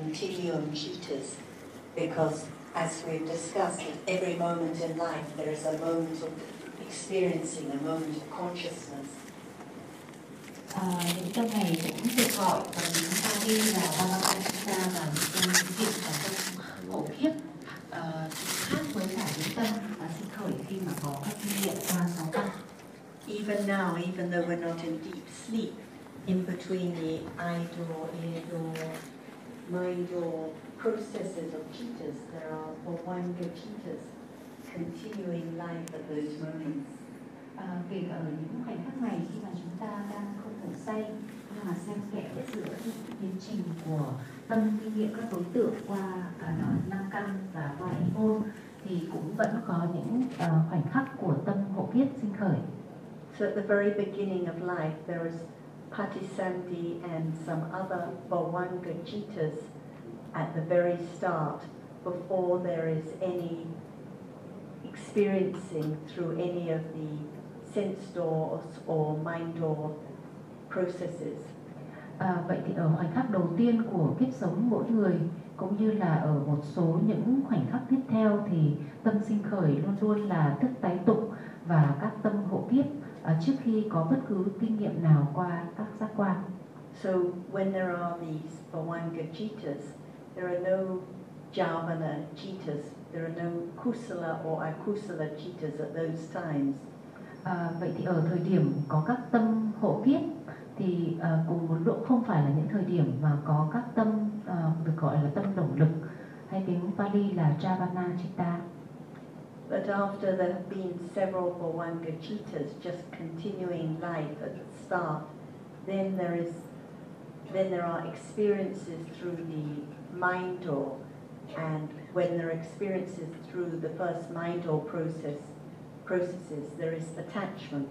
continuum cheetahs, because as we've discussed, at every moment in life there is a moment of experiencing, a moment of consciousness. Những tâm này cũng được gọi và chúng ta đi là Bhavacita và những tâm hiện và tâm hộ kiếp khác với cả những tâm sinh khởi khi mà có các kinh nghiệm qua 6 căn. Even now, even though we're not in deep sleep, in between the idle, idle, mindful processes of cheetahs, there are Bhavanga cheetahs continuing life at those moments. Kể cả ở những khoảnh khắc này khi mà chúng ta đang không ngủ say nhưng mà xen kẽ giữa tiến trình của tâm kinh nghiệm các đối tượng qua năm căn và qua môn thì cũng vẫn có những khoảnh khắc của tâm hộ kiếp sinh khởi. So at the very beginning of life, there is Patisandhi and some other Bhavanga cheetahs at the very start, before there is any experiencing through any of the sense doors or mind door processes. Vậy thì ở khoảnh khắc đầu tiên của kiếp sống mỗi người, cũng như là ở một số những khoảnh khắc tiếp theo, thì tâm sinh khởi luôn luôn là thức tái tục và các tâm hộ kiếp trước khi có bất cứ kinh nghiệm nào qua các giác quan. So when there are these Bhavanga cheetahs, there are no Javana cheetahs, there are no Kusala or Akusala cheetahs at those times. Vậy thì ở thời điểm có các tâm hộ kiếp thì cùng một lúc không phải là những thời điểm mà có các tâm được gọi là tâm động lực, hay tiếng Pali là Javana Chitta. But after there have been several Bhavanga cheetahs just continuing life at the start, then there are experiences through the mind door, and when there are experiences through the first mind door processes, there is attachment.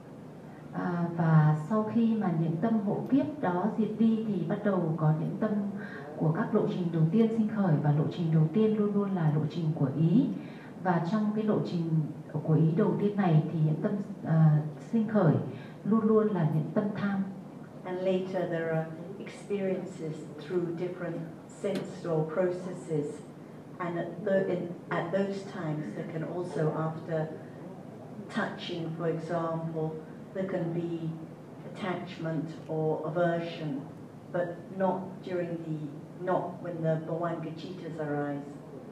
Và sau khi mà những tâm hộ kiếp đó diệt đi thì bắt đầu có những tâm của các lộ trình đầu tiên sinh khởi, và lộ trình đầu tiên luôn luôn là lộ trình của ý. Và trong cái lộ trình của ý đầu tiên này thì những tâm sinh khởi luôn luôn là những tâm tham. And later there are experiences through different sense or processes, and at those times there can also, after touching, for example, there can be attachment or aversion, but not when the Bhavanga cheetahs arise.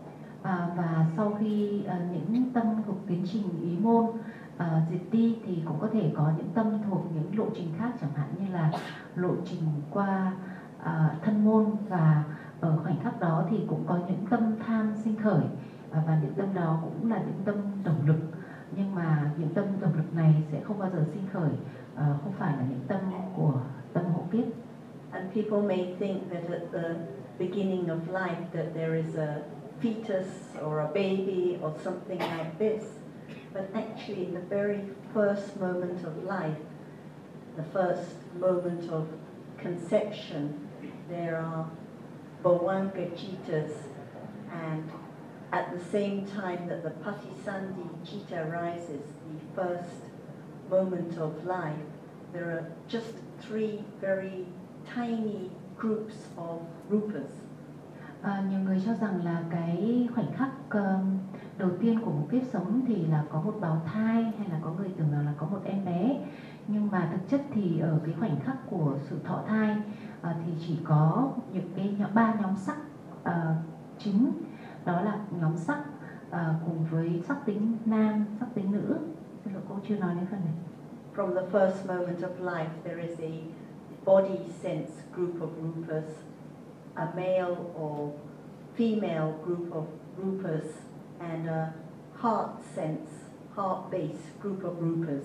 Và sau khi những tâm thuộc tiến trình ý môn diệt đi thì cũng có thể có những tâm thuộc những lộ trình khác, chẳng hạn như là lộ trình qua thân môn, và ở khoảnh khắc đó thì cũng có những tâm tham sinh khởi, và những tâm đó cũng là những tâm động lực, nhưng mà những tâm động lực này sẽ không bao giờ sinh khởi, không phải là những tâm của tâm hộ kiếp. And people may think that at the beginning of life that there is a fetus or a baby or something like this, but actually in the very first moment of life, the first moment of conception, there are Bhavanga cheetahs, and at the same time that the Patisandhi cheetah rises, the first moment of life, there are just 3 very tiny groups of rupas. Nhiều người cho rằng là cái khoảnh khắc đầu tiên của một kiếp sống thì là có một bào thai, hay là có người tưởng rằng là có một em bé, nhưng mà thực chất thì ở cái khoảnh khắc của sự thọ thai thì chỉ có những cái 3 nhóm sắc chính, đó là nhóm sắc cùng với sắc tính nam, sắc tính nữ. Xin lỗi, cô chưa nói đến phần này. From the first moment of life, there is a body sense group of rupas, a male or female group of rupas, and a heart sense, heart-based group of rupas.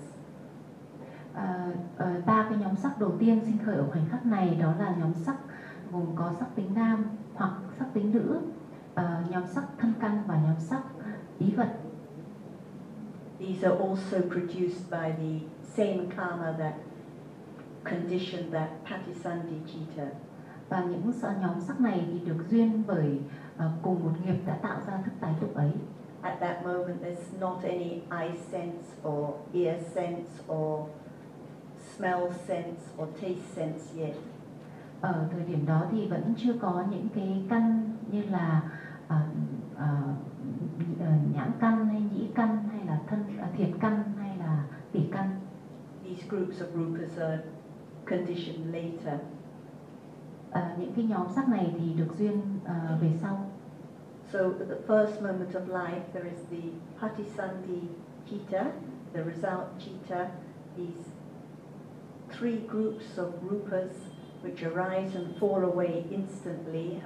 3 cái nhóm sắc đầu tiên sinh khởi ở khoảnh khắc này, đó là nhóm sắc gồm có sắc tính nam hoặc sắc tính nữ, nhóm sắc thân căn và nhóm sắc ý vật. These are also produced by the same karma that conditioned that Patisandhi cheetah. Và những nhóm sắc này thì được duyên bởi cùng một nghiệp đã tạo ra thức tái tục ấy. At that moment, there's not any eye sense or ear sense or smell sense or taste sense yet. Ở thời điểm đó thì vẫn chưa có những cái căn như là nhãn căn hay nhĩ căn hay là thiệt căn hay là tỷ căn. These groups of rupas are conditioned later. Những cái nhóm sắc này thì được duyên về sau. So at the first moment of life, there is the Patisandhi Chitta, the result Chitta, these three groups of rupas which arise and fall away instantly,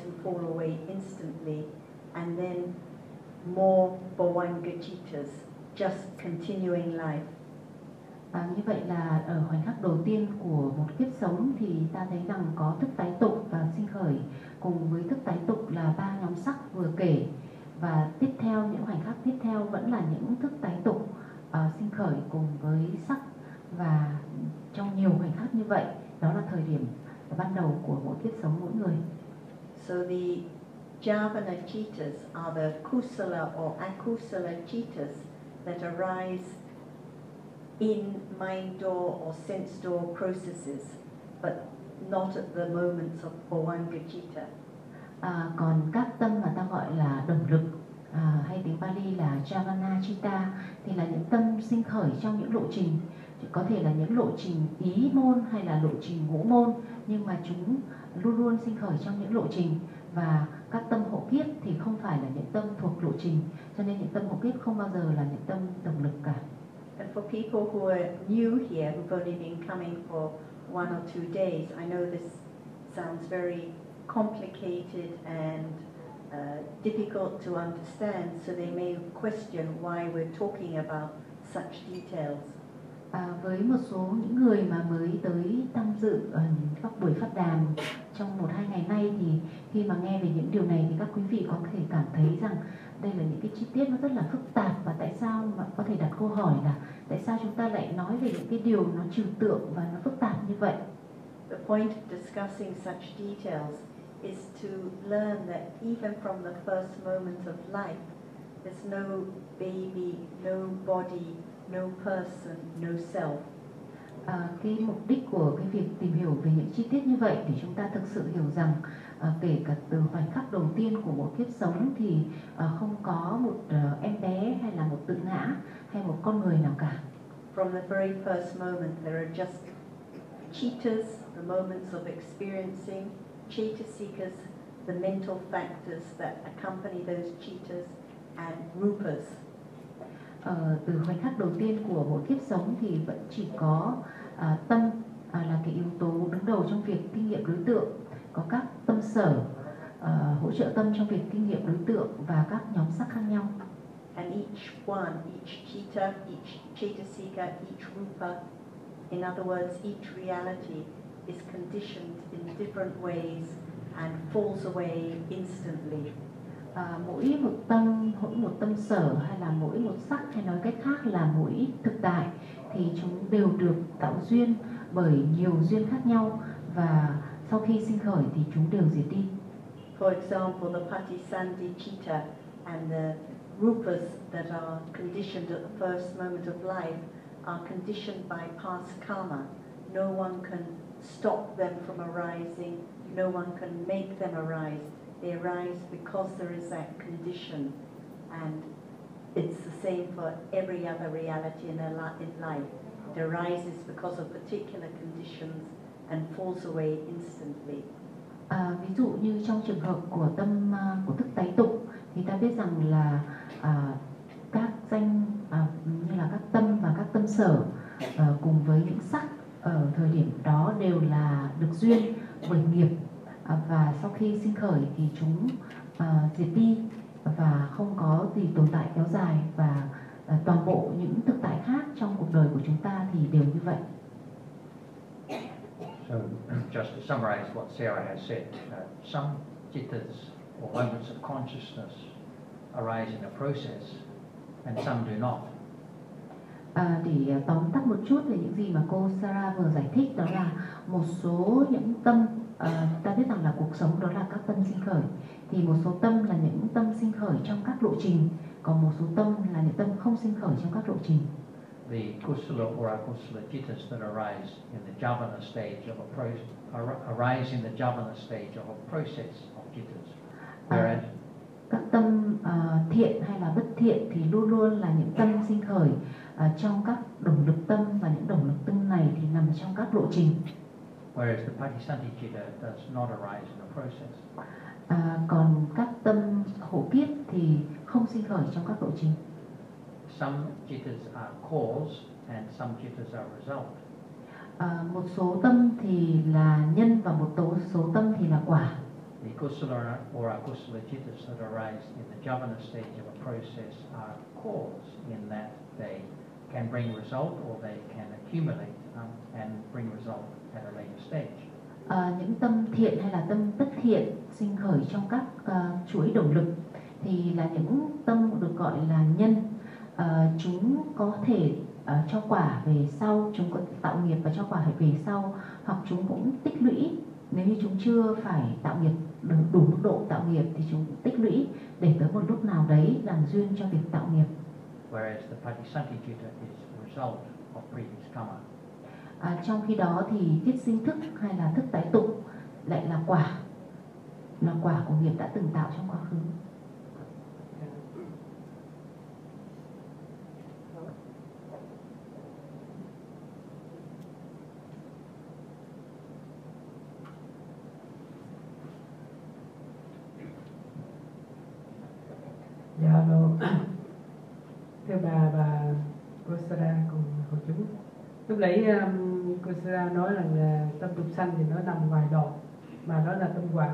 and then more Bhavanga Chittas, just continuing life. Như vậy là ở khoảnh khắc đầu tiên của một kiếp sống thì ta thấy rằng có thức tái tục và sinh khởi cùng với thức tái tục là ba nhóm sắc vừa kể, và tiếp theo những khoảnh khắc tiếp theo vẫn là những thức tái tục sinh khởi cùng với sắc, và trong nhiều khoảnh khắc như vậy, đó là thời điểm ban đầu của mỗi kiếp sống mỗi người. So the Javana Chittas are the kusala or akusala Chittas that arise in mind door or sense door processes, but not at the moments of Bhavanga Chitta. Còn các tâm mà ta gọi là động lực hay tiếng Pali là Javana Chitta thì là những tâm sinh khởi trong những lộ trình, có thể là những lộ trình ý môn hay là lộ trình ngũ môn, nhưng mà chúng luôn luôn sinh khởi trong những lộ trình, và các tâm hộ kiếp thì không phải là những tâm thuộc lộ trình, cho nên những tâm hộ kiếp không bao giờ là những tâm động lực cả. And for people who are new here, who've only been coming for 1 or 2 days, I know this sounds very complicated and difficult to understand, so they may question why we're talking about such details. Với một số những người mà mới tới tham dự các buổi pháp đàm trong 1-2 ngày nay, thì khi mà nghe về những điều này thì các quý vị có thể cảm thấy rằng đây là những cái chi tiết nó rất là phức tạp, và tại sao mà có thể đặt câu hỏi là tại sao chúng ta lại nói về những cái điều nó trừu tượng và nó phức tạp như vậy. The point of discussing such details is to learn that even from the first moment of life, there's no baby, no body, no person, no self. Cái mục đích của cái việc tìm hiểu về những chi tiết như vậy thì chúng ta thực sự hiểu rằng kể cả từ khoảnh khắc đầu tiên của một kiếp sống thì không có một em bé hay là một tự ngã hay một con người nào cả. From the very first moment, there are just chittas, the moments of experiencing, chaitasikas, the mental factors that accompany those chittas, and rupas. Từ khoảnh khắc đầu tiên của mỗi kiếp sống thì vẫn chỉ có tâm là cái yếu tố đứng đầu trong việc kinh nghiệm đối tượng, có các tâm sở hỗ trợ tâm trong việc kinh nghiệm đối tượng và các nhóm sắc khác nhau. And each one, each chitta, each chaitasika, each rupa, in other words, each reality is conditioned in different ways and falls away instantly. Mỗi một tâm sở hay là mỗi một sắc, hay nói cách khác là mỗi thực tại, thì chúng đều được tạo duyên bởi nhiều duyên khác nhau, và sau khi sinh khởi thì chúng đều diệt đi. For example, the Patisandhi Chitta and the rupas that are conditioned at the first moment of life are conditioned by past karma. No one can stop them from arising, no one can make them arise. They arise because there is that condition, and it's the same for every other reality in life. It arises because of particular conditions and falls away instantly. Ví dụ như trong trường hợp của tâm của thức tái tục thì ta biết rằng là các danh như là các tâm và các tâm sở cùng với những sắc ở thời điểm đó đều là được duyên bởi nghiệp, và sau khi sinh khởi thì chúng diệt đi và không có gì tồn tại kéo dài, và toàn bộ những thực tại khác trong cuộc đời của chúng ta thì đều như vậy. So, just to summarize what Sarah has said, some chittas or moments of consciousness arise in a process, and some do not. Để tóm tắt một chút về những gì mà cô Sarah vừa giải thích, đó là một số những tâm, ta biết rằng là cuộc sống đó là các tâm sinh khởi, thì một số tâm là những tâm sinh khởi trong các lộ trình, còn một số tâm là những tâm không sinh khởi trong các lộ trình. the kusala or akusala jittas that arise in the javana stage of arise in the javana stage of a process of jittas. Whereas các tâm thiện hay là bất thiện thì luôn luôn là những tâm sinh khởi trong các đồng lực tâm, và những đồng lực tâm này thì nằm trong các lộ trình. Whereas the Patisanthijitta does not arise in a process. Còn các tâm hộ kiếp thì không sinh khởi trong các lộ trình. Some jittas are cause and some jittas are result. Một số tâm thì là nhân và một số tâm thì là quả. The kusala or akusala jittas that arise in the javana stage of a process are cause in that they can bring result or they can accumulate and bring result at a later stage. Những tâm thiện hay là tâm bất thiện sinh khởi trong các chuỗi động lực thì là những tâm được gọi là nhân. Chúng có thể cho quả về sau, chúng có tạo nghiệp và cho quả về sau, hoặc chúng cũng tích lũy. Nếu như chúng chưa phải tạo nghiệp đủ mức độ tạo nghiệp thì chúng tích lũy để tới một lúc nào đấy làm duyên cho việc tạo nghiệp. Whereas the Patisanthijitta is a result of previous karma. Trong khi đó thì tiết sinh thức hay là thức tái tụ lại là quả của nghiệp đã từng tạo trong quá khứ. Dạ, thưa bà Kosara cùng hội chúng. Lúc nãy Kosara nói rằng tâm tục sanh thì nó nằm ngoài đọt, mà nó là tâm quả.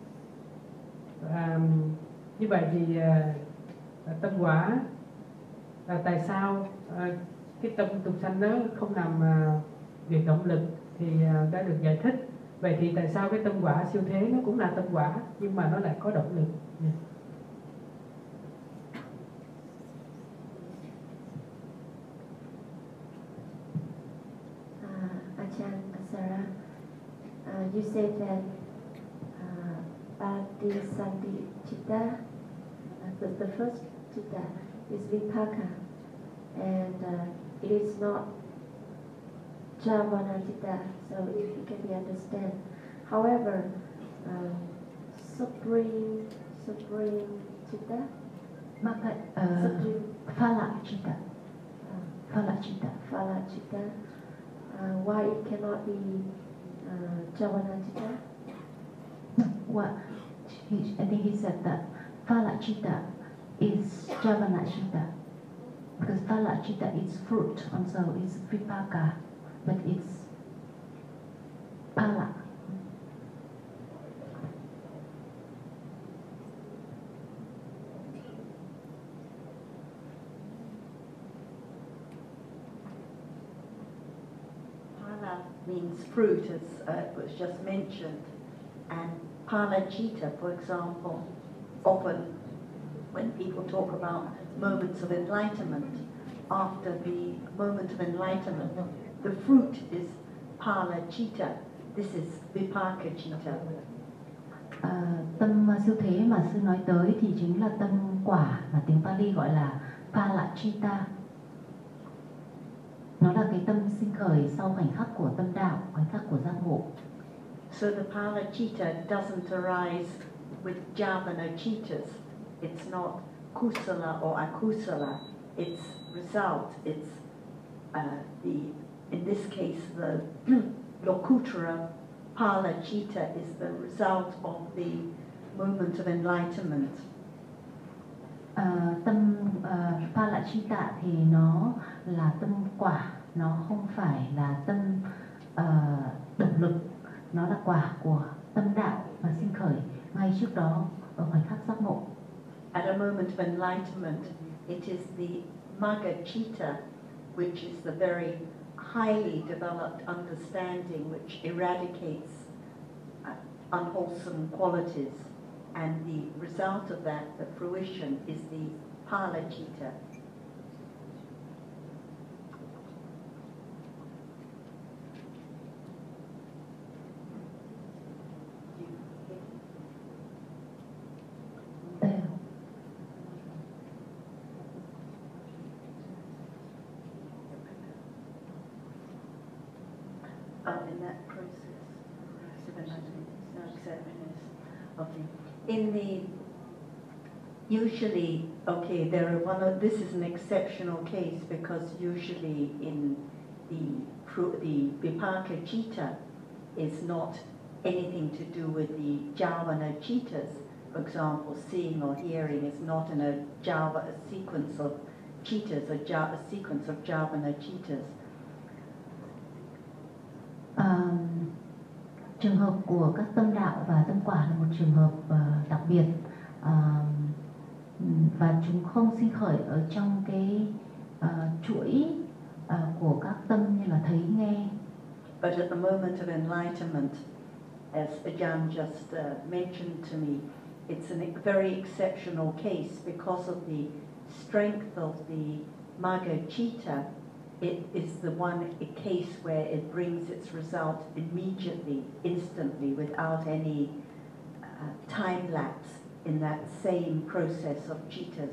Như vậy thì tâm quả là tại sao cái tâm tục sanh nó không nằm việc động lực thì đã được giải thích. Vậy thì tại sao cái tâm quả siêu thế nó cũng là tâm quả nhưng mà nó lại có động lực? Ajahn Asara, you said that Patisanthijitta, the first citta is vipaka, and it is not Javana citta, so it can be understood. However, supreme citta, Phala citta. Why it cannot be Javana citta? I think he said that Phala citta is Javana citta, because Phala citta is fruit, and so it's vipaka, but it's Phala. Means fruit, as was just mentioned, and Palajita, for example, often when people talk about moments of enlightenment, after the moment of enlightenment, the fruit is Palajita. This is Vipakajita. Tâm siêu thế mà sư nói tới thì chính là tâm quả mà tiếng Pali gọi là Palajita. Nó là cái tâm sinh khởi sau khoảnh khắc của tâm đạo, khoảnh khắc của giác ngộ. So the Palajita doesn't arise with Javana citas. It's not kusala or akusala. It's result. It's in this case the Lokuttara Palajita is the result of the moment of enlightenment. Tâm Palajita thì nó là tâm quả, nó không phải là tâm động lực, nó là quả của tâm đạo mà sinh khởi ngay trước đó ở khoảnh khắc giác ngộ. At a moment of enlightenment, it is the Magga-citta, which is the very highly developed understanding which eradicates unwholesome qualities. And the result of that, the fruition, is the Palajita. exceptionist. Okay. In the usually, okay, there are this is an exceptional case because usually in the Vipaka Citta is not anything to do with the Javana Cittas. For example, seeing or hearing is not in a sequence of Cittas, a sequence of Javana Cittas. Trường hợp của các tâm đạo và tâm quả là một trường hợp đặc biệt, và chúng không sinh khởi ở trong cái chuỗi của các tâm như là thấy nghe. But at the moment of enlightenment, as Ajahn just mentioned to me, it's a very exceptional case because of the strength of the Magga Citta. It is the case where it brings its result immediately, instantly, without any time lapse in that same process of Cittas.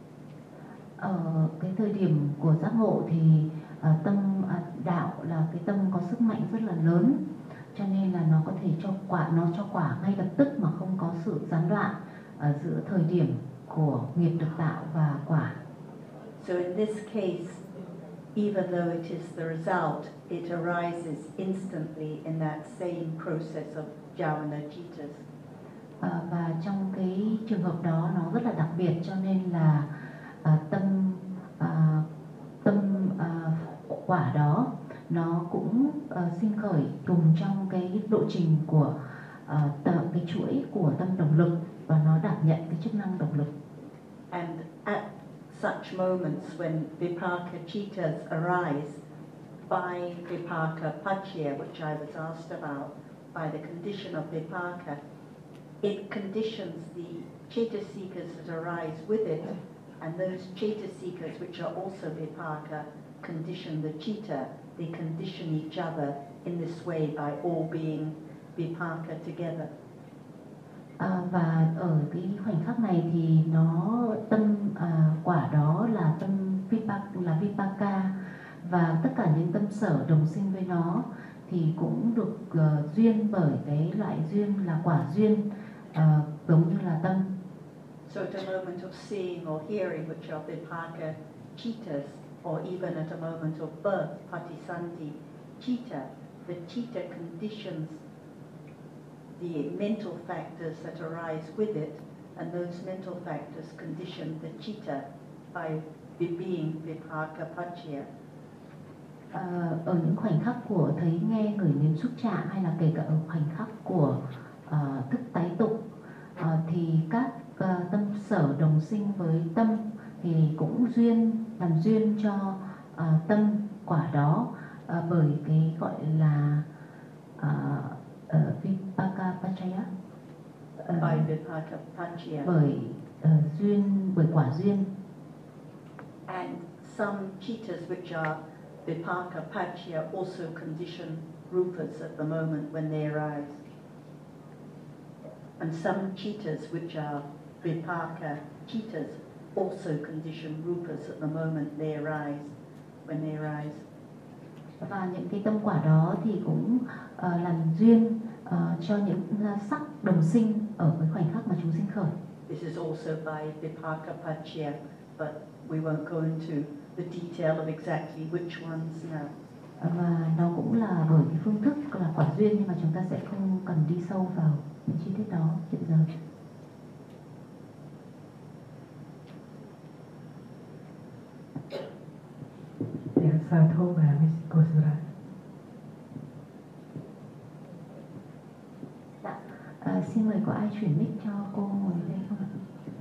Ở cái thời điểm của giác ngộ thì tâm đạo là cái tâm có sức mạnh rất là lớn, cho nên là nó có thể cho quả ngay lập tức mà không có sự gián đoạn ở giữa thời điểm của nghiệp được tạo và quả. So in this case, even though it is the result, it arises instantly in that same process of Javana Cittas. Và trong cái trường hợp đó nó rất là đặc biệt, cho nên là tâm quả đó nó cũng sinh khởi cùng trong cái lộ trình của cái chuỗi của tâm động lực, và nó đảm nhận cái chức năng động lực. And at such moments when Vipaka Cittas arise by Vipaka Paccaya, which I was asked about, by the condition of Vipaka, it conditions the Cetasikas that arise with it, and those Cetasikas which are also Vipaka condition the Citta. They condition each other in this way by all being Vipaka together. Và ở cái khoảnh khắc này thì nó tâm quả đó là tâm Vipaka, và tất cả những tâm sở đồng sinh với nó thì cũng được duyên bởi cái loại duyên là quả duyên, giống như là tâm. So at a moment of seeing or hearing, which are Vipaka Cittas, or even at a moment of birth, Patisanti Citta, the Citta conditions the mental factors that arise with it, and those mental factors condition the Citta by being Vipaka Paccaya. Ở những khoảnh khắc của thấy nghe ngửi nếm xúc chạm, hay là kể cả ở khoảnh khắc của thức tái tục, thì các tâm sở đồng sinh với tâm thì cũng làm duyên cho tâm quả đó, bởi cái gọi là Vipaka Paccaya, By Vipaka Paccaya. bởi quả duyên. And some Cittas which are Vipaka Paccaya also condition rupas at the moment when they arise. And some Cittas which are Vipaka Cittas also condition rupas at the moment they arise, when they arise. Và những cái tâm quả đó thì cũng làm duyên cho những sắc đồng sinh ở cái khoảnh khắc mà chúng sinh khởi. This is also by Vipaka Paccaya, but we won't go into the detail of exactly which ones now. Và nó cũng là bởi cái phương thức là quả duyên, nhưng mà chúng ta sẽ không cần đi sâu vào những chi tiết đó hiện giờ. Sa thô và cô Sura. Xin mời có ai chuyển mic cho cô ngồi đây không ạ?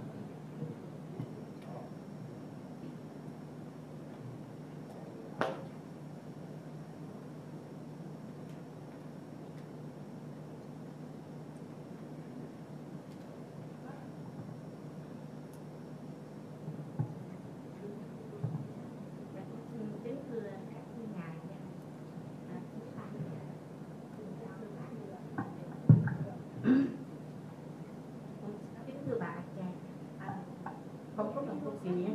Không có một câu gì nhé.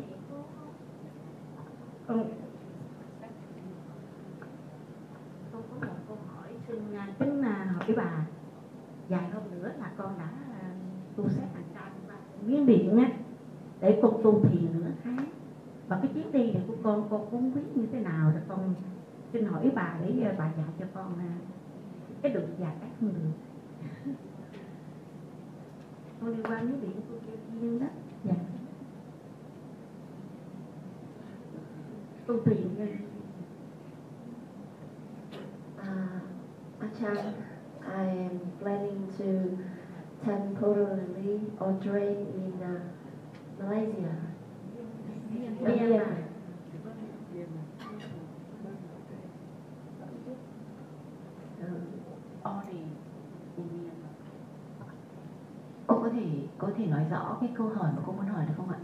Không có một câu hỏi xin hỏi bà dài hơn nữa. tu xếp hành trang qua Miến Điện á, để con tu thiền nửa tháng. Và cái chuyến đi này của con cũng không biết như thế nào, rồi con xin hỏi bà để bà dạy cho con cái được và cái không được. Con đi qua Miến Điện con kêu duyên đó. Dạ. Tu thiền nha. Achan, I am planning to temporarily or train in Malaysia. Myanmar. Cô có thể nói rõ cái câu hỏi mà cô muốn hỏi được không ạ?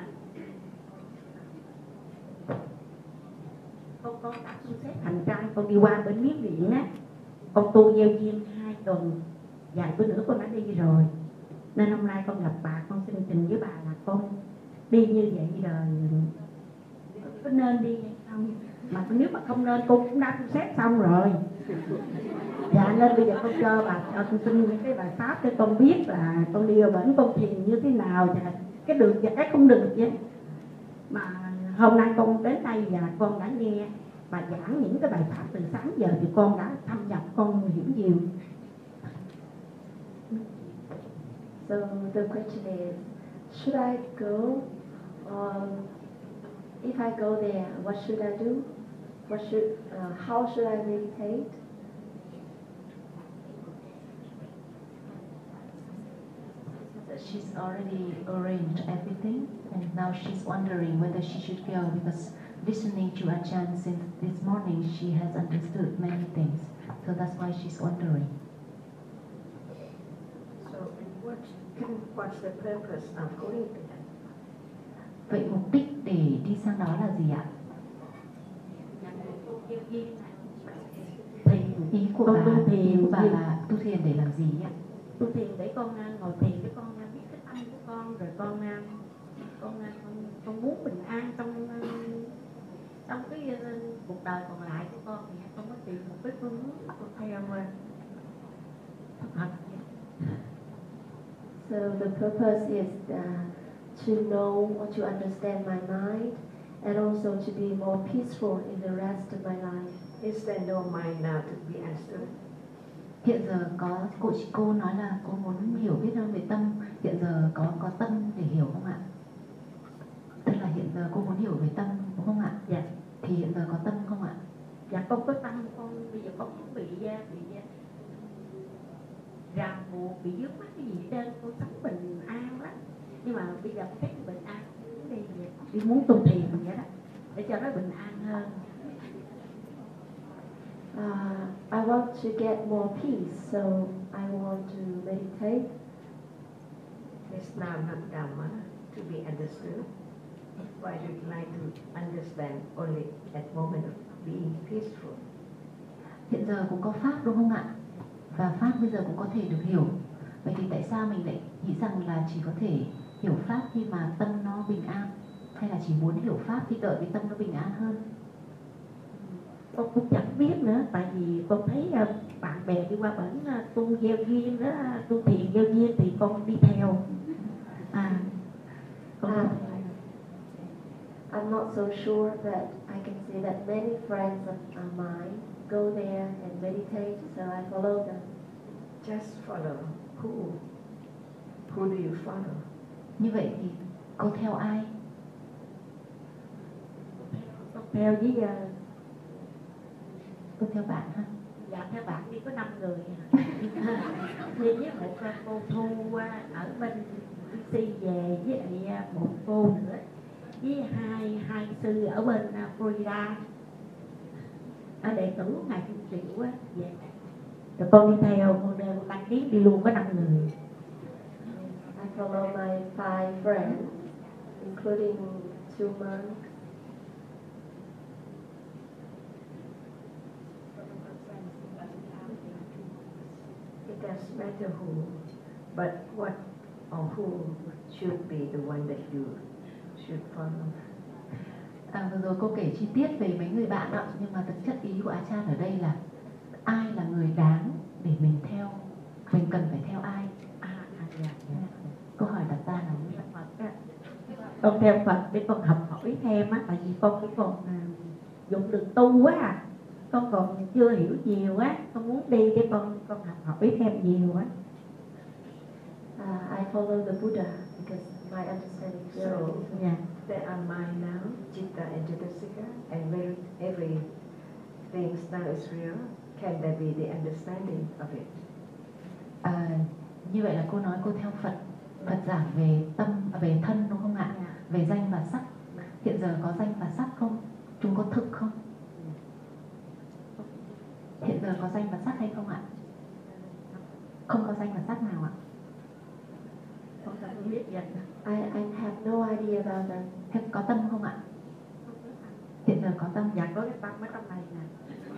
Con đã thu xếp hành trang, con đi qua bên Miến Điện á, con tu gieo duyên 2 tuần, vài bữa nữa con đã đi rồi, nên hôm nay con gặp bà, con xin trình với bà là con đi như vậy rồi có nên đi hay không, mà nếu mà không nên con cũng đã thu xếp xong rồi. Dạ nên bây giờ con cho bà con xin những cái bài pháp để con biết là con đi ở bển con thiền như thế nào và cái được và cái không được chứ. Mà hôm nay con đến đây và con đã nghe bà giảng những cái bài pháp từ sáng giờ thì con đã thâm nhập, con hiểu nhiều. So the question is, should I go? If I go there, what should I do? How should I meditate? She's already arranged everything, and now she's wondering whether she should go, because listening to Ajahn since this morning, she has understood many things. So that's why she's wondering. So what's the purpose of going there? Vậy mục đích để đi sang đó là gì ạ? Ý của bà là tu thiền để làm gì ạ? Tu thiền để con ngồi thiền để con biết cái tâm của con, rồi con muốn bình an trong cái cuộc đời còn lại của con, thì con có tìm một cái phương hướng con theo thật. So the purpose is to know or to understand my mind, and also to be more peaceful in the rest of my life. Is there no mind now to be understood? Hiện giờ cô nói là cô muốn hiểu biết hơn về tâm. Hiện giờ có tâm để hiểu không ạ? Tức là hiện giờ cô muốn hiểu về tâm đúng không ạ? Dạ. Thì hiện giờ có tâm không ạ? Dạ con có tâm, con bây giờ con cũng bị ràng buộc, bị dướng mắt cái gì trên, con sống bình an lắm. Nhưng mà bây giờ thấy bình an đi muốn tu thiền vậy đó, để cho nó bình an hơn. I want to get more peace, so I want to meditate. It's now not Dhamma to be understood. Why do you like to understand only at moment of being peaceful? Hiện giờ cũng có pháp đúng không ạ? Và pháp bây giờ cũng có thể được hiểu. Vậy thì tại sao mình lại nghĩ rằng là chỉ có thể hiểu pháp khi mà tâm nó bình an, hay là chỉ muốn hiểu pháp khi đợi cái tâm nó bình an hơn? Con cũng chẳng biết nữa, tại vì con thấy bạn bè đi qua bển tu gieo duyên đó, tu thiền gieo duyên thì con đi theo. I'm not so sure, but I can see that many friends of mine go there and meditate, so I follow them. Just follow. Who do you follow? Như vậy thì cô theo ai? Con theo với Cô theo bạn ha? dạ theo bạn đi có 5 người. Đi với một cô Thu ở bên DC về, với lại một cô nữa, với hai sư ở bên Florida, ở đệ tử ngài Trung Triệu á, về. Rồi con đi theo, con đăng ký đi luôn có 5 người. I follow my 5 friends, including 2 monks. It doesn't matter who, but what or who should be the one that you should follow. Vừa rồi cô kể chi tiết về mấy người bạn ạ, nhưng mà thực chất ý của Achan ở đây là ai là người đáng để mình theo, mình cần phải theo ai? Dạ. Con theo Phật để con học hỏi thêm á, tại vì con cũng còn dụng được tu quá à, con còn chưa hiểu nhiều á, con muốn đi để con học hỏi thêm nhiều á. I follow the Buddha because my understanding is very So, different. Dạ. there are mind now, Chitta and Cetasika, and when everything now is real, can there be the understanding of it? Như vậy là cô nói cô theo Phật giảng về về thân đúng không ạ? Về danh và sắc. Hiện giờ có danh và sắc không? Chúng có thực không? Hiện giờ có danh và sắc hay không ạ? Không có danh và sắc nào ạ? Con không biết vậy. I have no idea about that. Thế có tâm không ạ? Hiện giờ có tâm. Dạ có cái tâm ở trong này nè.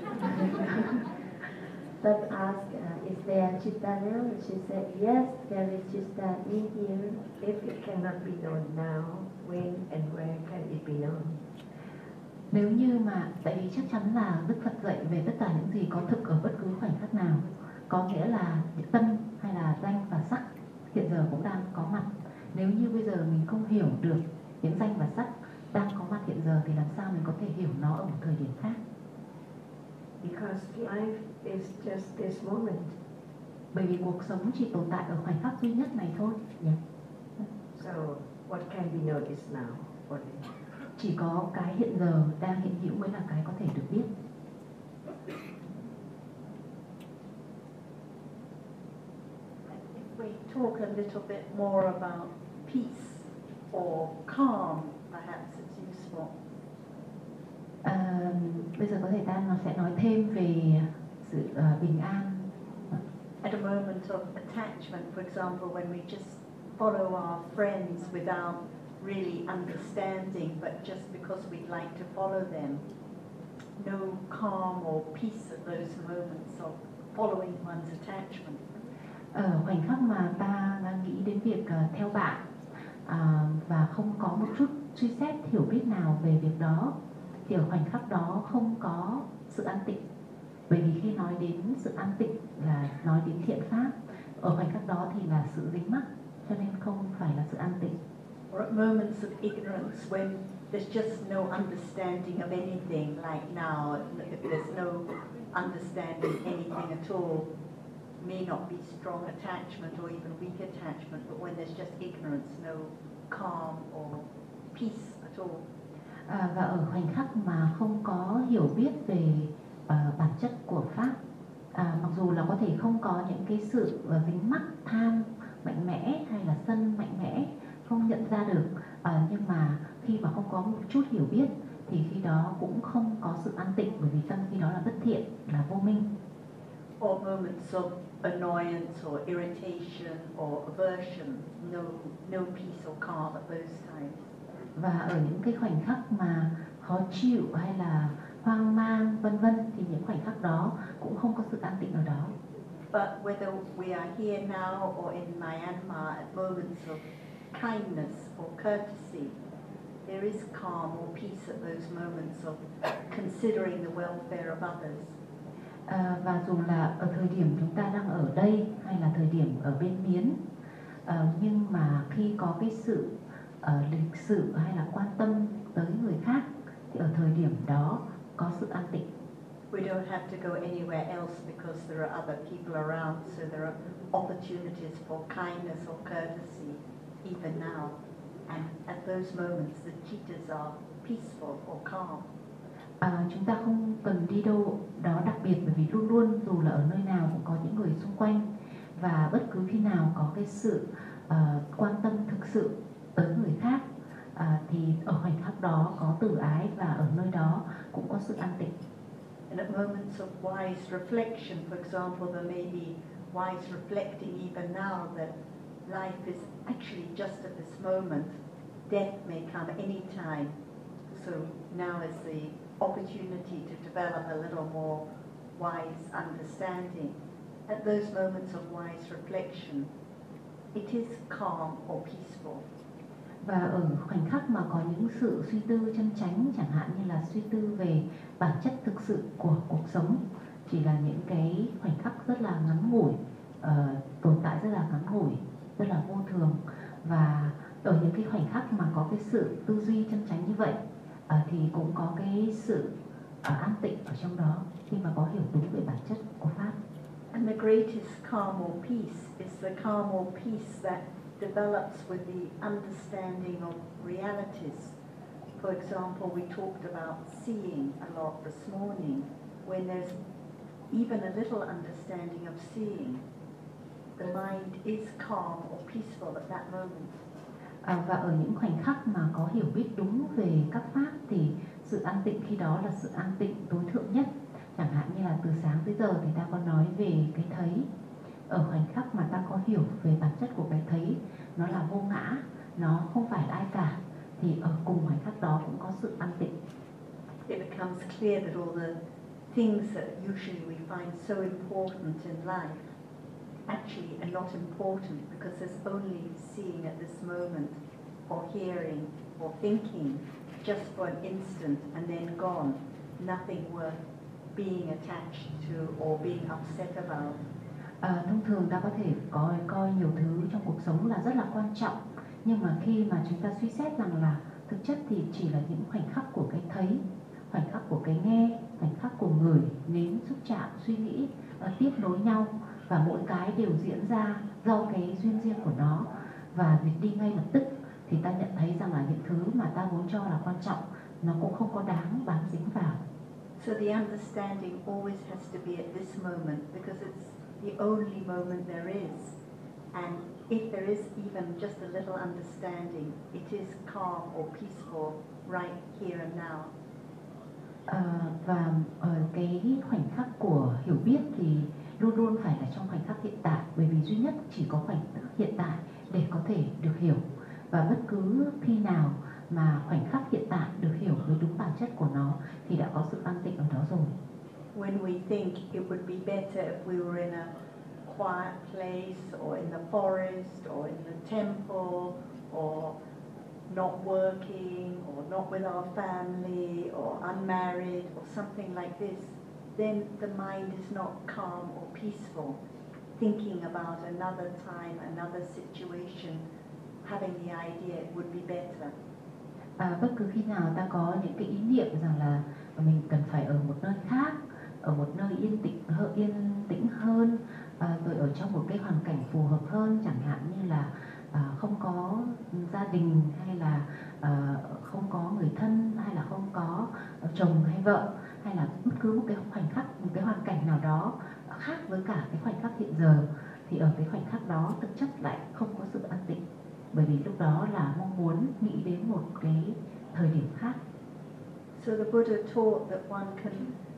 Then asked, is there chitta now? And she said, yes, there is chitta in here. If it cannot be known now, when and where can it be known? Nếu như mà, tại vì chắc chắn là Đức Phật dạy về tất cả những gì có thực ở bất cứ khoảnh khắc nào, có nghĩa là tâm hay là danh và sắc hiện giờ cũng đang có mặt. Nếu như bây giờ mình không hiểu được những danh và sắc đang có mặt hiện giờ thì làm sao mình có thể hiểu nó ở một thời điểm khác? Because life is just this moment. Bởi vì cuộc sống chỉ tồn tại ở khoảnh khắc duy nhất này thôi. Dạ. So what can be known is now only. Chỉ có cái hiện giờ đang hiện hữu mới là cái có thể được biết. If we talk a little bit more about peace or calm, perhaps it's useful. Bây giờ có thể nó sẽ nói thêm về sự bình an. At a moment of attachment, for example, when we just follow our friends without really understanding, but just because we'd like to follow them, no calm or peace at those moments of following one's attachment. Ở khoảnh khắc mà ta đang nghĩ đến việc theo bạn và không có một chút suy xét hiểu biết nào về việc đó, thì ở khoảnh khắc đó không có sự an tịnh. Bởi vì khi nói đến sự an tịnh là nói đến thiện pháp, ở khoảnh khắc đó thì là sự dính mắc, cho nên không phải là sự an tịnh. Or at moments of ignorance when there's just no understanding of anything, like now, if there's no understanding anything at all, may not be strong attachment or even weak attachment, but when there's just ignorance, no calm or peace at all. Và ở khoảnh khắc mà không có hiểu biết về bản chất của pháp, mặc dù là có thể không có những cái sự dính mắc tham mạnh mẽ hay là sân mạnh mẽ, không nhận ra được, nhưng mà khi mà không có một chút hiểu biết thì khi đó cũng không có sự an tịnh, bởi vì tâm khi đó là bất thiện, là vô minh. Or moments of annoyance or irritation or aversion, no peace or calm at those times. Và ở những cái khoảnh khắc mà khó chịu hay là hoang mang vân vân thì những khoảnh khắc đó cũng không có sự an tịnh ở đó. But whether we are here now or in Myanmar at moments of kindness or courtesy, there is calm or peace at those moments of considering the welfare of others. Và dù là ở thời điểm chúng ta đang ở đây hay là thời điểm ở bên Miến, nhưng mà khi có cái sự lịch sự hay là quan tâm tới người khác thì ở thời điểm đó có sự an tịnh. We don't have to go anywhere else because there are other people around, so there are opportunities for kindness or courtesy even now. And at those moments the chittas are peaceful or calm. Chúng ta không cần đi đâu đó đặc biệt, bởi vì luôn luôn dù là ở nơi nào cũng có những người xung quanh, và bất cứ khi nào có cái sự quan tâm thực sự tới người khác thì ở khoảnh khắc đó có từ ái, và ở nơi đó cũng có sự an tịnh. And at moments of wise reflection, for example, there may be wise reflecting even now that life is actually just at this moment. Death may come any time. So now is the opportunity to develop a little more wise understanding. At those moments of wise reflection, it is calm or peaceful. Và ở khoảnh khắc mà có những sự suy tư chân chánh, chẳng hạn như là suy tư về bản chất thực sự của cuộc sống, chỉ là những cái khoảnh khắc rất là ngắn ngủi, tồn tại rất là ngắn ngủi, rất là vô thường, và ở những cái khoảnh khắc mà có cái sự tư duy chân chánh như vậy thì cũng có cái sự an tịnh ở trong đó khi mà có hiểu đúng về bản chất của pháp. And the greatest calm or peace is the calm or peace that develops with the understanding of realities. For example, we talked about seeing a lot this morning. When there's even a little understanding of seeing, the mind is calm or peaceful at that moment. Và ở những khoảnh khắc mà có hiểu biết đúng về các pháp thì sự an tịnh khi đó là sự an tịnh tối thượng nhất. Chẳng hạn như là từ sáng tới giờ thì ta có nói về cái thấy. Ở khoảnh khắc mà ta có hiểu về bản chất của cái thấy, nó là vô ngã, nó không phải là ai cả, thì ở cùng khoảnh khắc đó cũng có sự an tịnh. It becomes clear that all the things that usually we find so important in life actually are not important, because there's only seeing at this moment, or hearing, or thinking just for an instant and then gone. Nothing worth being attached to or being upset about. Thông thường ta có thể coi nhiều thứ trong cuộc sống là rất là quan trọng, nhưng mà khi mà chúng ta suy xét rằng là thực chất thì chỉ là những khoảnh khắc của cái thấy, khoảnh khắc của cái nghe, khoảnh khắc của ngửi, nếm, xúc chạm, suy nghĩ tiếp nối nhau, và mỗi cái đều diễn ra do cái duyên riêng của nó và việc đi ngay lập tức, thì ta nhận thấy rằng là những thứ mà ta vốn cho là quan trọng nó cũng không có đáng bám dính vào. So the understanding always has to be at this moment, because it's the only moment there is. And if there is even just a little understanding, it is calm or peaceful right here and now. Và cái khoảnh khắc của hiểu biết thì luôn luôn phải là trong khoảnh khắc hiện tại, bởi vì duy nhất chỉ có khoảnh khắc hiện tại để có thể được hiểu, và bất cứ khi nào mà khoảnh khắc hiện tại được hiểu với đúng bản chất của nó thì đã có sự an tịnh ở đó rồi. When we think it would be better if we were in a quiet place, or in the forest, or in the temple, or not working, or not with our family, or unmarried, or something like this, then the mind is not calm or peaceful, thinking about another time, another situation, having the idea it would be better. Bất cứ khi nào ta có những cái ý niệm rằng là mình cần phải ở một nơi khác, ở một nơi yên tĩnh hơn, rồi ở trong một cái hoàn cảnh phù hợp hơn, chẳng hạn như là không có gia đình, hay là không có người thân, hay là không có chồng hay vợ, hay là bất cứ một cái khoảnh khắc, một cái hoàn cảnh nào đó khác với cả cái khoảnh khắc hiện giờ, thì ở cái khoảnh khắc đó thực chất lại không có sự an tịnh, bởi vì lúc đó là mong muốn nghĩ đến một cái thời điểm khác. So the Buddha taught that one can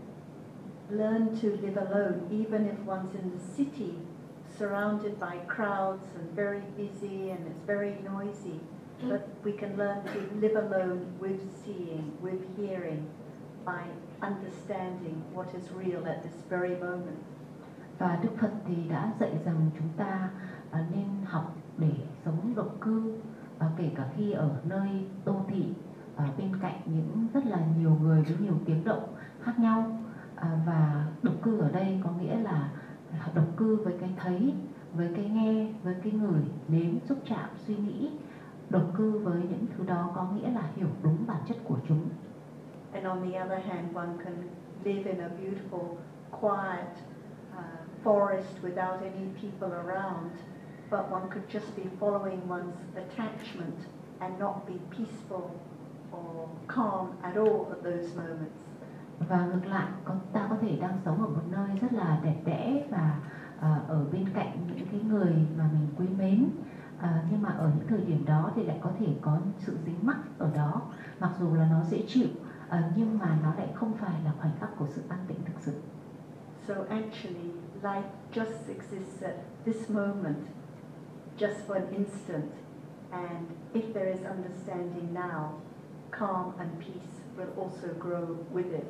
learn to live alone, even if one's in the city, surrounded by crowds and very busy and it's very noisy. But we can learn to live alone with seeing, with hearing, by understanding what is real at this very moment. Và Đức Phật thì đã dạy rằng chúng ta nên học để sống độc cư, kể cả khi ở nơi đô thị, bên cạnh những rất là nhiều người với nhiều tiếng động khác nhau. Và độc cư ở đây có nghĩa là độc cư với cái thấy, với cái nghe, với cái ngửi, nếm, xúc chạm, suy nghĩ. Độc cư với những thứ đó có nghĩa là hiểu đúng bản chất của chúng. And on the other hand, one can live in a beautiful, quiet forest without any people around, but one could just be following one's attachment and not be peaceful or calm at all at those moments. Và ngược lại, ta có thể đang sống ở một nơi rất là đẹp đẽ và ở bên cạnh những cái người mà mình quý mến, nhưng mà ở những thời điểm đó thì lại có thể có sự dính mắc ở đó, mặc dù là nó dễ chịu, nhưng mà nó lại không phải là khoảnh khắc của sự an tĩnh thực sự. So actually, life just exists at this moment, just for an instant, and if there is understanding now, calm and peace will also grow with it.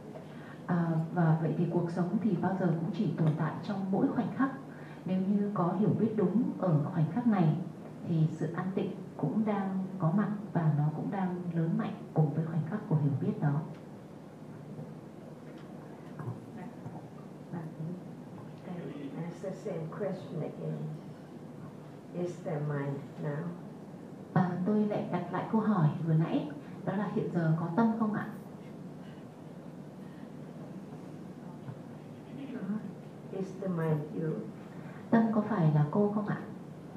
Và vậy thì cuộc sống thì bao giờ cũng chỉ tồn tại trong mỗi khoảnh khắc. Nếu như có hiểu biết đúng ở khoảnh khắc này thì sự an tịnh cũng đang có mặt và nó cũng đang lớn mạnh cùng với khoảnh khắc của hiểu biết đó. Ask the same question again. Is there mind now? lại câu hỏi vừa nãy, đó là hiện giờ có tâm không ạ? Is the mind you? Tâm có phải là cô không ạ?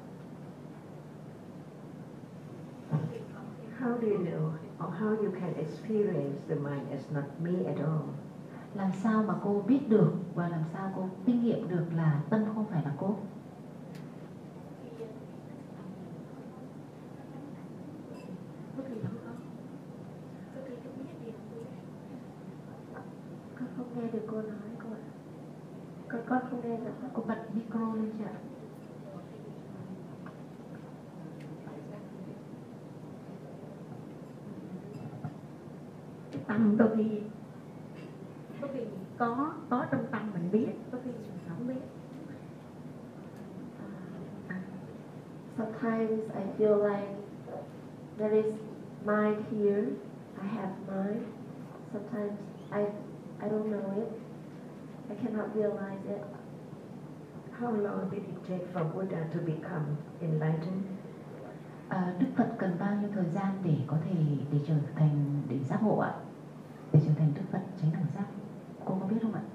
How do you know, or how you can experience the mind as not me at all? Làm sao mà cô biết được và làm sao cô kinh nghiệm được là tâm không phải là cô? Con không nghe được cô nói cô ạ. Con không nghe được. Cô bật micro lên chưa ạ? Cái tâm đôi khi có trong tâm mình biết, đôi khi mình không biết. Sometimes I feel like there is mind here. I have mind. Sometimes I don't know it. I cannot realize it. How long did it take for Buddha to become enlightened? Đức Phật cần bao nhiêu thời gian để có thể trở thành để giác ngộ ạ? Để trở thành Đức Phật chánh đẳng giác. Cô có biết không ạ?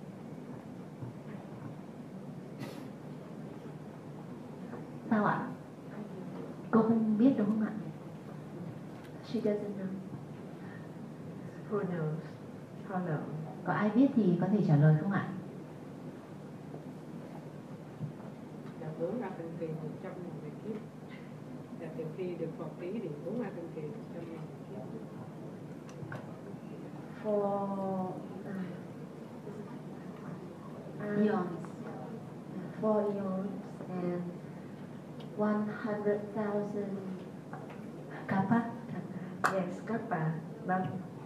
Sao ạ? Cô không biết đúng không ạ? She doesn't know. Who knows? How long? Có ai biết thì có thể trả lời không ạ? Là 4A Tăng Kỳ 100.000 kiếp. Là từ khi được Phật ý thì 4A Tăng Kỳ 100.000 kiếp. For Eons. 4 eons and 100,000 Kappa. Yes, Kappa, not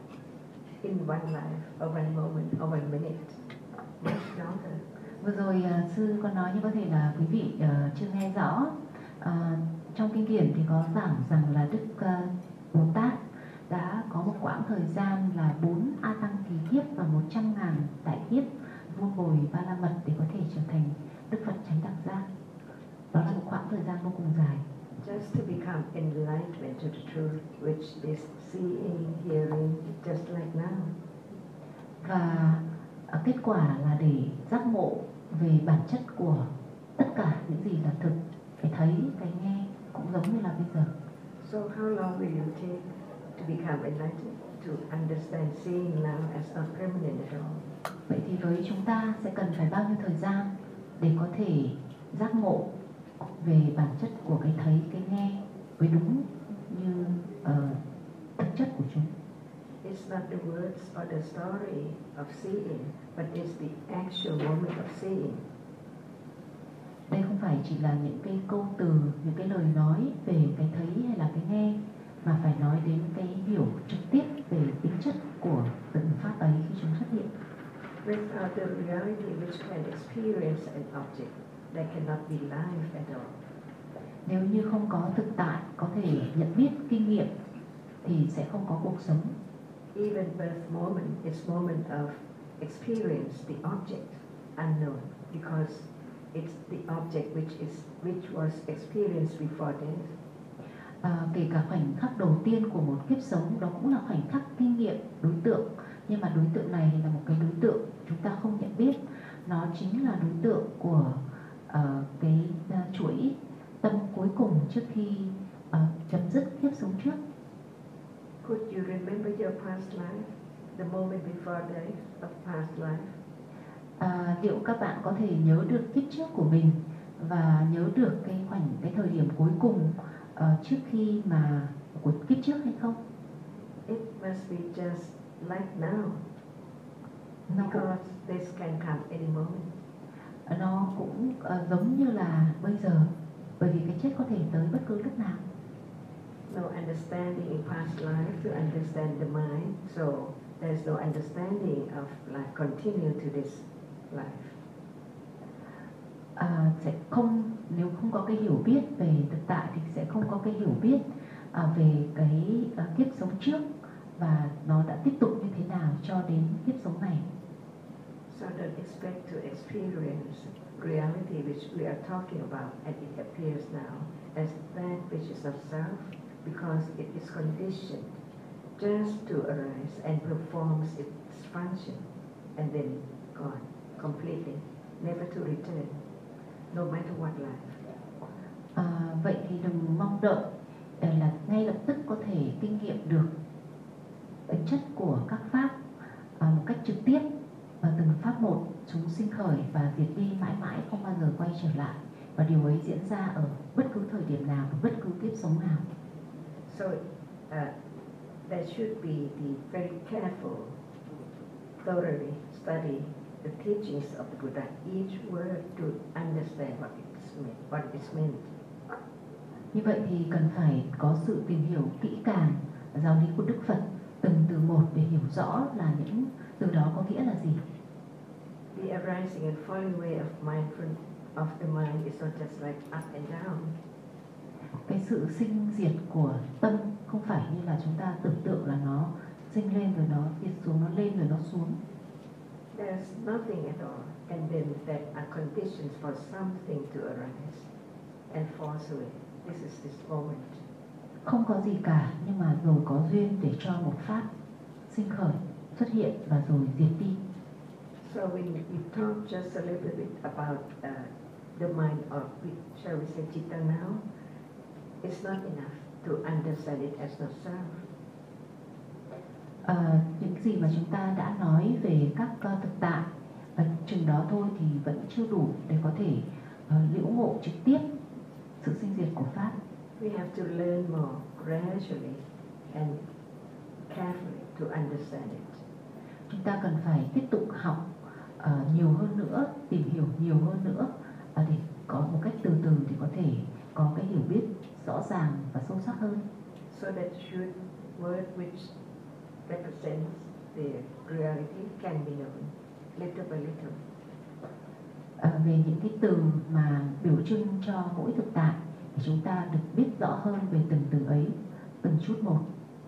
in one life, or one moment, or one minute. Much longer. Vừa rồi sư có nói nhưng có thể là quý vị chưa nghe rõ. Trong kinh điển thì có giảng rằng là Đức Bồ Tát đã có một quãng thời gian là 4 A Tăng kỳ kiếp và 100.000 đại kiếp vun bồi ba la mật để có thể trở thành Đức Phật chánh đẳng giác. Đó là một khoảng thời gian vô cùng dài. Just to become enlightenment to the truth, which is seeing, hearing, just like now. Và kết quả là để giác ngộ về bản chất của tất cả những gì là thực, cái thấy, cái nghe cũng giống như là bây giờ. So how long will you take to become enlightened, to understand seeing now as not permanent at all? Vậy thì với chúng ta sẽ cần phải bao nhiêu thời gian để có thể giác ngộ về bản chất của cái thấy, cái nghe với đúng như thực chất của chúng? It's not the words or the story of seeing, but it's the actual moment of seeing. Đây không phải chỉ là những cái câu từ, những cái lời nói về cái thấy hay là cái nghe, mà phải nói đến cái hiểu trực tiếp về tính chất của từng pháp ấy khi chúng xuất hiện. Without the reality which can experience an object, there cannot be life at all. Nếu như không có thực tại, có thể nhận biết, kinh nghiệm thì sẽ không có cuộc sống. Even birth moment is moment of experience, the object unknown, because it's the object which was experienced before death. Kể cả khoảnh khắc đầu tiên của một kiếp sống, đó cũng là khoảnh khắc kinh nghiệm đối tượng, nhưng mà đối tượng này là một cái đối tượng chúng ta không nhận biết. Nó chính là đối tượng của cái chuỗi tâm cuối cùng trước khi chấm dứt kiếp sống trước. Could you remember your past life, the moment before death of past life? Liệu các bạn có thể nhớ được kiếp trước của mình và nhớ được cái thời điểm cuối cùng trước khi mà của kiếp trước hay không? It must be just like now, because this can come any moment. Nó cũng giống như là bây giờ, bởi vì cái chết có thể tới bất cứ lúc nào. No understanding in past life to understand the mind, so there's no understanding of life continue to this life. Sẽ không, nếu không có cái hiểu biết về thực tại thì sẽ không có cái hiểu biết về cái kiếp sống trước và nó đã tiếp tục như thế nào cho đến kiếp sống này. So don't expect to experience reality which we are talking about, and it appears now as that which is of self, because it is conditioned just to arise and performs its function and then gone completely, never to return, no matter what life. Vậy thì đừng mong đợi là ngay lập tức có thể kinh nghiệm được tính chất của các pháp một cách trực tiếp, và từng pháp một chúng sinh khởi và diệt đi mãi mãi không bao giờ quay trở lại, và điều ấy diễn ra ở bất cứ thời điểm nào, bất cứ kiếp sống nào. So there should be the very careful, thoroughly study the teachings of the Buddha, each word to understand what it's meant. Như vậy thì cần phải có sự tìm hiểu kỹ càng giáo lý của Đức Phật từng từ một để hiểu rõ là những từ đó có nghĩa là gì. The arising and falling away of the mind is not just like up and down. Cái sự sinh diệt của tâm không phải như là chúng ta tưởng tượng là nó sinh lên rồi nó diệt xuống, nó lên rồi nó xuống. There's nothing at all, and then there are conditions for something to arise and force away. This is this moment. Không có gì cả, nhưng mà rồi có duyên để cho một pháp sinh khởi xuất hiện và rồi diệt đi. So when we talk just a little bit about the mind, or shall we say citta now, it's not enough to understand it as not self. Những gì mà chúng ta đã nói về các thực tại chừng đó thôi thì vẫn chưa đủ để có thể liễu ngộ trực tiếp sự sinh diệt của pháp. We have to learn more gradually and carefully to understand it. Chúng ta cần phải tiếp tục học nhiều hơn nữa, tìm hiểu nhiều hơn nữa để có một cách từ từ để có thể có cái hiểu biết rõ ràng và sâu sắc hơn. So that should word which represents the reality can be known little by little. Về những cái từ mà biểu trưng cho mỗi thực tại thì chúng ta được biết rõ hơn về từng từ ấy, từng chút một.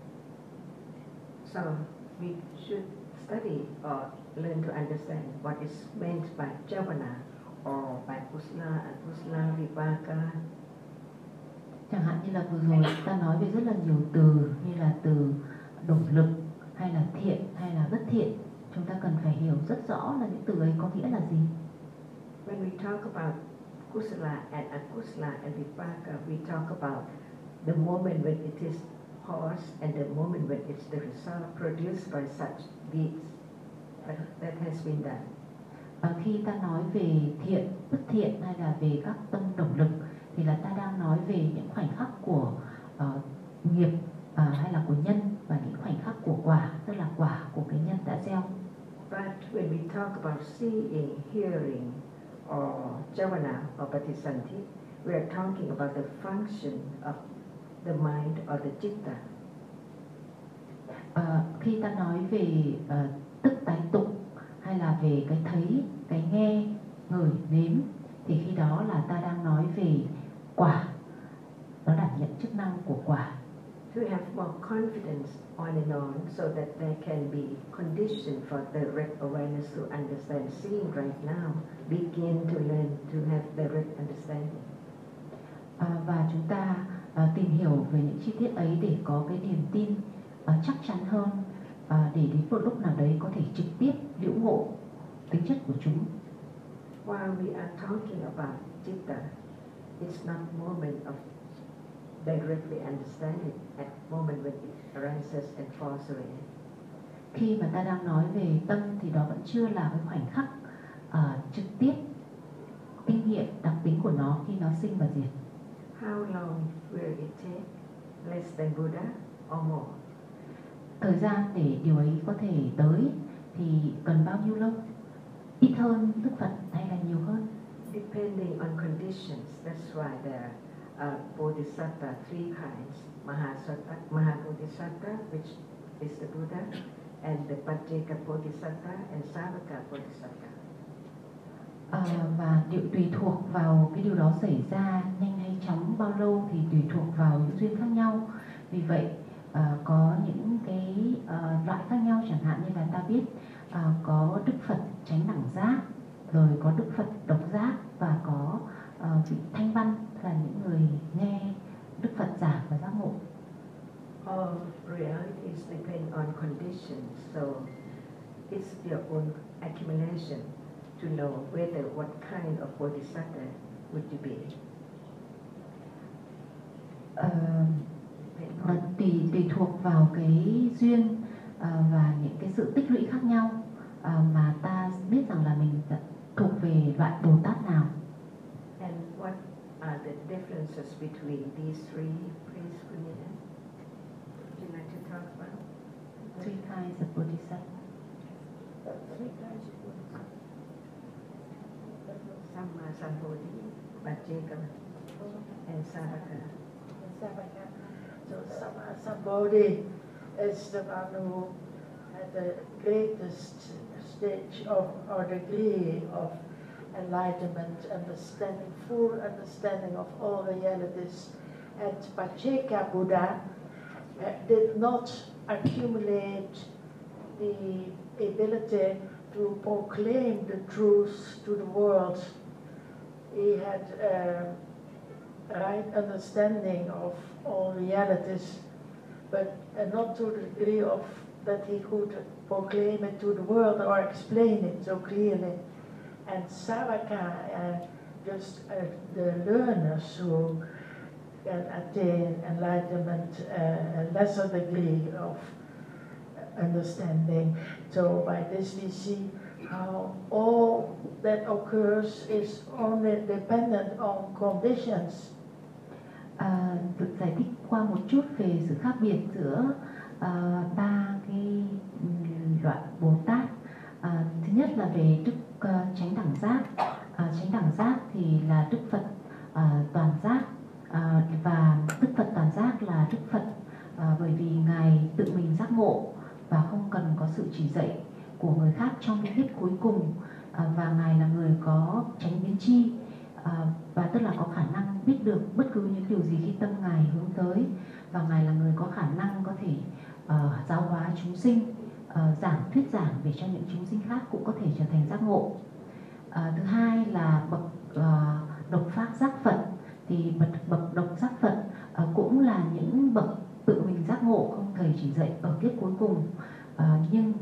So we should study or learn to understand what is meant by Javana or by Kusala and Kusala Vipaka. Chẳng hạn như là vừa rồi ta nói về rất là nhiều từ như là từ động lực hay là thiện hay là bất thiện. Chúng ta cần phải hiểu rất rõ là những từ ấy có nghĩa là gì. When we talk about Kusala and Akusala and Vipaka, we talk about the moment when it is caused and the moment when it's the result produced by such deeds that has been done. Khi ta nói về thiện, bất thiện hay là về các tâm động lực thì là ta đang nói về những khoảnh khắc của nghiệp hay là của nhân, và những khoảnh khắc của quả, tức là quả của cái nhân đã gieo. But when we talk about seeing, hearing, or Javana or Patisanti, we are talking about the function of the mind or the citta. Khi ta nói về tức tái tục hay là về cái thấy, cái nghe, ngửi, nếm thì khi đó là ta đang nói về quả, nó đảm nhận chức năng của quả. To have more confidence on and on so that there can be condition for direct awareness to understand. Seeing right now, begin to learn to have direct understanding. Và chúng ta tìm hiểu về những chi tiết ấy để có cái niềm tin chắc chắn hơn, để đến một lúc nào đấy có thể trực tiếp liễu ngộ tính chất của chúng. While we are talking about citta, it's not moment of directly understanding, at moment when it arises and falls away. Khi mà ta đang nói về tâm thì đó vẫn chưa là cái khoảnh khắc trực tiếp kinh nghiệm đặc tính của nó khi nó sinh và diệt. How long will it take? Less than Buddha or more? Thời gian để điều ấy có thể tới thì cần bao nhiêu lâu? Ít hơn Đức Phật hay là nhiều hơn? Depending on conditions. That's why there are Bodhisattva, three kinds. Mahabodhisattva, which is the Buddha, and the Pajjeka Bodhisattva and Savaka Bodhisattva. Và tùy thuộc vào cái điều đó xảy ra nhanh hay chóng bao lâu thì tùy thuộc vào những duyên khác nhau. Vì vậy có những cái loại khác nhau, chẳng hạn như là ta biết có Đức Phật chánh đẳng giác, rồi có Đức Phật độc giác, và có vị thanh văn là những người nghe Đức Phật giảng và giác ngộ. all realities depend on conditions, so it's your own accumulation to know whether what kind of bodhisattva would you be. Nó tùy thuộc vào cái duyên và những cái sự tích lũy khác nhau mà ta biết rằng là mình thuộc về loại Bồ Tát nào. And what are the differences between these three preschools? Would you like to talk about? Three kinds of Bodhisattva. Sammasambodhi, Pacceka, and Saraka. So Sammasambodhi is the one who had the greatest stage of or degree of enlightenment, understanding, full understanding of all realities. And Pacceka Buddha did not accumulate the ability to proclaim the truth to the world. He had right understanding of all realities, but not to the degree of that he could proclaim it to the world or explain it so clearly. And Saraka, just the learners who can attain enlightenment, a lesser degree of understanding. So by this we see how all that occurs is only dependent on conditions. Được giải thích qua một chút về sự khác biệt giữa ba cái loại Bồ Tát. Thứ nhất là về đức chánh đẳng giác. Chánh đẳng giác thì là Đức Phật toàn giác, và Đức Phật toàn giác là Đức Phật bởi vì Ngài tự mình giác ngộ và không cần có sự chỉ dạy của người khác trong cái kiếp cuối cùng, và Ngài là người có chánh biến tri, và tức là có khả năng biết được bất cứ những điều gì khi tâm Ngài hướng tới, và Ngài là người có khả năng có thể giáo hóa chúng sinh, thuyết giảng để cho những chúng sinh khác cũng có thể trở thành giác ngộ. Thứ hai là bậc độc phát giác Phật, thì bậc độc giác Phật cũng là những bậc tự mình giác ngộ không thầy chỉ dạy ở kiếp cuối cùng, nhưng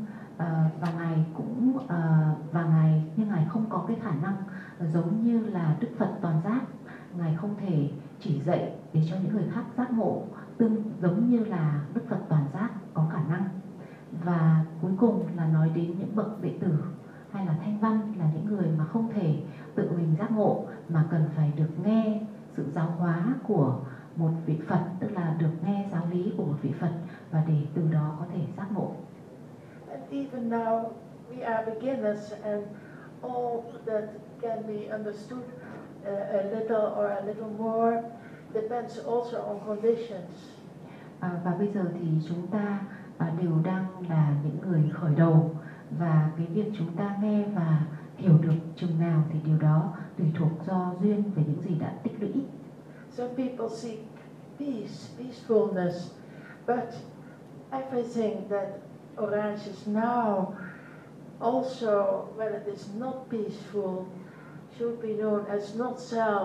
Ngài không có cái khả năng giống như là Đức Phật toàn giác. Ngài không thể chỉ dạy để cho những người khác giác ngộ giống như là Đức Phật toàn giác có khả năng. Và cuối cùng là nói đến những bậc đệ tử hay là thanh văn, là những người mà không thể tự mình giác ngộ mà cần phải được nghe sự giáo hóa của một vị Phật, tức là được nghe giáo lý của một vị Phật và để từ đó có thể giác ngộ. And even now we are beginners, and all that can be understood a little or a little more depends also on conditions. Và bây giờ thì chúng ta đều đang là những người khởi đầu, và cái việc chúng ta nghe và hiểu được chừng nào thì điều đó tùy thuộc do duyên về những gì đã tích lũy. Some people seek peace, peacefulness, but everything that arises now, also when it is not peaceful, should be known as not self.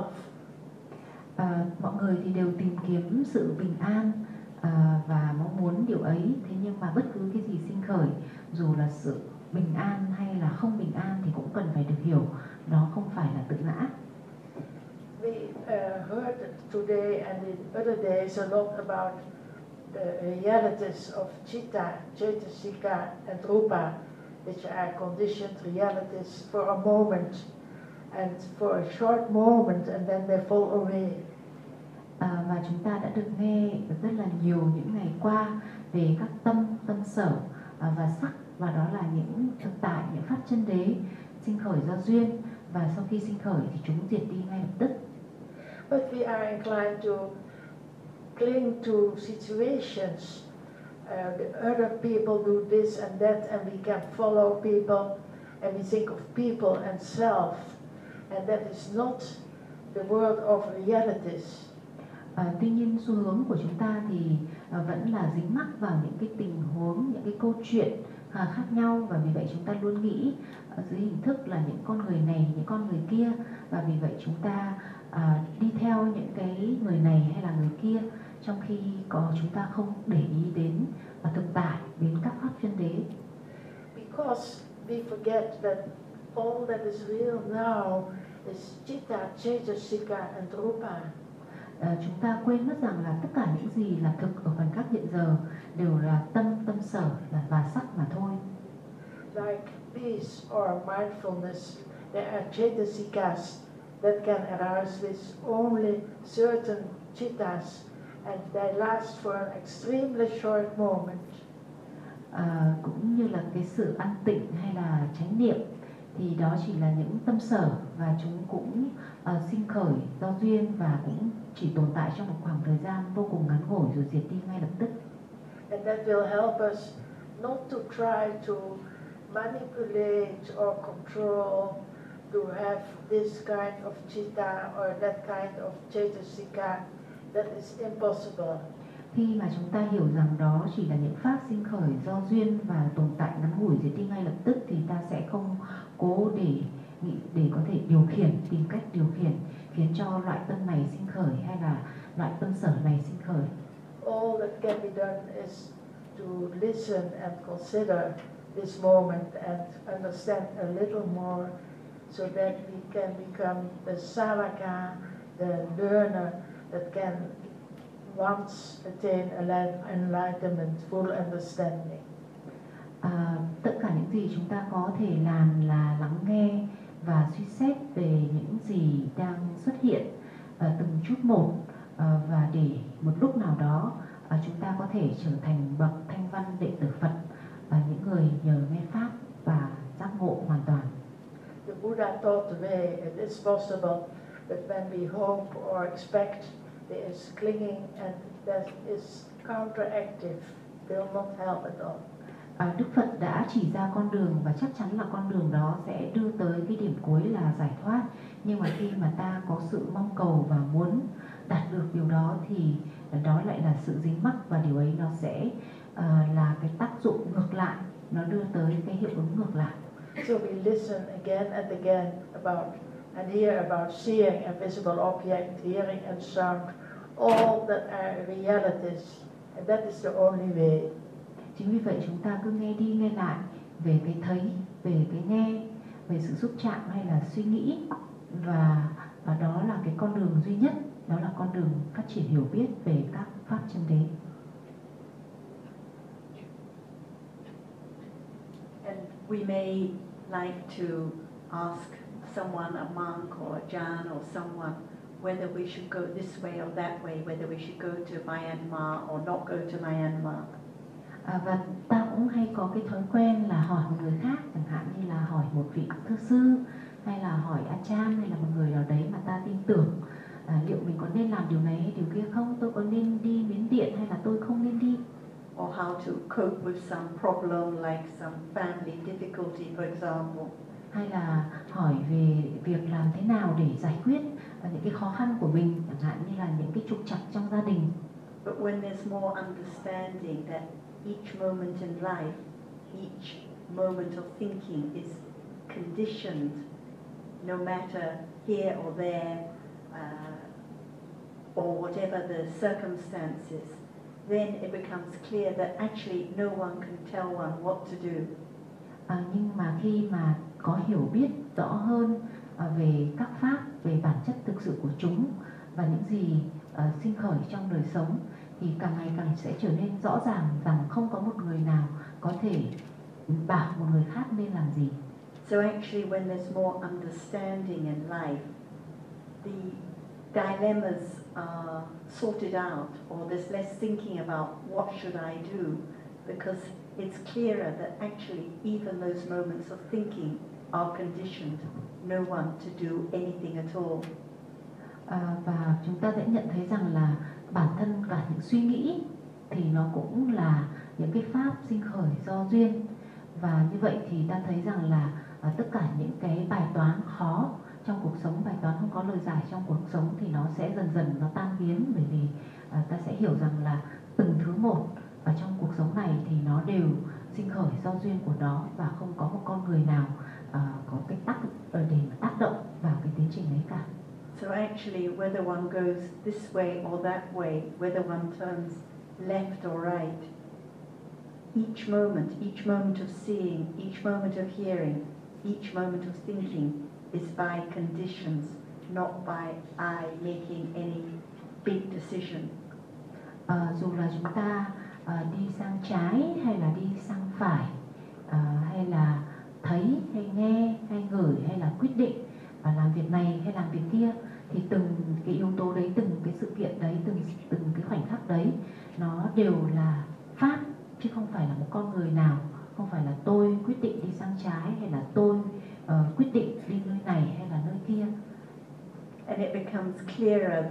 Mọi người thì đều tìm kiếm sự bình an và mong muốn điều ấy, thế nhưng mà bất cứ cái gì sinh khởi, dù là sự bình an hay là không bình an, thì cũng cần phải được hiểu nó không phải là tự ngã. We heard today and in other days a lot about the realities of Chitta, Cetasika and Rupa, which are conditioned realities for a moment and for a short moment, and then they fall away. Và chúng ta đã được nghe rất là nhiều những ngày qua về các tâm sở và sắc, và đó là những thực tại, những pháp chân đế sinh khởi do duyên, và sau khi sinh khởi thì chúng diệt đi ngay lập tức. But we are inclined to cling to situations. The other people do this and that, and we can follow people, and we think of people and self, and that is not the world of realities. Tuy nhiên xu hướng của chúng ta thì vẫn là dính mắc vào những cái tình huống, những cái câu chuyện khác nhau, và vì vậy chúng ta luôn nghĩ dưới hình thức là những con người này, những con người kia, và vì vậy chúng ta đi theo những cái người này hay là người kia, trong khi chúng ta không để ý đến và thực tại đến các pháp chân đế. Because we forget that all that is real now is Chitta, Cetasika and Rupa. Chúng ta quên mất rằng là tất cả những gì là thực ở khoảnh khắc hiện giờ đều là tâm sở và sắc mà thôi. Like peace or mindfulness, there are Cetasikas that can arise with only certain Chittas, and they last for an extremely short moment. Cũng như là cái sự an tịnh hay là chánh niệm thì đó chỉ là những tâm sở và chúng cũng sinh khởi do duyên và cũng chỉ tồn tại trong một khoảng thời gian vô cùng ngắn ngủi rồi diệt đi ngay lập tức. And that will help us not to try to manipulate or control to have this kind of chitta or that kind of cetasika. That is impossible. Khi mà chúng ta hiểu rằng đó chỉ là những pháp sinh khởi do duyên và tồn tại ngắn ngủi diệt đi ngay lập tức thì ta sẽ không cố để có thể tìm cách điều khiển khiến cho loại tâm này sinh khởi hay là loại tâm sở này sinh khởi. All that can be done is to listen and consider this moment and understand a little more so that we can become the savaka, the learner that can once attain enlightenment, full understanding. Tất cả những gì chúng ta có thể làm là lắng nghe và suy xét về những gì đang xuất hiện từng chút một và để một lúc nào đó chúng ta có thể trở thành bậc thanh văn đệ tử Phật, những người nhờ nghe pháp và giác ngộ hoàn toàn. The Buddha taught the way. It is possible that when we hope or expect, there is clinging and that is counteractive, will not help at all. Đức Phật đã chỉ ra con đường và chắc chắn là con đường đó sẽ đưa tới cái điểm cuối là giải thoát. Nhưng mà khi mà ta có sự mong cầu và muốn đạt được điều đó thì đó lại là sự dính mắc và điều ấy nó sẽ là cái tác dụng ngược lại, nó đưa tới cái hiệu ứng ngược lại. So we listen again and again about and hear about seeing a visible object, hearing and sound, all that are realities, and that is the only way. Chính vì vậy chúng ta cứ nghe đi nghe lại về cái thấy, về cái nghe, về sự xúc chạm hay là suy nghĩ, và đó là cái con đường duy nhất, đó là con đường phát triển hiểu biết về các pháp chân đế. And we may like to ask someone, a monk or a Jan or someone, whether we should go this way or that way, whether we should go to Myanmar or not go to Myanmar. Và ta cũng hay có cái thói quen là hỏi một người khác, chẳng hạn như là hỏi một vị thư sư hay là hỏi Achan hay là một người nào đấy mà ta tin tưởng, liệu mình có nên làm điều này hay điều kia không, tôi có nên đi Miến Điện hay là tôi không nên đi. Or how to cope with some problem like some family difficulty, for example. Hay là hỏi về việc làm thế nào để giải quyết những cái khó khăn của mình, chẳng hạn như là những cái trục trặc trong gia đình. But when there's more understanding that each moment in life, each moment of thinking is conditioned, no matter here or there, or whatever the circumstances, then it becomes clear that actually no one can tell one what to do. Nhưng mà khi mà có hiểu biết rõ hơn về các pháp, về bản chất thực sự của chúng và những gì sinh khởi trong đời sống, thì càng ngày càng sẽ trở nên rõ ràng rằng không có một người nào có thể bảo một người khác nên làm gì. So actually when there's more understanding in life, the dilemmas are sorted out, or there's less thinking about what should I do, because it's clearer that actually even those moments of thinking are conditioned, no one to do anything at all. Và chúng ta sẽ nhận thấy rằng là bản thân cả những suy nghĩ thì nó cũng là những cái pháp sinh khởi do duyên, và như vậy thì ta thấy rằng là tất cả những cái bài toán khó trong cuộc sống, bài toán không có lời giải trong cuộc sống thì nó sẽ dần dần nó tan biến, bởi vì ta sẽ hiểu rằng là từng thứ một ở trong cuộc sống này thì nó đều sinh khởi do duyên của nó, và không có một con người nào có cái để mà tác động vào cái tiến trình ấy cả. So actually, whether one goes this way or that way, whether one turns left or right, each moment of seeing, each moment of hearing, each moment of thinking is by conditions, not by I making any big decision. Dù là chúng ta đi sang trái hay là đi sang phải, hay là thấy hay nghe hay ngửi hay là quyết định làm việc này hay làm việc kia, thì từng cái yếu tố đấy, từng cái sự kiện đấy, từng cái khoảnh khắc đấy, nó đều là pháp, chứ không phải là một con người nào, không phải là tôi quyết định đi sang trái hay là tôi quyết định đi nơi này hay là nơi kia. And it becomes clearer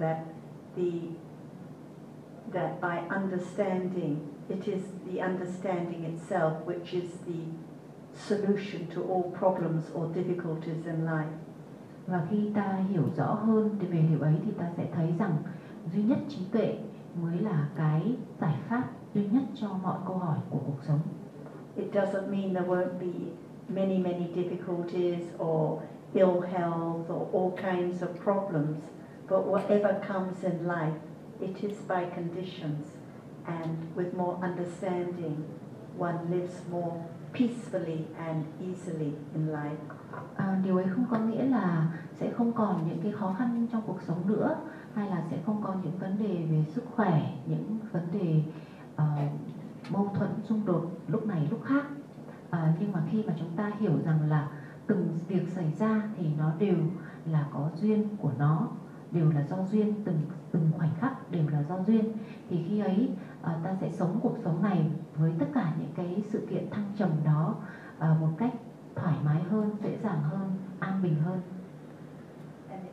that by understanding, it is the understanding itself which is the solution to all problems or difficulties in life. Và khi ta hiểu rõ hơn về điều ấy thì ta sẽ thấy rằng duy nhất trí tuệ mới là cái giải pháp duy nhất cho mọi câu hỏi của cuộc sống. It doesn't mean there won't be many difficulties or ill health or all kinds of problems, but whatever comes in life, it is by conditions, and with more understanding, one lives more peacefully and easily in life. Điều ấy không có nghĩa là sẽ không còn những cái khó khăn trong cuộc sống nữa, hay là sẽ không còn những vấn đề về sức khỏe, những vấn đề mâu thuẫn, xung đột lúc này lúc khác. Nhưng mà khi mà chúng ta hiểu rằng là từng việc xảy ra thì nó đều là có duyên của nó, đều là do duyên, từng khoảnh khắc đều là do duyên, thì khi ấy ta sẽ sống cuộc sống này với tất cả những cái sự kiện thăng trầm đó một cách thoải mái hơn, dễ dàng hơn, an bình hơn. And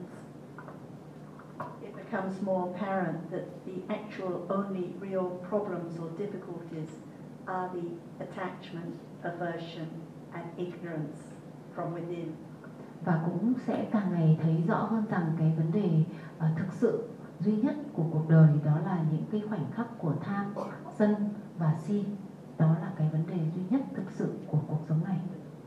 it becomes more apparent that the actual only real problems or difficulties are the attachment, aversion and ignorance from within. Và cũng sẽ càng ngày thấy rõ hơn rằng cái vấn đề thực sự duy nhất của cuộc đời đó là những cái khoảnh khắc của tham, sân và si. Đó là cái vấn đề duy nhất thực sự của cuộc sống này.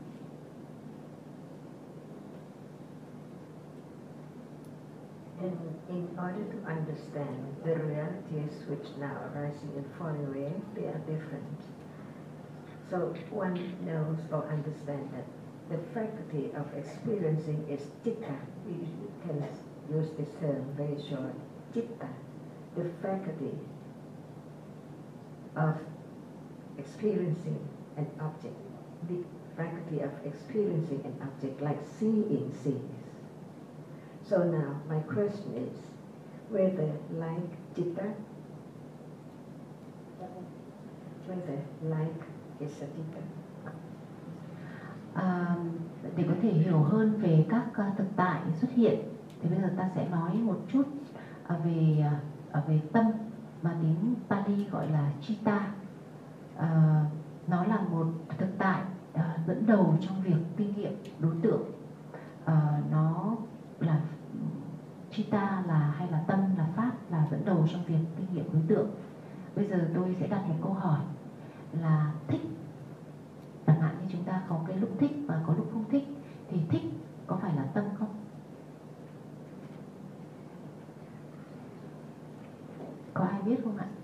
In order to understand the realities which now arising in foreign way, they are different. So one knows or understands that the faculty of experiencing is citta. We can use this term very short. Citta, the faculty of experiencing an object, the faculty of experiencing an object like seeing sees. So now my question is whether like citta, whether like is a citta. Để có thể hiểu hơn về các thực tại xuất hiện thì bây giờ ta sẽ nói một chút về tâm mà tiếng Pali gọi là citta. Nó là một thực tại dẫn đầu trong việc kinh nghiệm đối tượng. Nó là citta hay là tâm là pháp, là dẫn đầu trong việc kinh nghiệm đối tượng. Bây giờ tôi sẽ đặt một câu hỏi là thích. Chẳng hạn như chúng ta có cái lúc thích và có lúc không thích, thì thích có phải là tâm không? Có ai biết không ạ?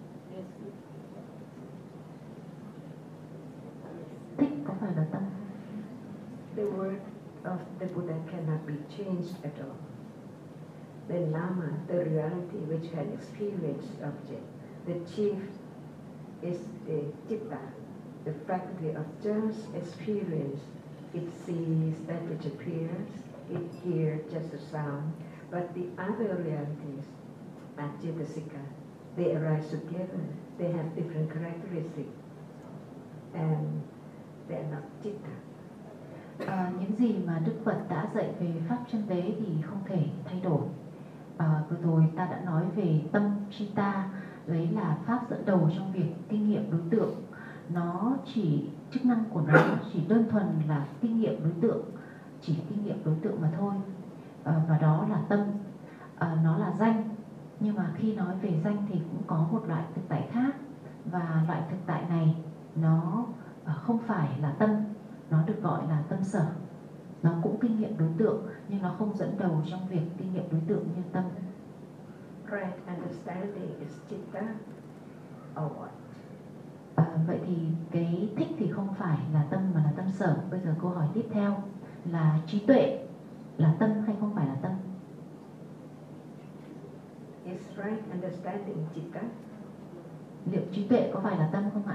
Thích có phải là tâm không? The word of the Buddha cannot be changed at all. The Nama, the reality which can experience object, the chief is the citta, the faculty of just experience. It sees that which appears, it hears just a sound, but the other realities are Cetasika. They arise together, they have different characteristics, and they are not citta. Những gì mà Đức Phật đã dạy về pháp chân đế thì không thể thay đổi. Vừa rồi ta đã nói về tâm citta, đấy là pháp dẫn đầu trong việc kinh nghiệm đối tượng. Nó chỉ chức năng của nó chỉ đơn thuần là kinh nghiệm đối tượng, chỉ kinh nghiệm đối tượng mà thôi. Và đó là tâm. Nó là danh, nhưng mà khi nói về danh thì cũng có một loại thực tại khác, và loại thực tại này nó không phải là tâm, nó được gọi là tâm sở. Nó cũng kinh nghiệm đối tượng nhưng nó không dẫn đầu trong việc kinh nghiệm đối tượng như tâm. Right understanding is citta or what? Vậy thì cái thích thì không phải là tâm mà là tâm sở. Bây giờ câu hỏi tiếp theo là trí tuệ là tâm hay không phải là tâm? Is right understanding citta? Liệu trí tuệ có phải là tâm không ạ?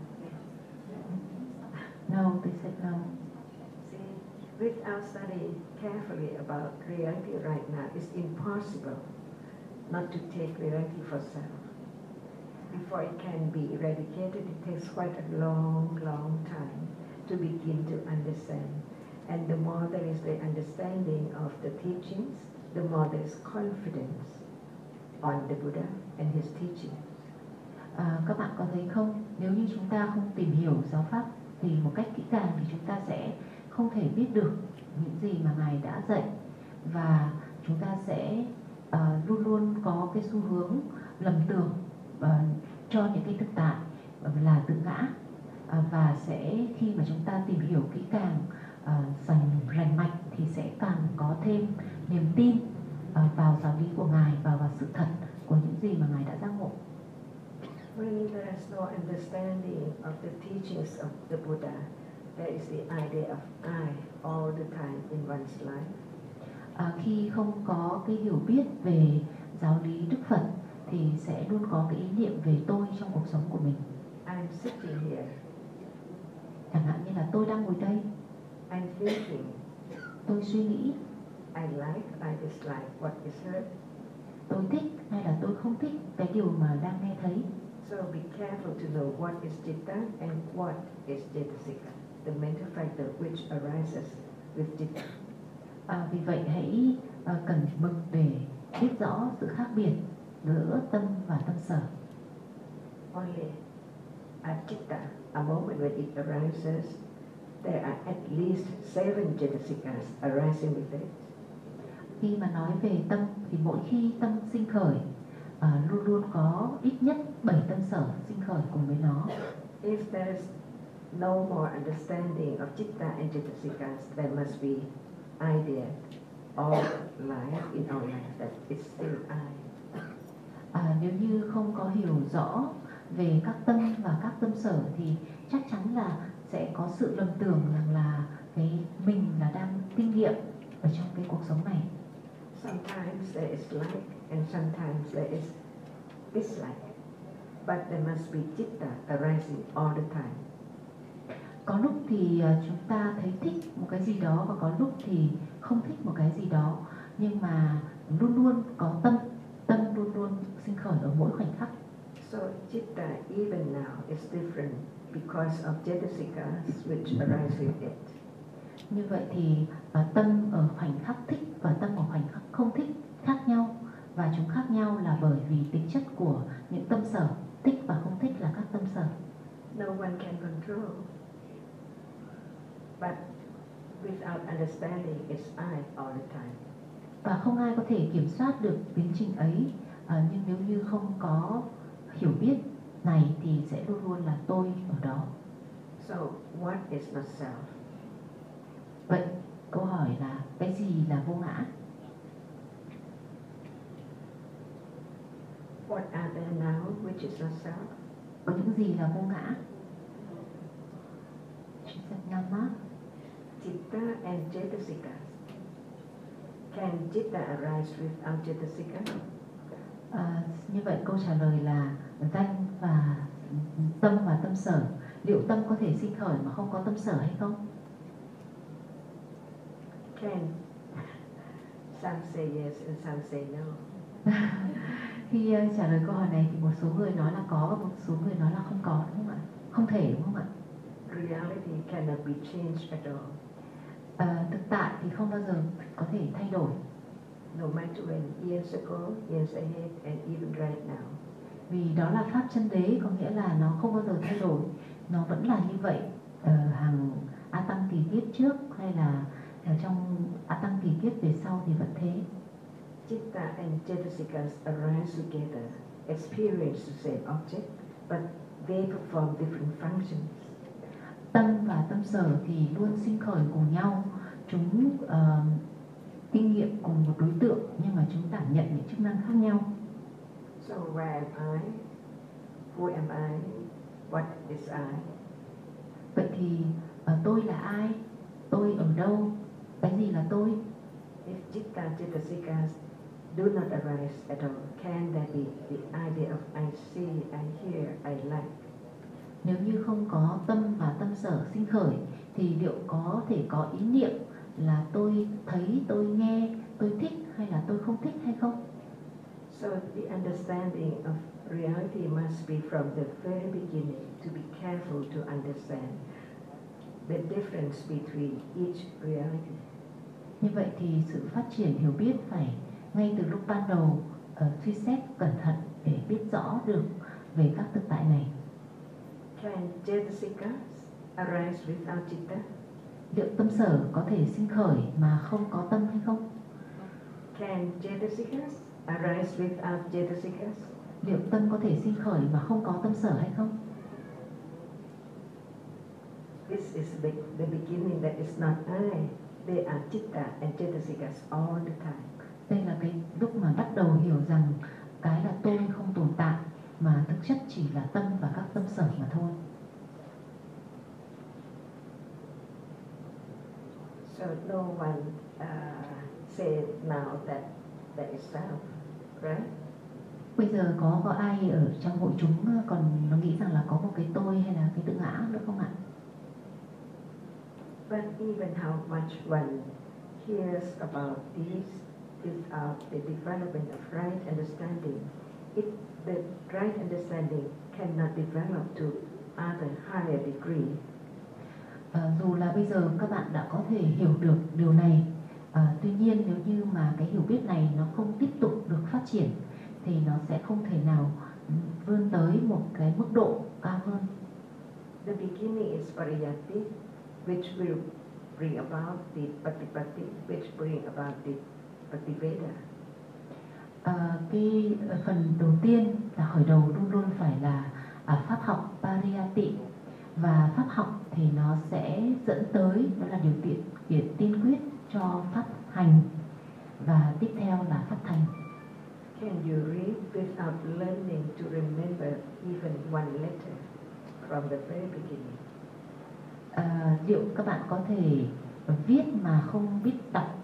No, they said no. See, without studying carefully about reality right now, it's impossible not to take reality for self. Before it can be eradicated, it takes quite a long, long time to begin to understand. And the more there is the understanding of the teachings, the more there is confidence on the Buddha and his teaching. Các bạn có thấy không? Nếu như chúng ta không tìm hiểu giáo pháp thì một cách kỹ càng thì chúng ta sẽ không thể biết được những gì mà Ngài đã dạy, và chúng ta sẽ luôn luôn có cái xu hướng lầm tưởng cho những cái thực tại là tự ngã, và sẽ khi mà chúng ta tìm hiểu kỹ càng rành mạch thì sẽ càng có thêm niềm tin vào giáo lý của Ngài và vào sự thật của những gì mà Ngài đã giác ngộ. When there is no understanding of the teachings of the Buddha, there is the idea of I all the time in one's life. Khi không có cái hiểu biết về giáo lý Đức Phật thì sẽ luôn có cái ý niệm về tôi trong cuộc sống của mình. I'm sitting here. Chẳng hạn như là tôi đang ngồi đây. I'm thinking. Tôi suy nghĩ. I like, I dislike what is heard. Tôi thích hay là tôi không thích cái điều mà đang nghe thấy. So be careful to know what is citta and what is cetasika, the mental factor which arises with citta. Vì vậy hãy cẩn mực để biết rõ sự khác biệt giữa tâm và tâm sở. Only at citta, a moment when it arises, there are at least 7 cetasikas arising with it. Khi mà nói về tâm thì mỗi khi tâm sinh khởi luôn luôn có ít nhất 7 tâm sở sinh khởi cùng với nó. If there is no more understanding of citta and cetasikas, there must be idea all life in our life that it's still I. Nếu như không có hiểu rõ về các tâm và các tâm sở thì chắc chắn là sẽ có sự lầm tưởng rằng là cái mình là đang kinh nghiệm ở trong cái cuộc sống này. Sometimes there is like and sometimes there is dislike, but there must be citta arising all the time. Có lúc thì chúng ta thấy thích một cái gì đó và có lúc thì không thích một cái gì đó, nhưng mà luôn luôn có tâm luôn luôn sinh khởi ở mỗi khoảnh khắc. So citta even now is different because of cetasikas which arise with it. Như vậy thì tâm ở khoảnh khắc thích và tâm ở khoảnh khắc không thích khác nhau, và chúng khác nhau là bởi vì tính chất của những tâm sở. Thích và không thích là các tâm sở. No one can control, but without understanding it's I all the time. Và không ai có thể kiểm soát được tiến trình ấy, nhưng nếu như không có hiểu biết này thì sẽ luôn luôn là tôi ở đó. So what is not self? Vậy câu hỏi là cái gì là vô ngã? What are there now which is not self? Có những gì là vô ngã? She said Nama. Citta and cetasikas. Can citta arise without cetasika? Như vậy câu trả lời là danh và tâm và tâm sở. Liệu tâm có thể sinh khởi mà không có tâm sở hay không? Can. Some say yes and some say no. Khi trả lời câu hỏi này thì một số người nói là có và một số người nói là không có, đúng không ạ? Không thể, đúng không ạ? Reality cannot be changed at all. Thực tại thì không bao giờ có thể thay đổi. No matter when years ago, years ahead, and even right now. Vì đó là pháp chân đế, có nghĩa là nó không bao giờ thay đổi, nó vẫn là như vậy hàng a tăng kỳ kiếp trước hay là ở trong a tăng kỳ kiếp về sau thì vẫn thế. Citta and cetasikas arise together, experience the same object, but they perform different functions. Tâm và tâm sở thì luôn sinh khởi cùng nhau, chúng kinh nghiệm cùng một đối tượng nhưng mà chúng đảm nhận những chức năng khác nhau. So where am I? Who am I? What is I? Vậy thì tôi là ai? Tôi ở đâu? Cái gì là tôi? If Citta Cetasikas do not arise at all, can there be the idea of I see, I hear, I like? Nếu như không có tâm và tâm sở sinh khởi thì liệu có thể có ý niệm là tôi thấy, tôi nghe, tôi thích hay là tôi không thích hay không? So the understanding of reality must be from the very beginning, to be careful to understand the difference between each reality. Như vậy thì sự phát triển hiểu biết phải ngay từ lúc ban đầu suy xét cẩn thận để biết rõ được về các thực tại này. Can Cetasikas arise without Citta? Liệu tâm sở có thể sinh khởi mà không có tâm hay không? Can Cetasikas arise without Cetasikas? Liệu tâm có thể sinh khởi mà không có tâm sở hay không? This is the beginning that is not I. They are Citta and Cetasikas all the time. Đây là cái lúc mà bắt đầu hiểu rằng cái là tôi không tồn tại mà thực chất chỉ là tâm và các tâm sở mà thôi. So no one say now that there is self, right? Bây giờ có ai ở trong hội chúng còn nó nghĩ rằng là có một cái tôi hay là cái tự ngã nữa không ạ? But even how much one hears about these without the development of right understanding, the right understanding cannot develop to other higher degree. Dù là bây giờ các bạn đã có thể hiểu được điều này, tuy nhiên nếu như mà cái hiểu biết này nó không tiếp tục được phát triển thì nó sẽ không thể nào vươn tới một cái mức độ cao hơn. The beginning is pariyati, which will bring about the patipati, which bring about the pativeda. Cái phần đầu tiên là khởi đầu luôn luôn phải là pháp học pariyati, và pháp học thì nó sẽ dẫn tới, đó là điều kiện tiên quyết cho pháp hành, và tiếp theo là pháp thành. Can you read without learning to remember even one letter from the very beginning? Liệu các bạn có thể viết mà không biết đọc,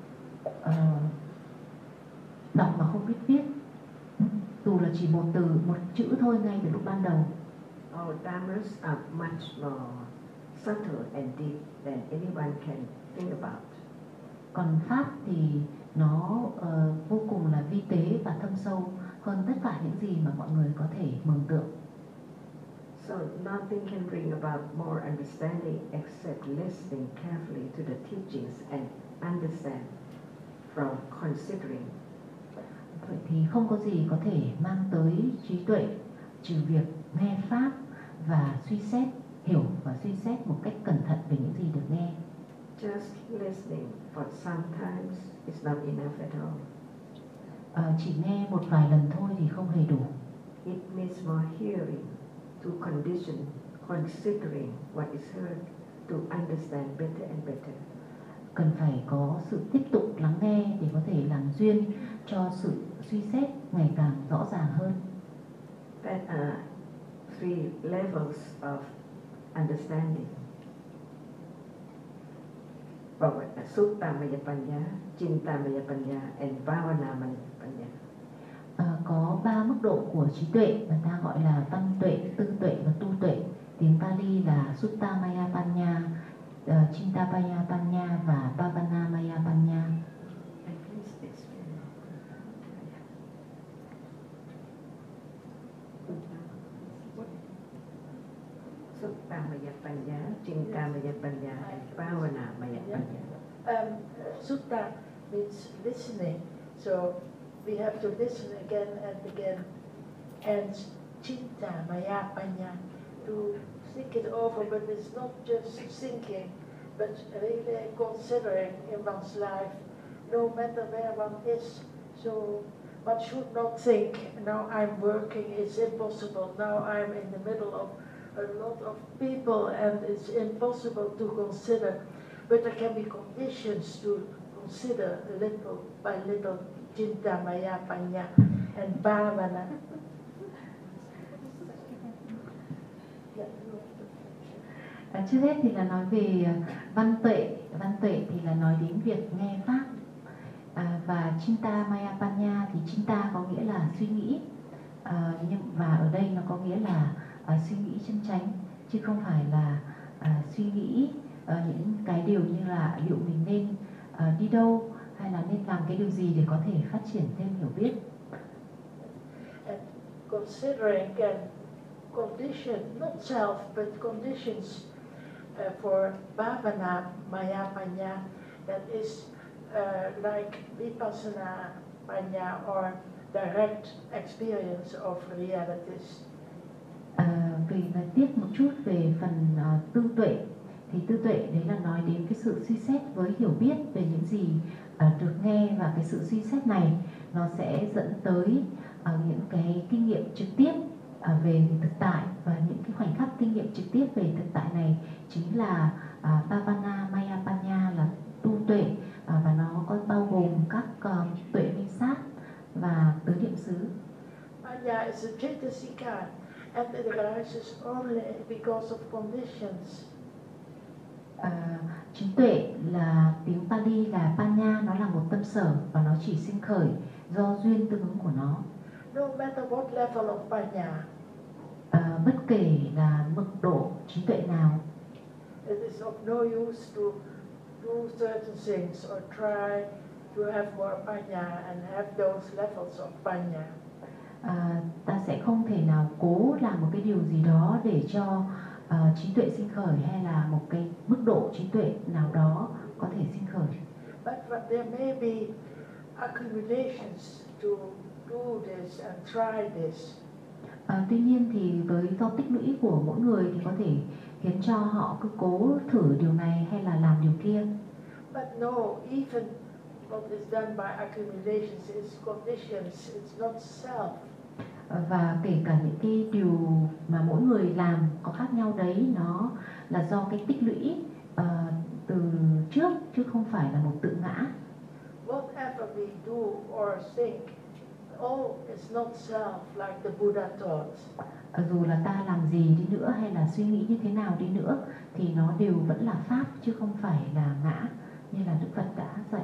đọc mà không biết viết, dù là chỉ một từ, một chữ thôi ngay từ lúc ban đầu? Our dhammas are much more subtle and deep than anyone can think about. Còn pháp thì nó vô cùng là vi tế và thâm sâu hơn tất cả những gì mà mọi người có thể mường tượng. So nothing can bring about more understanding except listening carefully to the teachings and understand from considering. Vậy thì không có gì có thể mang tới trí tuệ trừ việc nghe pháp và suy xét, hiểu và suy xét một cách cẩn thận về những gì được nghe. Just listening for sometimes is not enough at all. Chỉ nghe một vài lần thôi thì không hề đủ. It needs more hearing to condition, considering what is heard to understand better and better. Cần phải có sự tiếp tục lắng nghe để có thể làm duyên cho sự suy xét ngày càng rõ ràng hơn. There are three levels of understanding. Suttamaya Panya, Chintamaya Panya and Bhavanamaya Panya. Có 3 mức độ của trí tuệ mà ta gọi là văn tuệ, tư tuệ và tu tuệ. Tiếng Pali là Suttamaya Panya, Chintapaya Panya và Bhavanamaya Panya. Suttamaya Panya, Chintamaya Panya and Bhavanamaya Panya. Sutta means listening, so we have to listen again and again. And Chinta, Maya, Panya, to think it over, but it's not just thinking, but really considering in one's life, no matter where one is. So one should not think, now I'm working, it's impossible, now I'm in the middle of a lot of people and it's impossible to consider. but there can be conditions to consider little by little Cinta Maya Panya and Bhavana. Trước hết thì là nói về văn tuệ thì là nói đến việc nghe pháp, và Cinta Maya Panya thì Cinta có nghĩa là suy nghĩ, và ở đây nó có nghĩa là suy nghĩ chân chánh, chứ không phải là suy nghĩ những cái điều như là liệu mình nên đi đâu hay là nên làm cái điều gì để có thể phát triển thêm hiểu biết. And considering and condition, not self, but conditions for Bhavana Maya Panya, that is like Vipassana Panya or direct experience of realities. Về nói tiếp một chút về phần tư tuệ, thì tư tuệ đấy là nói đến cái sự suy xét với hiểu biết về những gì được nghe, và cái sự suy xét này nó sẽ dẫn tới những cái kinh nghiệm trực tiếp về thực tại, và những cái khoảnh khắc kinh nghiệm trực tiếp về thực tại này chính là Bhavana Maya Panya, là tu tuệ, và nó có bao gồm các tuệ minh sát và tứ niệm xứ. Panya is a Jaitasika, and it arises only because of conditions. Chính tuệ là tiếng Pali là Panya, nó là một tâm sở và nó chỉ sinh khởi do duyên tương ứng của nó. No matter what level of Panya, bất kể là mức độ trí tuệ nào, it is of no use to do certain things or try to have more Panya and have those levels of Panya. Ta sẽ không thể nào cố làm một cái điều gì đó để cho trí tuệ sinh khởi, hay là một cái mức độ trí tuệ nào đó có thể sinh khởi. But there may be accumulations to do this and try this. Tuy nhiên thì với do tích lũy của mỗi người thì có thể khiến cho họ cứ cố thử điều này hay là làm điều kia. But no, even what is done by accumulations is conditions, it's not self. Và kể cả những cái điều mà mỗi người làm có khác nhau đấy, nó là do cái tích lũy từ trước, chứ không phải là một tự ngã. Whatever we do or think, all is not self like the Buddha taught. Dù là ta làm gì đi nữa hay là suy nghĩ như thế nào đi nữa thì nó đều vẫn là pháp, chứ không phải là ngã như là Đức Phật đã dạy.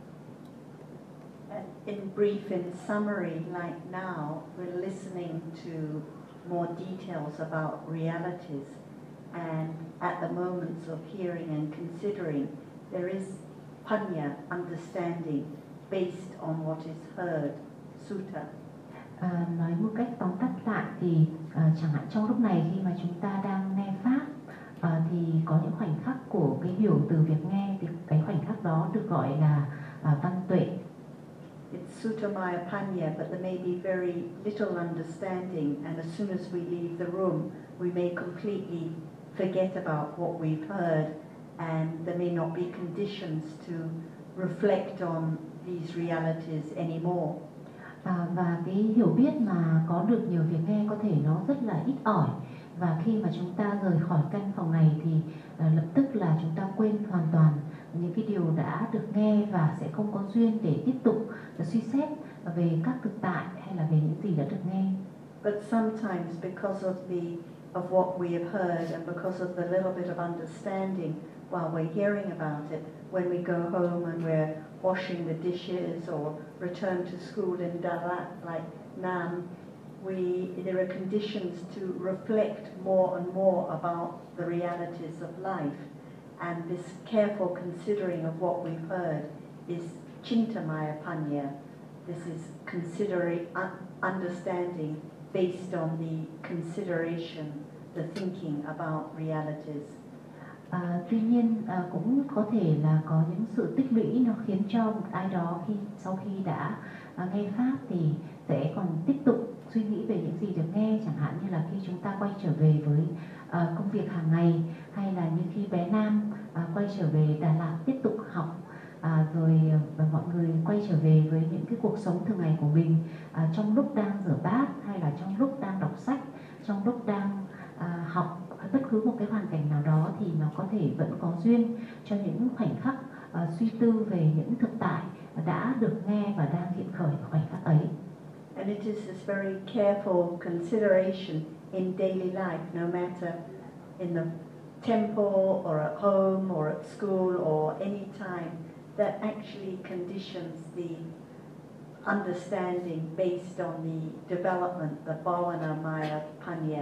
And in brief, in summary, like now, we're listening to more details about realities, and at the moments of hearing and considering, there is panya, understanding, based on what is heard, sutta. Nói một cách tóm tắt lại thì chẳng hạn trong lúc này khi mà chúng ta đang nghe pháp, thì có những khoảnh khắc của cái hiểu từ việc nghe, thì cái khoảnh khắc đó được gọi là văn tuệ. It's Sutta Maya Panya, but there may be very little understanding, and as soon as we leave the room, we may completely forget about what we've heard, and there may not be conditions to reflect on these realities anymore. Và cái hiểu biết mà có được nhờ việc nghe có thể nó rất là ít ỏi, và khi mà chúng ta rời khỏi căn phòng này thì lập tức là chúng ta quên hoàn toàn những cái điều đã được nghe, và sẽ không có duyên để tiếp tục suy xét về các thực tại hay là về những gì đã được nghe. But sometimes because of what we have heard and because of the little bit of understanding while we're hearing about it, when we go home and we're washing the dishes or return to school in Dalat like Nam, there are conditions to reflect more and more about the realities of life. And this careful considering of what we've heard is Chintamaya Panya. This is considering, understanding based on the consideration, the thinking about realities. Tuy nhiên cũng có thể là có những sự tích lũy nó khiến cho một ai đó sau khi đã nghe pháp thì sẽ còn tiếp tục suy nghĩ về những gì được nghe, chẳng hạn như là khi chúng ta quay trở về với công việc hàng ngày, hay là như khi bé Nam quay trở về Đà Lạt tiếp tục học, rồi mọi người quay trở về với những cái cuộc sống thường ngày của mình, trong lúc đang rửa bát hay là trong lúc đang đọc sách, trong lúc đang học bất cứ một cái hoàn cảnh nào đó thì nó có thể vẫn có duyên cho những khoảnh khắc suy tư về những thực tại đã được nghe và đang hiện khởi ở khoảnh khắc ấy. And it is this very careful consideration in daily life, no matter in the temple or at home or at school or any time, that actually conditions the understanding based on the development, the bhavana maya panya.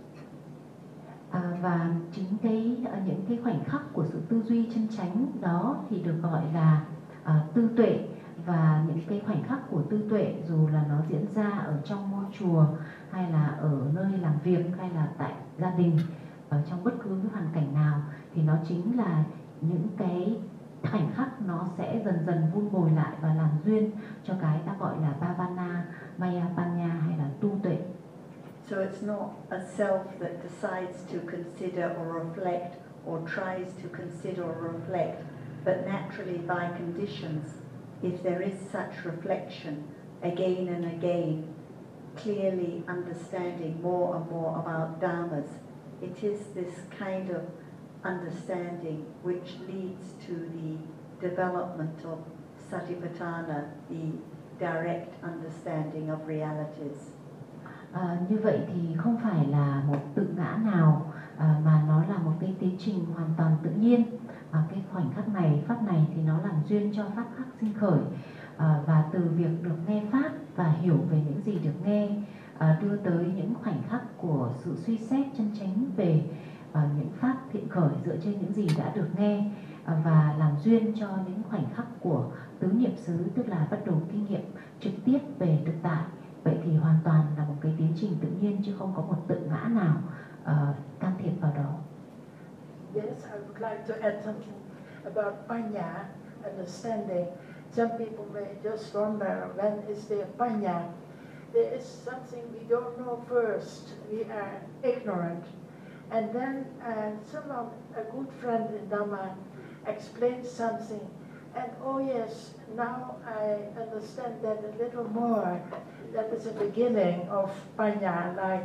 Và chính những cái khoảnh khắc của sự tư duy chân chánh đó thì được gọi là tư tuệ, và những cái khoảnh khắc của tư tuệ dù là nó diễn ra ở trong môi chùa hay là ở nơi làm việc hay là tại gia đình, ở trong bất cứ cái hoàn cảnh nào, thì nó chính là những cái khoảnh khắc nó sẽ dần dần vun bồi lại và làm duyên cho cái ta gọi là bhavana maya panya hay là tu tuệ. So it's not a self that decides to consider or reflect or tries to consider or reflect, but naturally by conditions, if there is such reflection again and again, clearly understanding more and more about dharmas, it is this kind of understanding which leads to the development of satipatthana, the direct understanding of realities. Như vậy thì không phải là một tự ngã nào, mà nó là một cái tiến trình hoàn toàn tự nhiên. Cái khoảnh khắc này, pháp này thì nó làm duyên cho pháp khác sinh khởi, và từ việc được nghe pháp và hiểu về những gì được nghe, đưa tới những khoảnh khắc của sự suy xét chân chánh về những pháp hiện khởi dựa trên những gì đã được nghe, và làm duyên cho những khoảnh khắc của tứ niệm xứ, tức là bắt đầu kinh nghiệm trực tiếp về thực tại. Vậy thì hoàn toàn là một cái tiến trình tự nhiên chứ không có một tự ngã nào can thiệp vào đó. Yes, I would like to add something about panya, understanding. Some people may just wonder, when is there panya? There is something we don't know first. We are ignorant. And then someone, a good friend in Dhamma, explained something. And oh yes, now I understand that a little more. That is the beginning of panya. Like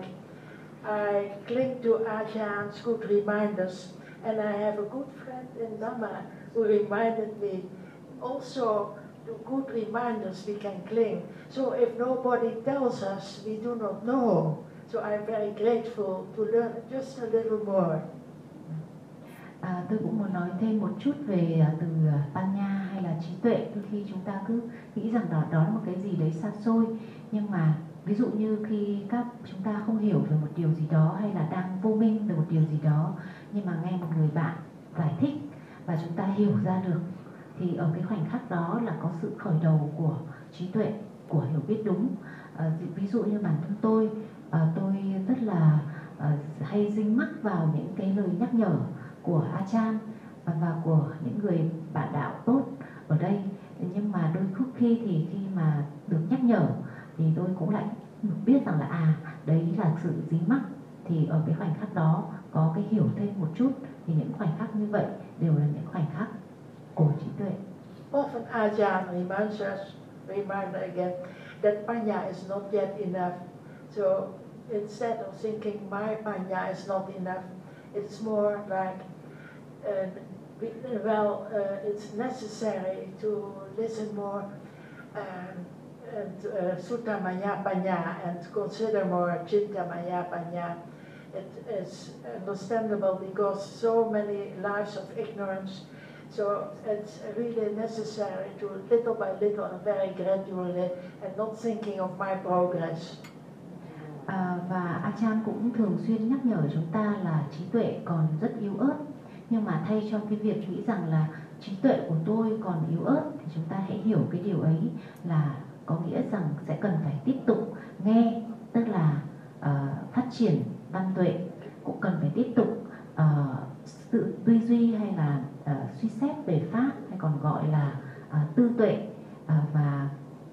I cling to Ajahns, good reminders, and I have a good friend in Dhamma who reminded me also to good reminders we can cling. So if nobody tells us, we do not know. So I'm very grateful to learn just a little more. Tôi cũng muốn nói thêm một chút về từ panya hay là trí tuệ. Đôi khi chúng ta cứ nghĩ rằng đó là một cái gì đấy xa xôi, nhưng mà ví dụ như khi chúng ta không hiểu về một điều gì đó hay là đang vô minh về một điều gì đó, nhưng mà nghe một người bạn giải thích và chúng ta hiểu ra được, thì ở cái khoảnh khắc đó là có sự khởi đầu của trí tuệ, của hiểu biết đúng. Ví dụ như bản thân tôi rất là hay dính mắc vào những cái lời nhắc nhở của Ajahn và của những người bạn đạo tốt ở đây, nhưng mà đôi khi thì khi mà được nhắc nhở thì tôi cũng lại biết rằng là đấy là sự dính mắc, thì ở cái khoảnh khắc đó có cái hiểu thêm một chút, thì những khoảnh khắc như vậy đều là những khoảnh khắc của trí tuệ. Often Ajahn remind again that panya is not yet enough. So instead of thinking my panya is not enough, it's more like it's necessary to listen more and Sutta Maya Panya and consider more Chinta Maya Panya. It is understandable because so many lives of ignorance, so it's really necessary to little by little and very gradually and not thinking of my progress. Và Ajahn cũng thường xuyên nhắc nhở chúng ta là trí tuệ còn rất yếu ớt, nhưng mà thay cho cái việc nghĩ rằng là trí tuệ của tôi còn yếu ớt thì chúng ta hãy hiểu cái điều ấy là có nghĩa rằng sẽ cần phải tiếp tục nghe, tức là phát triển văn tuệ, cũng cần phải tiếp tục sự tư duy hay là suy xét về pháp, hay còn gọi là tư tuệ, và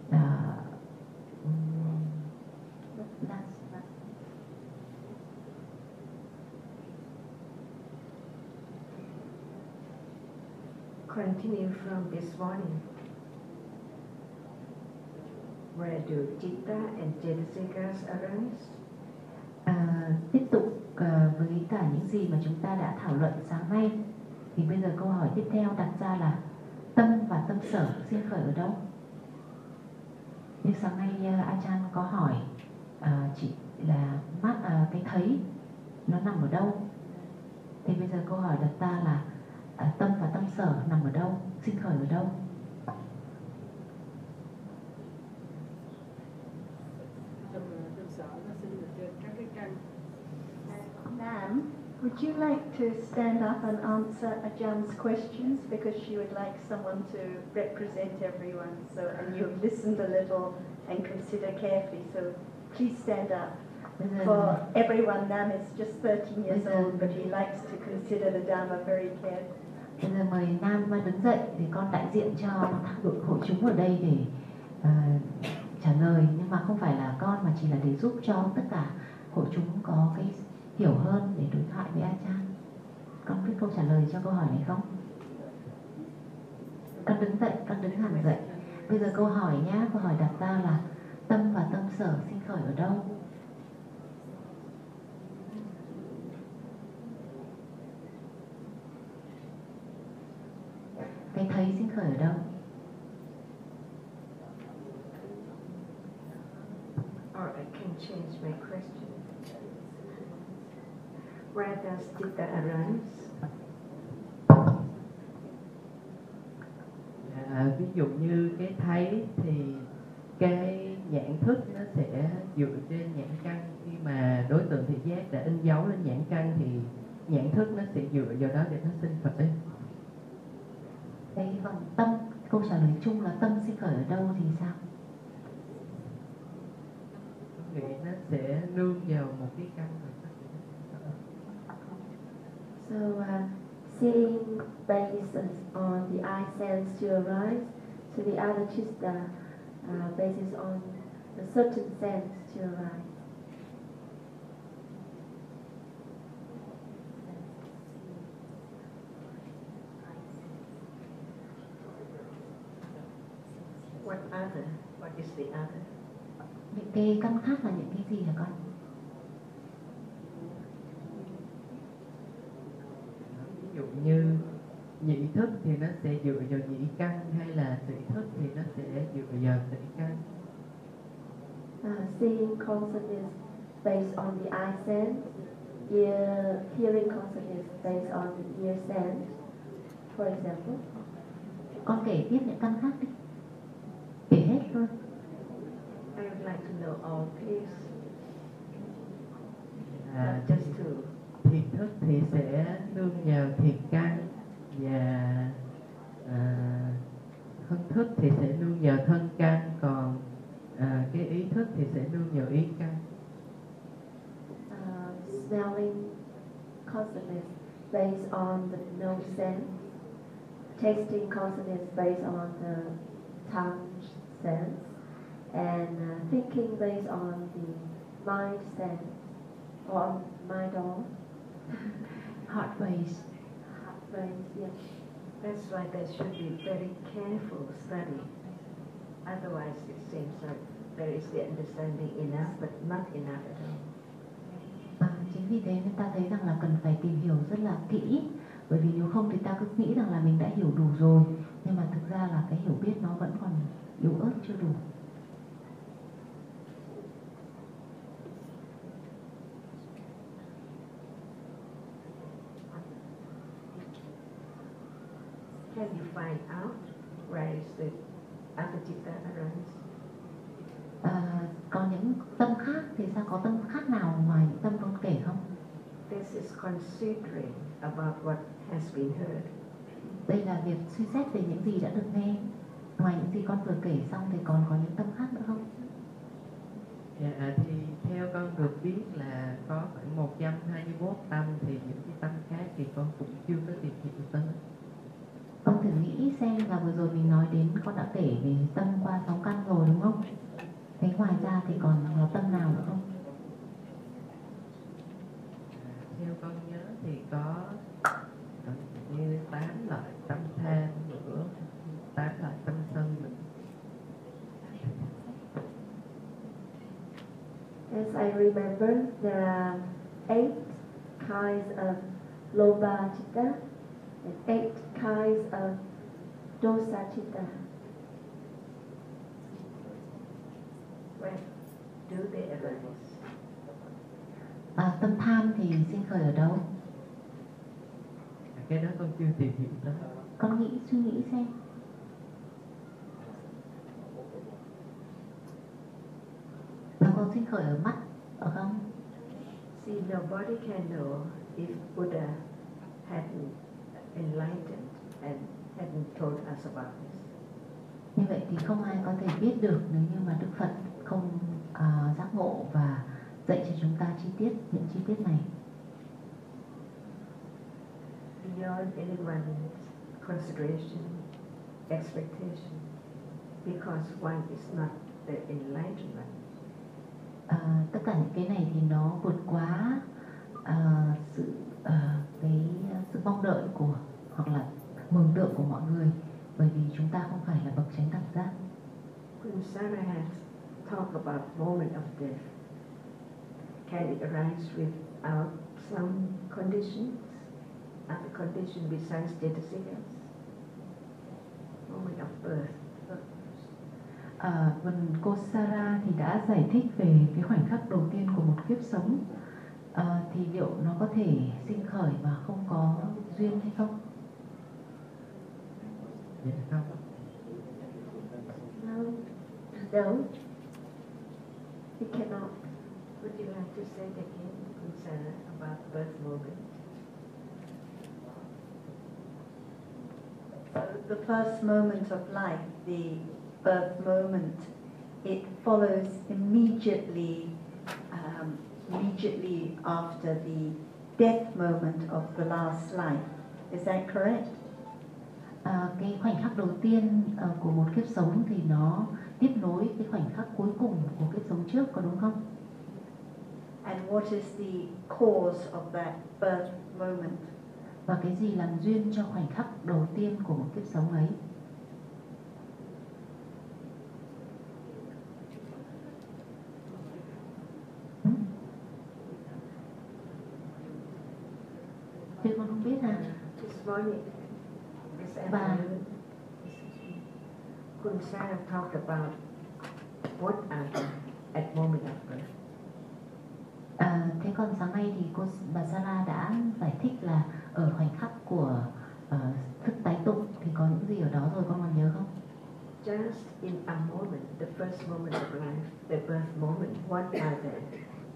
Continue from this morning. Where do Citta and Cetasikas arise? Tiếp tục với cả những gì mà chúng ta đã thảo luận sáng nay, thì bây giờ câu hỏi tiếp theo đặt ra là tâm và tâm sở sinh khởi ở đâu? Như sáng nay Ajahn có hỏi chị là cái thấy nó nằm ở đâu? Thì bây giờ câu hỏi đặt ra là tâm và tâm sở nằm ở đâu, sinh khởi ở đâu? Tâm sở nó sinh ở trên các cái căn. Ma'am, would you like to stand up and answer Ajahn's questions, because she would like someone to represent everyone, so, and you've listened a little and consider carefully, so please stand up. For everyone, Nam is just 13 years old, but he likes to consider the Dhamma very carefully. Bây giờ mời Nam đứng dậy để con đại diện cho đội hội chúng ở đây để trả lời, nhưng mà không phải là con mà chỉ là để giúp cho tất cả hội chúng có cái hiểu hơn để đối thoại với Ajahn. Con biết câu trả lời cho câu hỏi này không? Con đứng dậy, con đứng hẳn dậy. Bây giờ câu hỏi nhá, câu hỏi đặt ra là tâm và tâm sở sinh khởi ở đâu? Cái thấy sinh khởi ở đâu? Or I can change my question. Where does Chitta arise? Ví dụ như cái thấy thì cái nhãn thức nó sẽ dựa trên nhãn căn. Khi mà đối tượng thị giác đã in dấu lên nhãn căn thì nhãn thức nó sẽ dựa vào đó để nó sinh khởi. Đấy, còn tâm, câu trả lời chung là tâm sinh khởi ở đâu thì sao? Tôi nghĩ nó sẽ nương vào một cái căn. So, seeing bases on the eye sense to arise, so the other chitta bases on a certain sense to arise. What other? What is the other? Những cái căn khác là những cái gì hả con? Ví dụ như nhị thức thì nó sẽ dựa vào nhị căn, hay là tỷ thức thì nó sẽ dựa vào tỷ căn. Seeing consciousness based on the eye sense, hearing consciousness based on the ear sense, for example. Con kể tiếp những căn khác đi. Kể hết luôn. I would like to know all, please. Just to. Thiệt thức thì sẽ nương vào thiệt căn, và thân thức thì sẽ nương vào thân căn, còn cái ý thức thì sẽ nương vào ý căn. Smelling consciousness based on the nose sense, tasting consciousness based on the tongue sense, and thinking based on the mind sense, or mind on Heart base. heart base, yes. That's why there should be very careful study. Otherwise, it seems like there is the understanding enough, but not enough at all. Chính vì thế nên ta thấy rằng là cần phải tìm hiểu rất là kỹ, bởi vì nếu không thì ta cứ nghĩ rằng là mình đã hiểu đủ rồi, nhưng mà thực ra là cái hiểu biết nó vẫn còn yếu ớt, chưa đủ. Can you find out where is the other chitta arise? Có những tâm khác thì sao, có tâm khác nào ngoài những tâm con kể không? This is considering about what has been heard. Đây là việc suy xét về những gì đã được nghe. Ngoài những gì con vừa kể xong thì còn có những tâm khác nữa không? Dạ, thì theo con được biết là có khoảng 121 tâm, thì những cái tâm khác thì con cũng chưa có tìm hiểu tới. Con thử nghĩ xem là vừa rồi mình nói đến, con đã kể về tâm qua 6 căn rồi đúng không? Thế ngoài ra thì còn có tâm nào nữa không? Theo con nhớ thì có như 8 loại tâm tham nữa, 8 loại tâm sân nữa. As I remember, there are 8 kinds of Loba Chitta and 8 kinds of Dosa Chitta. When do they arise? Tâm tham thì sinh khởi ở đâu? Cái đó con chưa tìm hiểu lắm. Con suy nghĩ xem. Con sinh khởi ở mắt, ở không? See, nobody can know if Buddha hadn't enlightened and hadn't told us about this. Như vậy thì không ai có thể biết được nếu như mà Đức Phật không giác ngộ và dạy cho chúng ta những chi tiết này. Beyond anyone's consideration, expectation, because one is not the enlightenment. Tất cả những cái này thì nó vượt quá sự mong đợi của hoặc là mường tượng của mọi người, bởi vì chúng ta không phải là bậc chánh đẳng giác. Kunsara has talked about moment of death. Can it arise without some conditions? Other condition besides Cetasicas? Moment of birth. Vần Kosara thì đã giải thích về cái khoảnh khắc đầu tiên của một kiếp sống. Thì liệu nó có thể sinh khởi mà không có duyên hay không? Dạ không. No, it cannot. Would you like to say it again, Kunsara, about birth moment? The first moment of life, the birth moment, it follows immediately after the death moment of the last life. Is that correct? Cái khoảnh khắc đầu tiên của một kiếp sống thì nó tiếp nối cái khoảnh khắc cuối cùng của kiếp sống trước, có đúng không? And what is the cause of that birth moment? Và cái gì làm duyên cho khoảnh khắc đầu tiên của một kiếp sống ấy? Chứ con không biết à? This morning, this afternoon, Kunsara talked about what are the at moment of birth. Thế còn sáng nay thì bà Sarah đã giải thích là ở khoảnh khắc của thức tái tụng thì có những gì ở đó rồi, con còn nhớ không? Just in a moment, the first moment of life, the birth moment, what are they?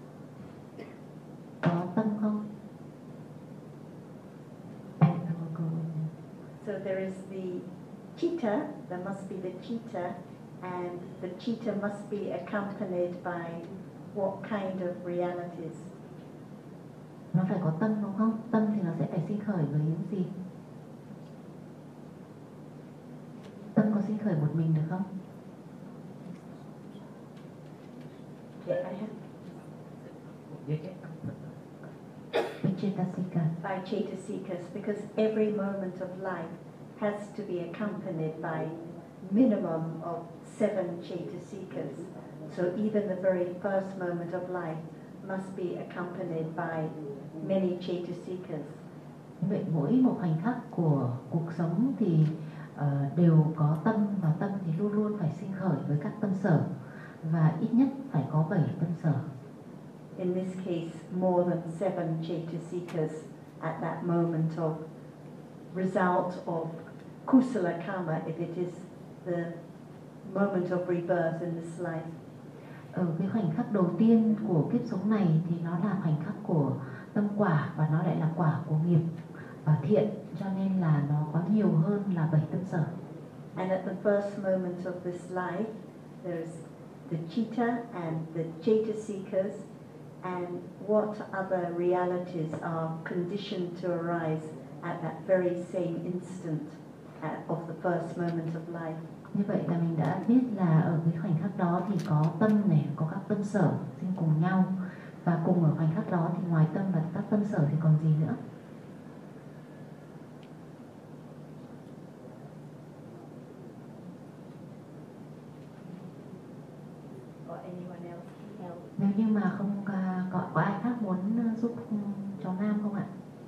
Có tâm không? So there is the chitta, there must be the chitta, and the chitta must be accompanied by what kind of realities? Nó phải có tâm đúng không? Tâm thì nó sẽ phải sinh khởi với những gì? Tâm có sinh khởi một mình được không? Yeah, I have. Với cái tâm thức. By Cetasikas, because every moment of life has to be accompanied by minimum of 7 Cetasikas. So even the very first moment of life must be accompanied by many Cetasikas. Vậy mỗi một khoảnh khắc của cuộc sống thì đều có tâm, và tâm thì luôn luôn phải sinh khởi với các tâm sở, và ít nhất phải có 7 tâm sở. In this case, more than 7 Cetasikas at that moment of result of kusala karma, if it is the moment of rebirth in this life. Ở cái khoảnh khắc đầu tiên của kiếp sống này thì nó là khoảnh khắc của tâm quả, và nó lại là quả của nghiệp và thiện, cho nên là nó có nhiều hơn là 7 tâm sở. And at the first moment of this life, there's the chitta and the Cetasikas, and what other realities are conditioned to arise at that very same instant of the first moment of life. Như vậy là mình đã biết là ở cái khoảnh khắc đó thì có tâm này, có các tâm sở sinh cùng nhau, và cùng ở khoảnh khắc đó thì ngoài tâm và các tâm sở thì còn gì nữa? Or anyone else can help? Nếu như mà không có ai khác muốn giúp cho cháu Nam không ạ?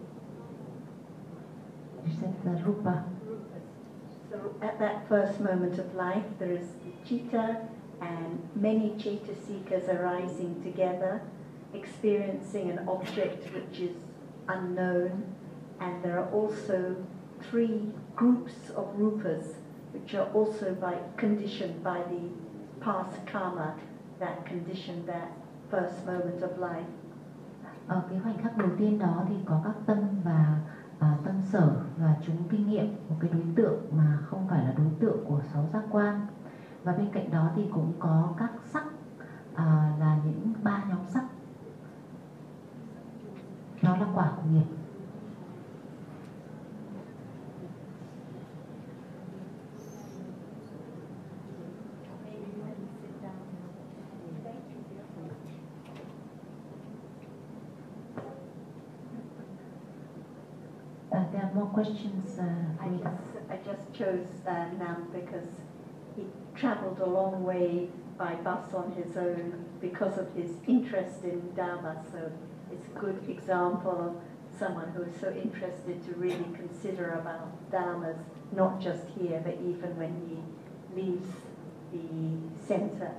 You said the Rupa. So at that first moment of life, there is the citta and many citta seekers arising together, experiencing an object which is unknown, and there are also 3 groups of rupas which are also conditioned by the past karma that conditioned that first moment of life. Ở cái khoảnh khắc đầu tiên đó thì có các tâm và tâm sở và chúng kinh nghiệm một cái đối tượng mà không phải là đối tượng của 6 giác quan, và bên cạnh đó thì cũng có các sắc là những 3 nhóm sắc, nó là quả của nghiệp. There are more questions. I just chose Nam because he travelled a long way by bus on his own because of his interest in Dharma. So it's a good example of someone who is so interested to really consider about Dharmas, not just here, but even when he leaves the center.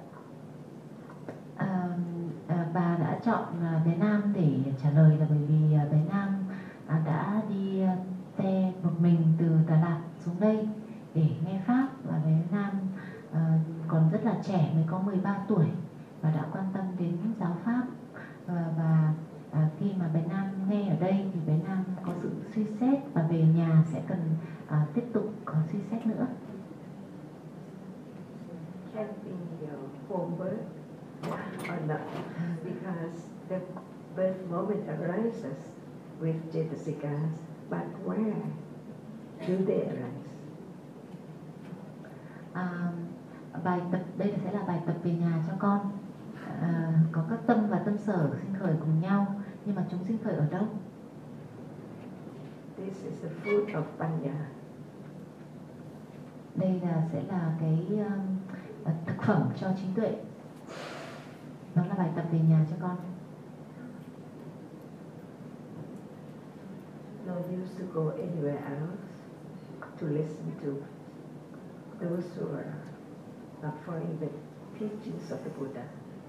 Bà đã chọn bé Nam để trả lời là bởi vì bé Nam đã đi xe một mình từ Đà Lạt xuống đây để nghe Pháp, và bé Nam còn rất là trẻ, mới có 13 tuổi và đã quan tâm đến giáo Pháp, và khi mà bé Nam nghe ở đây thì bé Nam có sự suy xét và về nhà sẽ cần tiếp tục có suy xét nữa. Can be your home birth or not, because the birth moment arises with Cetasikas, but where do they arise? Bài tập đây sẽ là bài tập về nhà cho con. Có các tâm và tâm sở sinh khởi cùng nhau, nhưng mà chúng sinh khởi ở đâu? This is the food of Panya. Đây sẽ là cái thực phẩm cho trí tuệ. Đó là bài tập về nhà cho con. No use to go anywhere else to listen to those who are not following the teachings of the Buddha.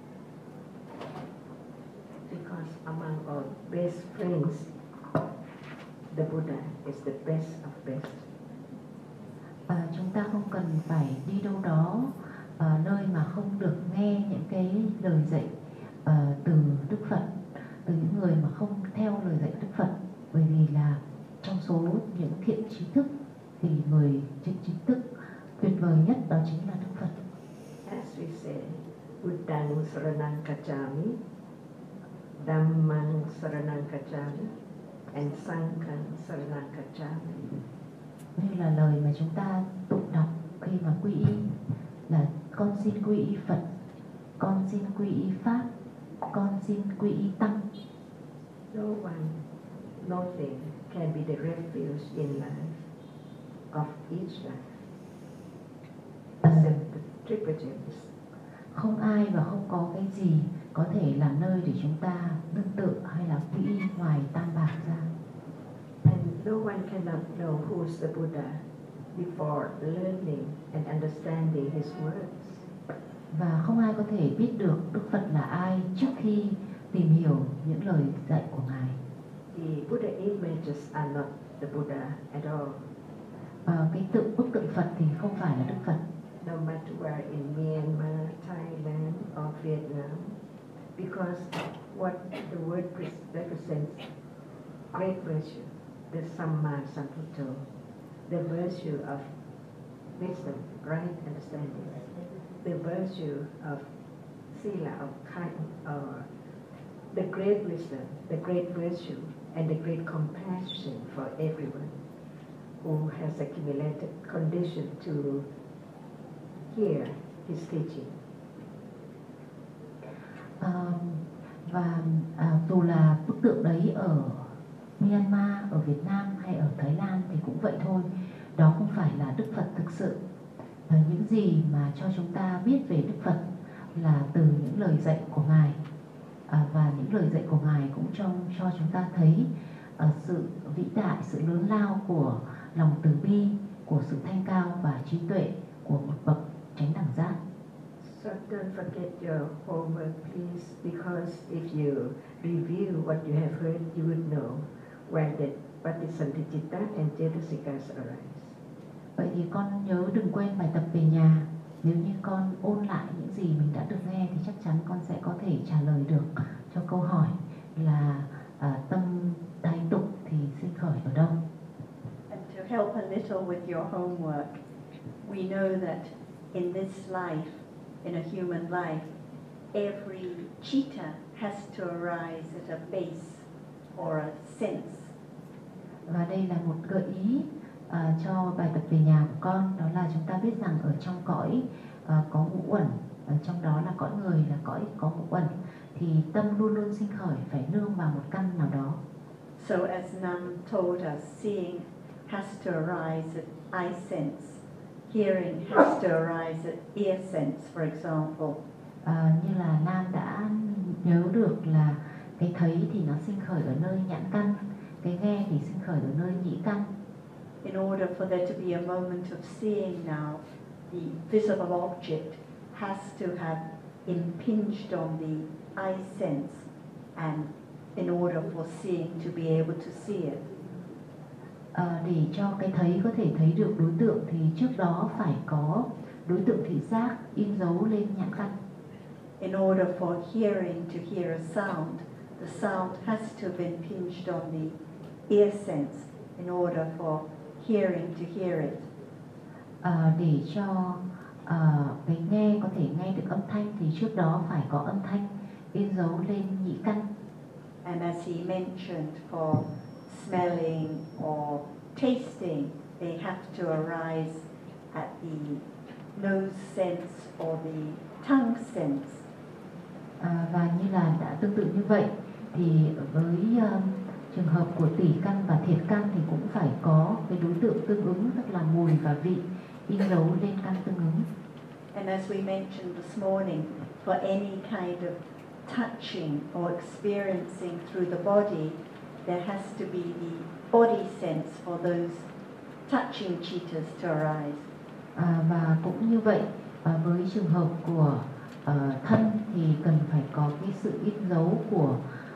Because among our best friends, the Buddha is the best of best. Chúng ta không cần phải đi đâu đó nơi mà không được nghe những cái lời dạy từ Đức Phật, từ những người mà không theo lời dạy Đức Phật, bởi vì là trong số những thiện trí thức thì người trí thức tuyệt vời nhất đó chính là Đức Phật. As we say, Buddhang saranang gacchami, Dhammang saranang gacchami, and Sanghang saranang gacchami. Như là lời mà chúng ta tụng đọc khi mà quy y là con xin quy y Phật, con xin quy y Pháp, con xin quy y Tăng. No one, nothing can be the refuge in life of each life except the triple gems. Không ai và không có cái gì có thể làm nơi để chúng ta nương tựa hay là quy y ngoài Tam Bảo ra. And no one cannot know who's the Buddha before learning and understanding his words. Và không ai có thể biết được Đức Phật là ai trước khi tìm hiểu những lời dạy của Ngài. The Buddha images are not the Buddha at all. Cái bức tượng Phật thì không phải là Đức Phật. No matter where in Myanmar, Thailand or Vietnam, because what the word represents great virtue, the Samma Sambuddho, the virtue of wisdom, right understanding, the virtue of sila, of kindness, the great wisdom, the great virtue, and the great compassion for everyone who has accumulated condition to hear his teaching. Dù là bức tượng đấy ở Myanmar, ở Việt Nam hay ở Thái Lan thì cũng vậy thôi. Đó không phải là Đức Phật thực sự. Những gì mà cho chúng ta biết về Đức Phật là từ những lời dạy của Ngài. Và những lời dạy của Ngài cũng cho chúng ta thấy sự vĩ đại, sự lớn lao của lòng từ bi, của sự thanh cao và trí tuệ của một bậc chánh đẳng giác. So don't forget your homework, please, because if you review what you have heard, you would know where the Patisanticitta and Cetasikas arise. Vậy thì con nhớ đừng quên bài tập về nhà. Nếu như con ôn lại những gì mình đã được nghe thì chắc chắn con sẽ có thể trả lời được cho câu hỏi là tâm thái tục thì sinh khởi ở đâu. And to help a little with your homework, we know that in this life, in a human life, every citta has to arise at a base or a sense. Và đây là một gợi ý cho bài tập về nhà của con, đó là chúng ta biết rằng ở trong cõi có ngũ uẩn, trong đó là cõi người là cõi có ngũ uẩn, thì tâm luôn luôn sinh khởi phải nương vào một căn nào đó. So as Nam told us, seeing has to arise at eye sense, hearing has to arise at ear sense, for example. Như là Nam đã nhớ được là cái thấy thì nó sinh khởi ở nơi nhãn căn, cái nghe thì sinh khởi ở nơi nhĩ căn. In order for there to be a moment of seeing now, the visible object has to have impinged on the eye sense, and in order for seeing to be able to see it. Để cho cái thấy có thể thấy được đối tượng thì trước đó phải có đối tượng thị giác in dấu lên nhãn căn. In order for hearing to hear a sound, the sound has to have impinged on the ear sense in order for hearing to hear it. Để cho cái nghe có thể nghe được âm thanh thì trước đó phải có âm thanh in dấu lên nhĩ căn. And as he mentioned, for smelling or tasting, they have to arise at the nose sense or the tongue sense. Và như là đã tương tự như vậy thì với trường hợp của tỷ căn và thiệt căn thì cũng phải có cái đối tượng tương ứng, tức là mùi và vị in dấu lên căn tương ứng. And as we mentioned this morning, for any kind of touching or experiencing through the body, there has to be the body sense for those touching cittas to arise. Và cũng như vậy, với trường hợp của thân thì cần phải có cái sự in dấu của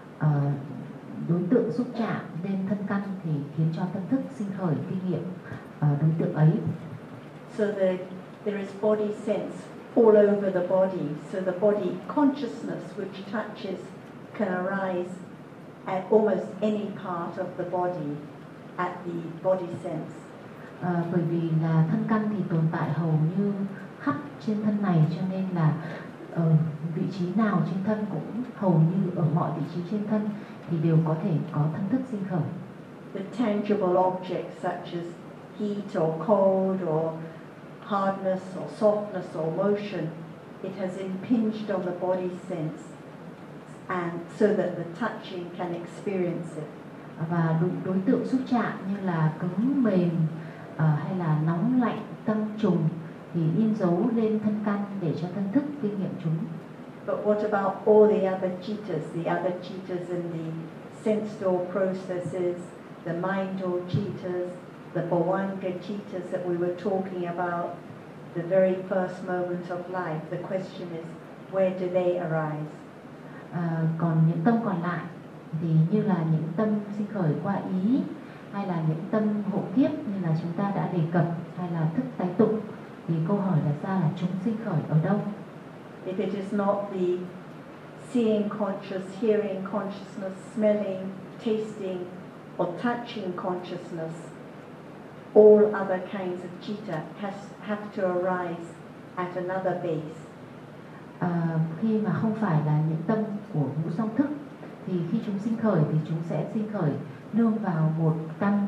đối tượng xúc chạm lên thân căn thì khiến cho tâm thức sinh khởi kinh nghiệm đối tượng ấy. So there is body sense all over the body. So the body consciousness which touches can arise at almost any part of the body at the body sense. Bởi vì là thân căn thì tồn tại hầu như khắp trên thân này, cho nên là ở vị trí nào trên thân cũng hầu như ở mọi vị trí trên thân thì đều có thể có thân thức sinh khởi. The tangible objects such as heat or cold or hardness or softness or motion, it has impinged on the body sense, and so that the touching can experience it. Và đối tượng xúc chạm như là cứng mềm hay là nóng lạnh tăng trùng thì in dấu lên thân căn để cho thân thức kinh nghiệm chúng. But what about all the other cittas in the sense door processes, the mind door cittas, the bhavanga cittas that we were talking about, the very first moment of life? The question is, where do they arise? Còn những tâm còn lại thì như là những tâm sinh khởi qua ý, hay là những tâm hộ kiếp như là chúng ta đã đề cập, hay là thức tái tục, thì câu hỏi đặt ra là chúng sinh khởi ở đâu? If it is not the seeing conscious, hearing consciousness, smelling, tasting, or touching consciousness, all other kinds of citta have to arise at another base. Khi mà không phải là những tâm của ngũ song thức thì khi chúng sinh khởi thì chúng sẽ sinh khởi nương vào một căn.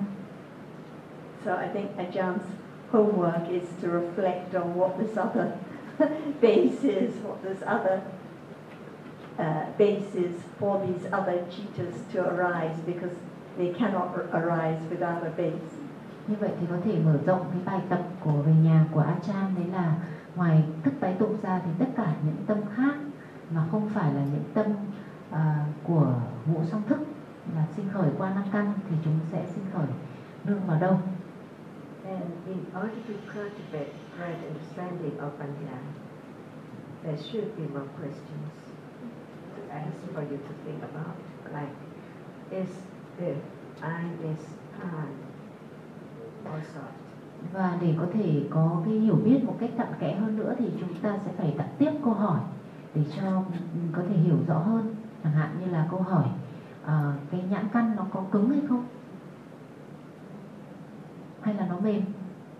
So I think Ajahn's homework is to reflect on what this other base is, what this other bases for these other cittas to arise, because they cannot arise without a base. Như vậy thì có thể mở rộng cái bài tập của về nhà của Ajahn, đấy là ngoài thức tái tụng ra thì tất cả những tâm khác mà không phải là những tâm của ngũ song thức là sinh khởi qua năm căn, thì chúng sẽ sinh khởi nương vào đâu? And in order to cultivate right understanding of Panya, there should be more questions to ask for you to think about, like, is the eye hard or soft? Và để có thể có cái hiểu biết một cách cặn kẽ hơn nữa thì chúng ta sẽ phải đặt tiếp câu hỏi để cho có thể hiểu rõ hơn. Chẳng hạn như là câu hỏi cái nhãn căn nó có cứng hay không? Hay là nó mềm?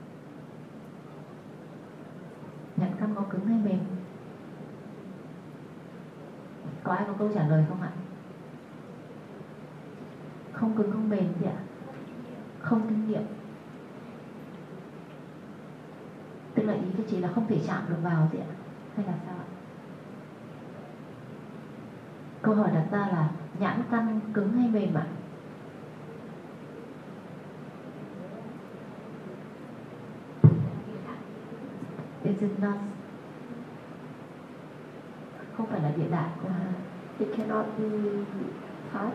Nhãn căn có cứng hay mềm? Có ai có câu trả lời không ạ? Không cứng không mềm gì ạ? Không kinh nghiệm. Tức là ý của chị là không thể chạm được vào gì ạ? Hay là sao ạ? Câu hỏi đặt ra là nhãn căn cứng hay mềm ạ? Is it not? Không phải là địa đại. It cannot be touched.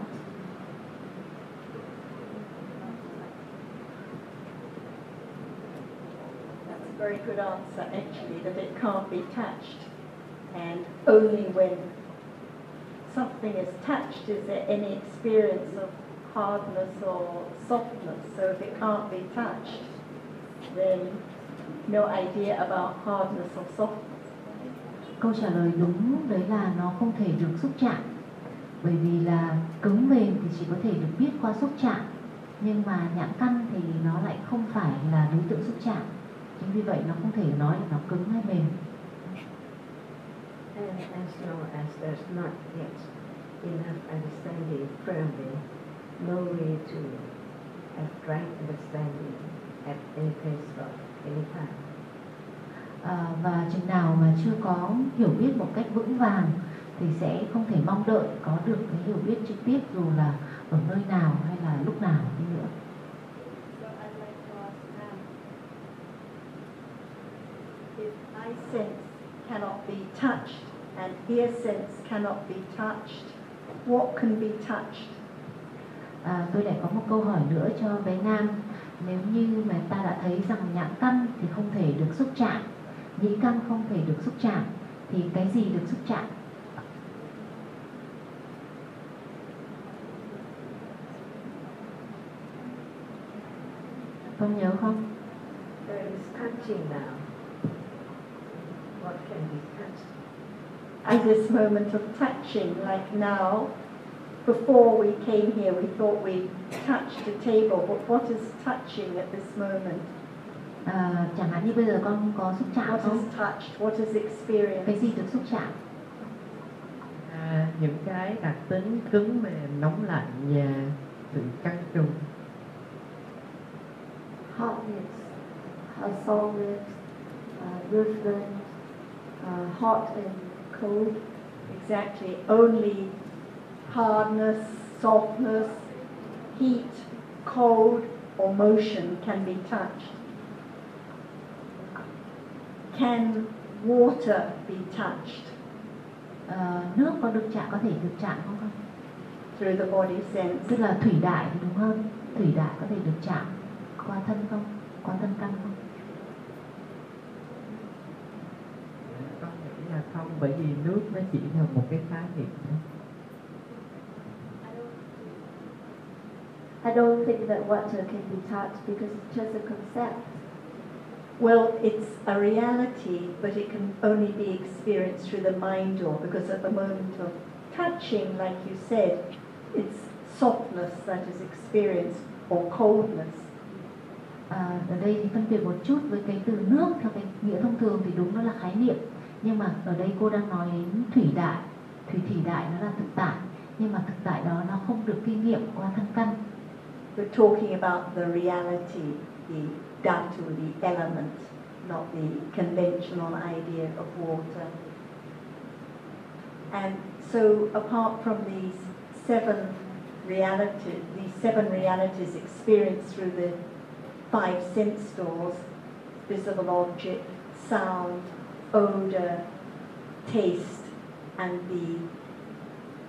That's a very good answer, actually, that it can't be touched. And only when something is touched is there any experience of hardness or softness. So if it can't be touched, then no idea about hardness or softness. Câu trả lời đúng đấy là nó không thể được xúc chạm. Bởi vì là cứng mềm thì chỉ có thể được biết qua xúc chạm. Nhưng mà nhãn căn thì nó lại không phải là đối tượng xúc chạm. Chính vì vậy nó không thể nói là nó cứng hay mềm. And as long as there's not yet enough understanding firmly, no way to have right understanding at any place or any time. Và chừng nào mà chưa có hiểu biết một cách vững vàng thì sẽ không thể mong đợi có được cái hiểu biết trực tiếp dù là ở nơi nào hay là lúc nào đi nữa. So I'd like to ask if eye sense cannot be touched and ear sense cannot be touched, what can be touched? Tôi lại có một câu hỏi nữa cho bé Nam. Nếu như mà ta đã thấy rằng nhãn căn thì không thể được xúc chạm, nhĩ căn không thể được xúc chạm, thì cái gì được xúc chạm? Con nhớ không? There is touching now. What can be touched? At this moment of touching, like now, before we came here, we thought we touched the table, but what is touching at this moment? Chẳng hạn như bây giờ con có xúc chạm What không? is touched? What is experienced? Cái gì được xúc chạm? Những cái đặc tính cứng mềm, nóng lạnh và sự căng trùng. Hotness, softness, movement, hot and cold. Exactly. Only hardness, softness, heat, cold, or motion can be touched. Can water be touched? Nước có được chạm, có thể được chạm không con? Through the body sense. Tức là thủy đại thì đúng hơn. Thủy đại có thể được chạm qua thân không? Qua thân căn không? Con nghĩ là không, bởi vì nước nó chỉ là một cái khái niệm thôi. I don't think that water can be touched because it's just a concept. Well, it's a reality, but it can only be experienced through the mind door, because at the moment of touching, like you said, it's softness that is experienced, or coldness. Ở đây thì phân biệt một chút với cái từ nước theo cái nghĩa thông thường thì đúng nó là khái niệm, nhưng mà ở đây cô đang nói đến thủy đại. Thủy đại nó là thực tại, nhưng mà thực tại đó nó không được kinh nghiệm qua thân căn. We're talking about the reality, the dhatu, the element, not the conventional idea of water. And so apart from these seven realities experienced through the five sense doors, visible object, sound, odor, taste, and the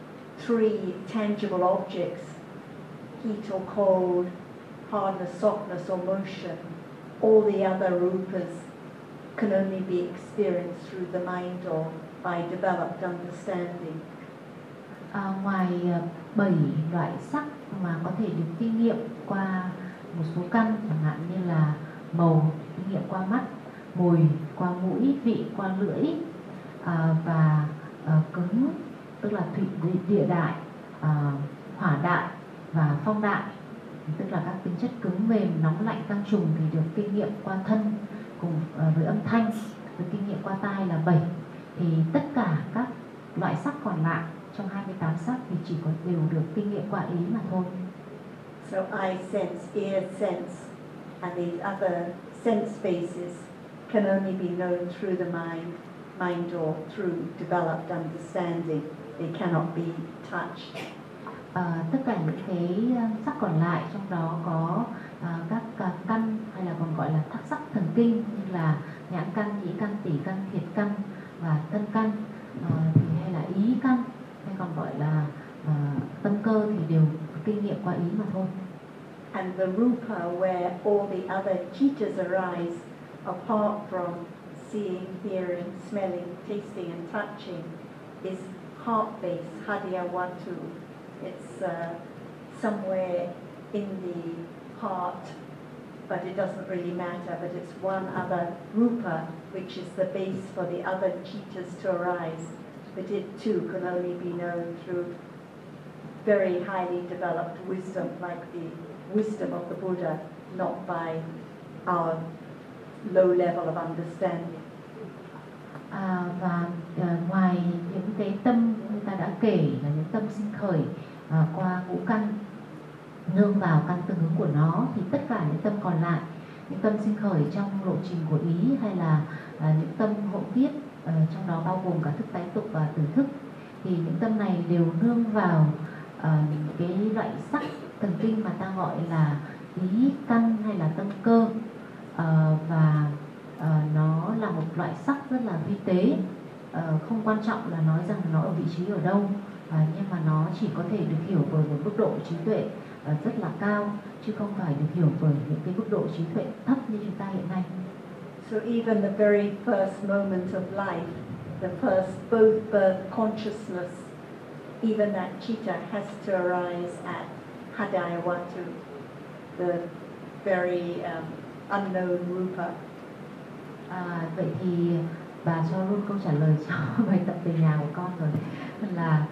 three tangible objects, heat or cold, hardness, softness or motion, all the other rupas can only be experienced through the mind or by developed understanding. Ngoài 7 loại sắc mà có thể được kinh nghiệm qua một số căn, chẳng hạn như là màu kinh nghiệm qua mắt, mùi qua mũi, vị qua lưỡi, và cứng tức là thủy địa đại, hỏa đại và phong đại, tức là các tính chất cứng mềm, nóng lạnh, căng trùng thì được kinh nghiệm qua thân cùng với âm thanh, được kinh nghiệm qua tai là 7. Thì tất cả các loại sắc còn lại trong 28 sắc thì chỉ có đều được kinh nghiệm qua ý mà thôi. So eye sense, ear sense, and these other sense spaces can only be known through the mind or through developed understanding. They cannot be touched. Tất cả những cái sắc còn lại, trong đó có các căn hay là còn gọi là thắc sắc thần kinh như là nhãn căn, nhĩ căn, tỷ căn, thiệt căn và thân căn, hay là ý căn hay còn gọi là tâm cơ thì đều kinh nghiệm qua ý mà thôi. And the rupa where all the other chittas arise, apart from seeing, hearing, smelling, tasting and touching, is heart-based, hadiyawatu. It's somewhere in the heart, but it doesn't really matter, but it's one other rupa which is the base for the other chittas to arise, but it too can only be known through very highly developed wisdom, like the wisdom of the Buddha, not by our low level of understanding. Và ngoài những cái tâm người ta đã kể là những tâm sinh khởi qua ngũ căn nương vào căn tương ứng của nó, thì tất cả những tâm còn lại, những tâm sinh khởi trong lộ trình của ý hay là những tâm hộ tiết, trong đó bao gồm cả thức tái tục và tử thức, thì những tâm này đều nương vào những cái loại sắc thần kinh mà ta gọi là ý căn hay là tâm cơ, và nó là một loại sắc rất là vi tế, không quan trọng là nói rằng nó ở vị trí ở đâu, nhưng mà nó chỉ có thể được hiểu bởi một mức độ trí tuệ rất là cao, chứ không phải được hiểu bởi những cái mức độ trí tuệ thấp như chúng ta hiện nay. So even the very first moment of life, the first both birth consciousness, even that chitta has to arise at hadayawatu, the very unknown rupa. Vậy thì bà cho luôn câu trả lời cho bài tập về nhà của con rồi, là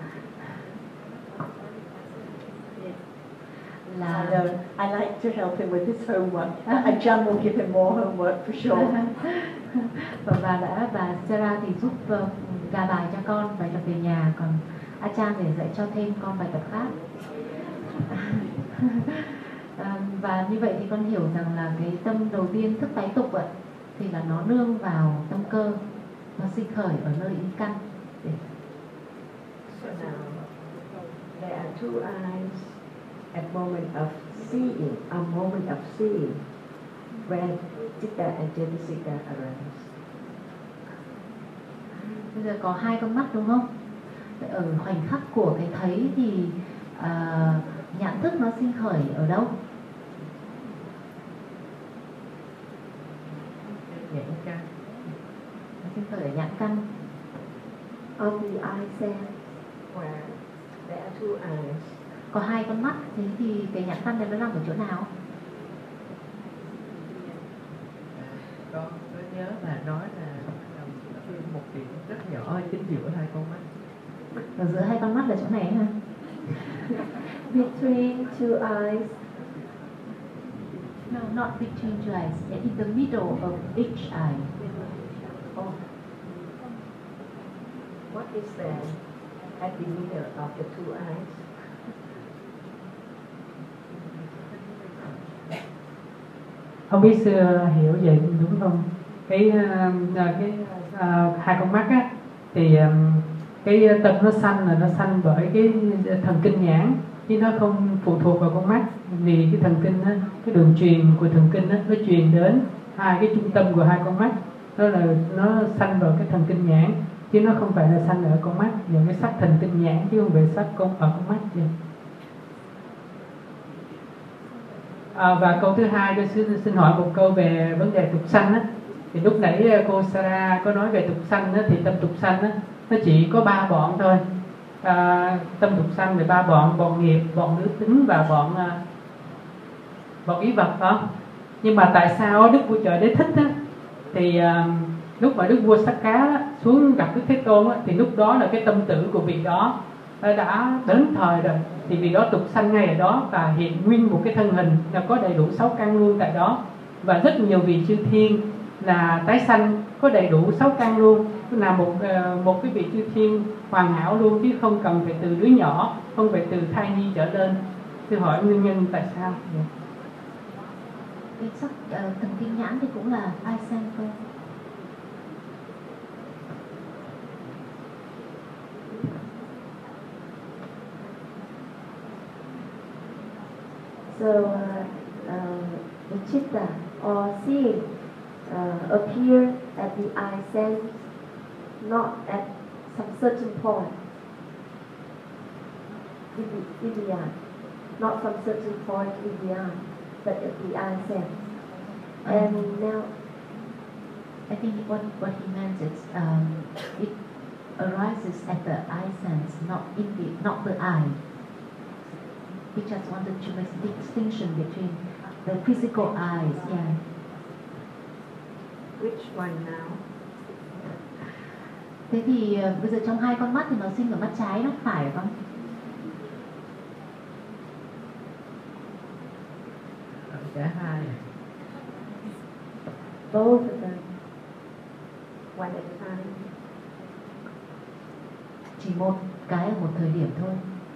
I like to help him with his homework. Ajahn will give him more homework for sure. Và bà Sarah thì giúp gà bài cho con bài tập về nhà, còn Ajahn để dạy cho thêm con bài tập khác. Và như vậy thì con hiểu rằng là cái tâm đầu tiên thức tái tục ạ, thì là nó nương vào tâm cơ, nó sinh khởi ở nơi ý căn. So now there are two eyes at moment of seeing, a moment of seeing, where citta and cetasika arise. Bây giờ có hai con mắt đúng không? Ở khoảnh khắc của cái thấy thì nhãn thức nó sinh khởi ở đâu? Nhãn căn. Nó sinh khởi ở nhãn căn. Of the eye sense. Where there are two eyes. Có hai con mắt, thế thì cái nhãn căn này nó nằm ở chỗ nào? Con nhớ là nói là một điểm rất nhỏ chính giữa hai con mắt. Ở giữa hai con mắt là chỗ này hả? Between two eyes. No, not between two eyes. In the middle of each eye. Oh. What is there at the middle of the two eyes? Không biết sư hiểu vậy đúng không? Hai con mắt á, thì cái tâm nó sanh là nó sanh bởi cái thần kinh nhãn, chứ nó không phụ thuộc vào con mắt, vì cái thần kinh á, cái đường truyền của thần kinh á, nó truyền đến hai cái trung tâm của hai con mắt, đó là nó sanh vào cái thần kinh nhãn, chứ nó không phải là sanh ở con mắt, những cái sắc thần tinh nhãn chứ không phải sắc ở con mắt gì. Và câu thứ hai tôi xin hỏi một câu về vấn đề tục sanh á. Thì lúc nãy cô Sarah có nói về tục sanh á, thì tâm tục sanh á, nó chỉ có 3 bọn thôi. Tâm tục sanh thì 3 bọn: bọn nghiệp, bọn nữ tính và bọn ý vật, phải không? Nhưng mà tại sao Đức Vua Trời Đế thích á, thì lúc mà Đức Vua Sắc Cá xuống gặp Đức Thế Tôn á, thì lúc đó là cái tâm tử của vị đó đã đến thời rồi, thì vị đó tục sanh ngay ở đó và hiện nguyên một cái thân hình là có đầy đủ 6 căn luôn tại đó. Và rất nhiều vị chư thiên là tái sanh có đầy đủ 6 căn luôn, là một cái vị chư thiên hoàn hảo luôn, chứ không cần phải từ đứa nhỏ, không phải từ thai nhi trở lên. Tôi hỏi nguyên nhân tại sao? Cái sắc thần kinh nhãn thì cũng là eye sense thôi. So the chitta or seeing appear at the eye sense, not at some certain point in the eye, not some certain point in the eye, but at the eye sense. And now, I think what he meant is it arises at the eye sense, not the eye. He just wanted to make a distinction between the physical eyes. Yeah. Which one now? Thế thì bây giờ trong hai con mắt thì nó sinh ở mắt trái, mắt phải phải không? Cả hai. both of them, One at a time. Chỉ một cái ở một thời điểm thôi.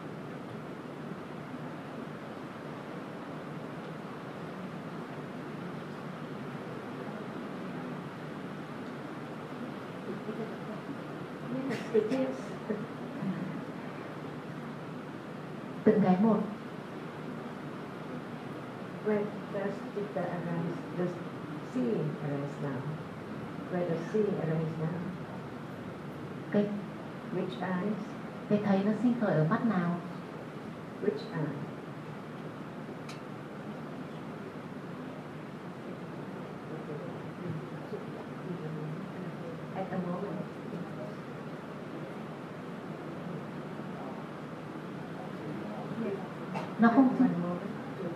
yes, it is. Từng cái một. Where does chitta arise? Does seeing arise now? Where does seeing arise now? Cái Which eyes? cái thấy nó sinh khởi ở mắt nào? Which eye? At the moment. Nó không sinh, One moment.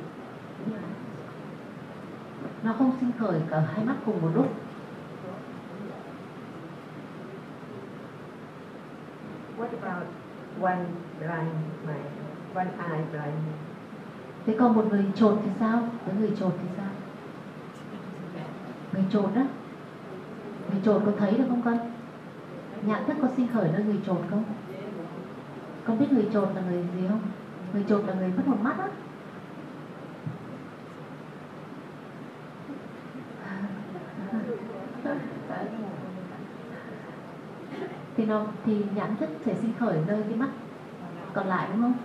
nó không sinh khởi cả hai mắt cùng một lúc. What about one blind man? One eye blind man? Thế còn một người chột thì sao? Cái người chột thì sao? Người chột á, người chột có thấy được không con? Nhãn thức có sinh khởi nơi người chột không? Con biết người chột là người gì không? Người chột là người mất một mắt á. Thì nhãn thức sẽ sinh khởi nơi cái mắt còn lại đúng không?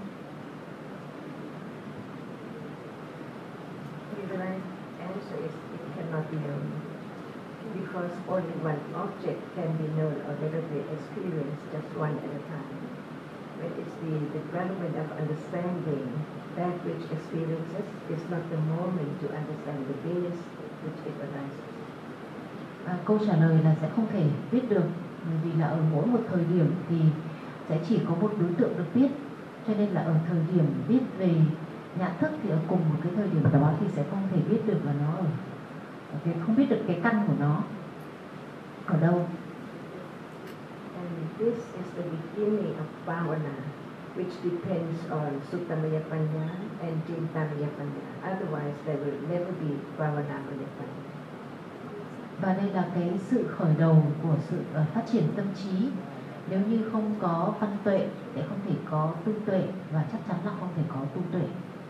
The right answer is it cannot be known because only one object can be known or never be experienced just one at a time. When it's the development of understanding that which experiences is not the moment to understand the base which it arises. Câu trả lời là sẽ không thể biết được, vì là ở mỗi một thời điểm thì sẽ chỉ có một đối tượng được biết, cho nên là ở thời điểm biết về nhãn thức thì ở cùng một cái thời điểm đó thì sẽ không thể biết được là nó ở không biết được cái căn của nó ở đâu. And this is the beginning of bhavana, which depends on Suttamaya Panya and Chintamaya Panya. Otherwise, there will never be Bhavanamaya Panya. Và đây là cái sự khởi đầu của sự phát triển tâm trí. Nếu như không có văn tuệ sẽ không thể có tư tuệ, và chắc chắn là không thể có tu tuệ.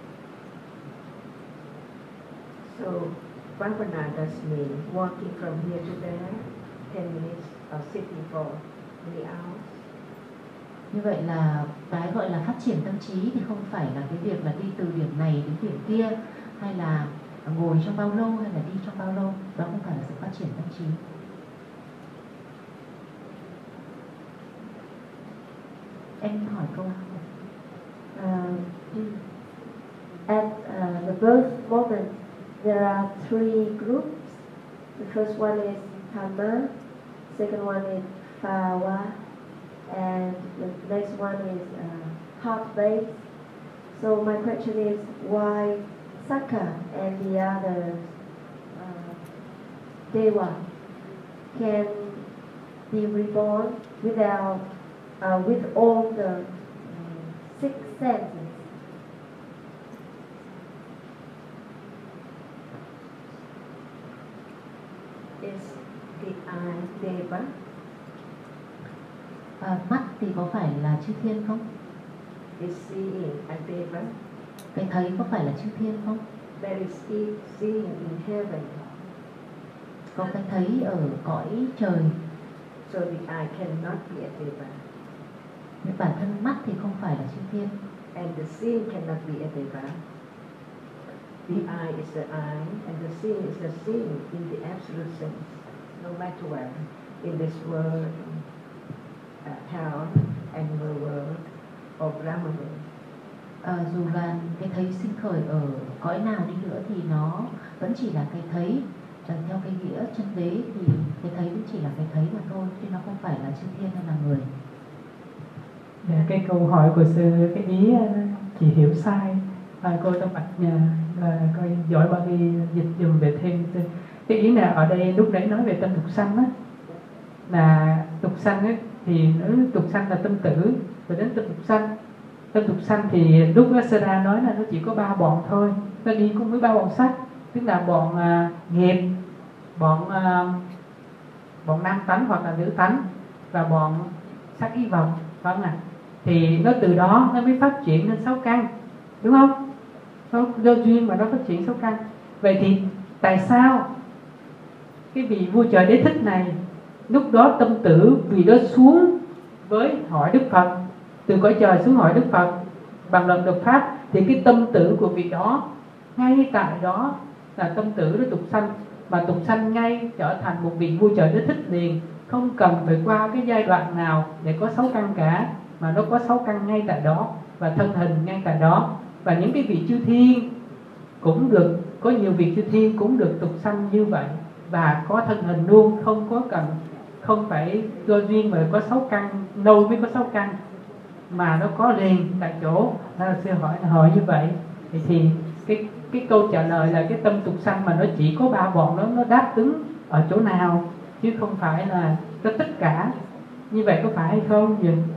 So, bhavana does mean walking from here to there, 10 minutes, or sitting for many hours. Như vậy là cái gọi là phát triển tâm trí thì không phải là cái việc là đi từ điểm này đến điểm kia, hay là ngồi trong bao lâu, hay là đi trong bao lâu. Đó không phải là sự phát triển tâm trí. Em hỏi câu. At the birth moment, there are three groups. The first one is Karma, second one is Phawa, and the next one is heart-based. So my question is, why Sakka and the other Deva can be reborn without, with all the six senses? Is the eye Deva? Mắt thì có phải là chư thiên không? Is seeing a Deva? Cái thấy có phải là chư thiên không? There is seeing in heaven. Có cái thấy ở cõi trời. So the eye cannot be a Deva. Nhưng bản thân mắt thì không phải là chư thiên. And the seeing cannot be a Deva. The eye is the eye, and the seeing is the seeing in the absolute sense, no matter where, in this world, hell, animal world, or Brahman world. Dù là cái thấy sinh khởi ở cõi nào đi nữa thì nó vẫn chỉ là cái thấy. Theo cái nghĩa chân đế thì cái thấy vẫn chỉ là cái thấy mà thôi, chứ nó không phải là chư thiên hay là người. Cái câu hỏi của sư, cái ý chị hiểu sai. Cô Tâm Bạch là coi giỏi bao đi dịch dùm về thêm. Cái ý là ở đây lúc nãy nói về tâm tục sanh á, là tục sanh ấy, thì tục sanh là tâm tử, rồi đến tâm tục sanh. Tâm tục sanh thì lúc Sera nói là nó chỉ có 3 bọn thôi, nó đi cùng với 3 bọn sắc, tức là bọn nghiệp, bọn nam tánh hoặc là nữ tánh, và bọn sắc ý vọng, phải không ạ? Thì nó từ đó nó mới phát triển lên 6 căn, đúng không? Nó do duyên mà nó phát triển 6 căn. Vậy thì tại sao cái vị vua trời đế thích này lúc đó tâm tử vì đó xuống với hỏi Đức Phật, từ cõi trời xuống hỏi Đức Phật bằng lần độc pháp, thì cái tâm tử của vị đó ngay tại đó là tâm tử đó tục sanh, mà tục sanh ngay trở thành một vị vua trời đế thích liền, không cần phải qua cái giai đoạn nào để có 6 căn cả, mà nó có 6 căn ngay tại đó và thân hình ngay tại đó. Và những cái vị chư thiên cũng được, có nhiều vị chư thiên cũng được tục sanh như vậy và có thân hình luôn, không phải do duyên mà có 6 căn lâu mới có 6 căn, mà nó có liền tại chỗ. Sư hỏi như vậy thì cái câu trả lời là cái tâm tục sanh mà nó chỉ có 3 bọn đó, nó đáp ứng ở chỗ nào chứ không phải là cho tất cả. Như vậy có phải hay không?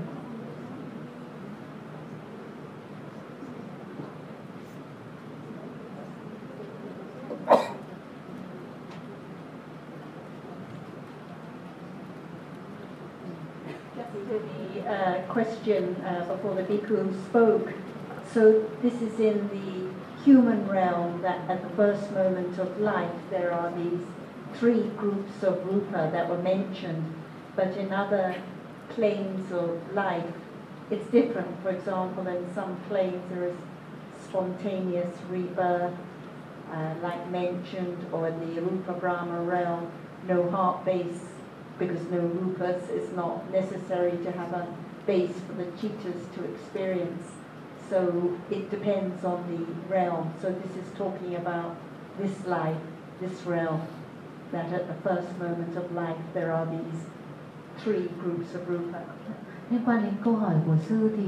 The question before the bhikkhu spoke. So this is in the human realm, that at the first moment of life there are these 3 groups of rupa that were mentioned, but in other planes of life it's different. For example, in some planes there is spontaneous rebirth, like mentioned, or in the Rupa Brahma realm, no heart base, because no rupas, is not necessary to have a base for the chittas to experience. So it depends on the realm. So this is talking about this life, this realm, that at the first moment of life there are these 3 groups of rupa. Liên quan đến câu hỏi của sư thì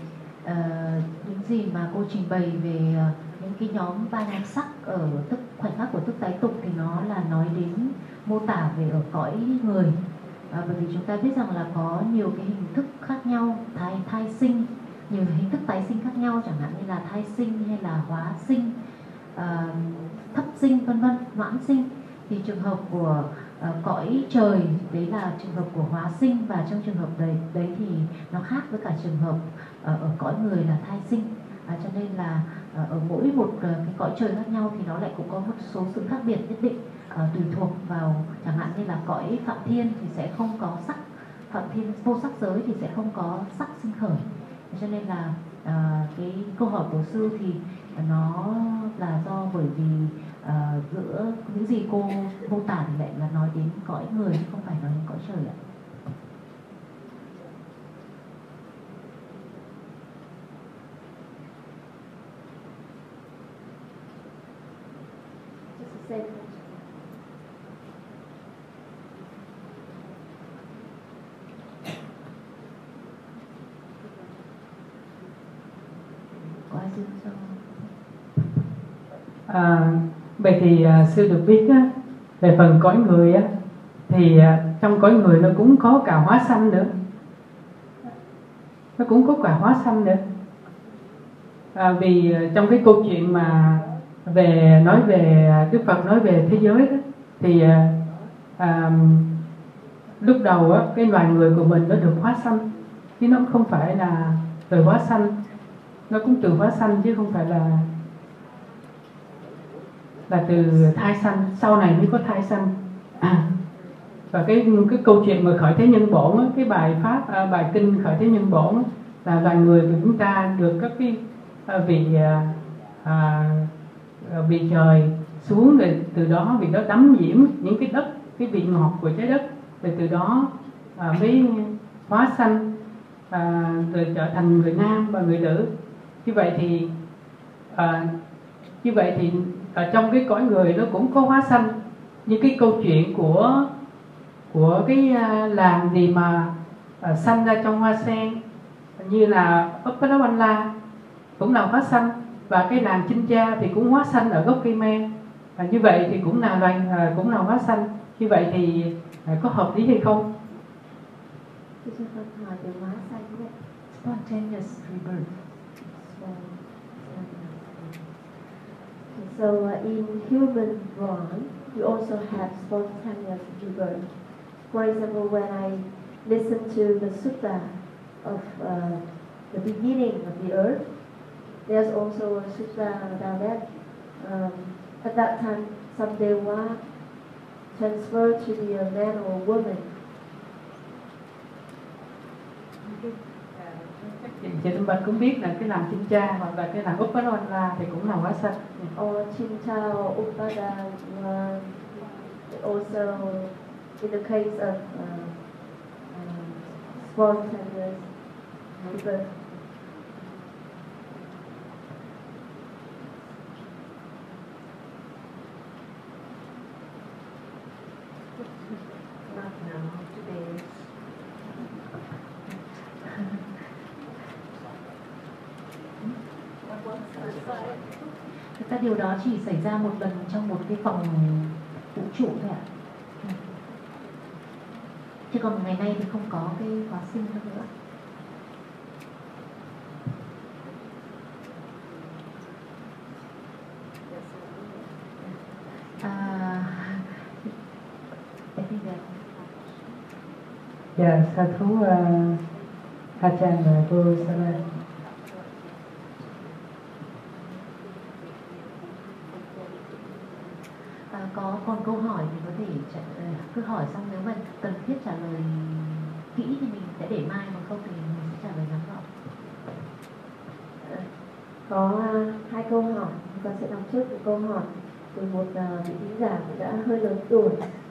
những gì mà cô trình bày về những cái nhóm 3 nhóm sắc ở khoảnh khắc của thức tái tục thì nó là nói đến mô tả về ở cõi người. Bởi vì chúng ta biết rằng là có nhiều cái hình thức khác nhau, thai sinh, nhiều hình thức tái sinh khác nhau, chẳng hạn như là thai sinh hay là hóa sinh, thấp sinh vân vân, noãn sinh. Thì trường hợp của cõi trời đấy là trường hợp của hóa sinh, và trong trường hợp đấy thì nó khác với cả trường hợp ở cõi người là thai sinh. Cho nên là ở mỗi một cái cõi trời khác nhau thì nó lại cũng có một số sự khác biệt nhất định, tùy thuộc vào chẳng hạn như là cõi Phạm Thiên thì sẽ không có sắc, Phạm Thiên vô sắc giới thì sẽ không có sắc sinh khởi. Cho nên là cái câu hỏi của sư thì nó là do bởi vì giữa những gì cô mô tả thì lại là nói đến cõi người chứ không phải nói đến cõi trời ạ. same principle. Có ai xin cho? Vậy thì sư được biết á, về phần cõi người á, thì trong cõi người nó cũng có cả hóa sanh nữa, nó cũng có cả hóa sanh nữa. Vì trong cái câu chuyện mà nói về Đức Phật nói về thế giới đó, thì lúc đầu á, cái loài người của mình nó được hóa sanh, chứ nó không phải là từ hóa sanh, nó cũng từ hóa sanh chứ không phải là từ thai sanh, sau này mới có thai sanh. Và cái câu chuyện mà khởi thế nhân bổn á, cái bài pháp bài kinh khởi thế nhân bổn á, là loài người của chúng ta được các cái vị trời xuống, rồi từ đó vì nó đắm nhiễm những cái đất, cái vị ngọt của trái đất, rồi từ đó mới hóa sanh, rồi trở thành người nam và người nữ. Như vậy thì ở trong cái cõi người nó cũng có hóa sanh. Như cái câu chuyện của cái làng gì mà sanh ra trong hoa sen, như là Uppalavanla cũng là hóa sanh, và cái làng Chinh Cha thì cũng hóa sanh ở gốc cây me. Như vậy thì cũng là hóa sanh. Như vậy thì có hợp lý hay không? Sư cho con hỏi về hóa sanh đấy. Spontaneous rebirth. So in human form, you also have spontaneous rebirth. For example, when I listen to the sutta of the beginning of the earth, there's also a sutta about that. At that time, some deva transferred to be a man or a woman. Chị Linh Bạch cũng biết là cái làng Chinh Cha hoặc là cái làng Uppalavanla thì cũng là hóa sanh. Or Chincha or Upada, also in the case of spontaneous rebirth. Not now, today. Các điều đó chỉ xảy ra một lần trong một cái phòng vũ trụ thôi ạ. Chứ còn ngày nay thì không có cái hóa sinh nữa. Dạ, sa thú Achan và cô Sarah. Có còn câu hỏi thì có thể cứ hỏi, xong nếu mà cần thiết trả lời kỹ thì mình sẽ để mai, còn không thì mình sẽ trả lời ngắn gọn. Có hai câu hỏi, con sẽ đọc trước một câu hỏi từ một vị thính giả đã hơi lớn tuổi,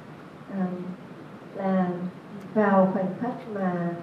là vào khoảnh khắc mà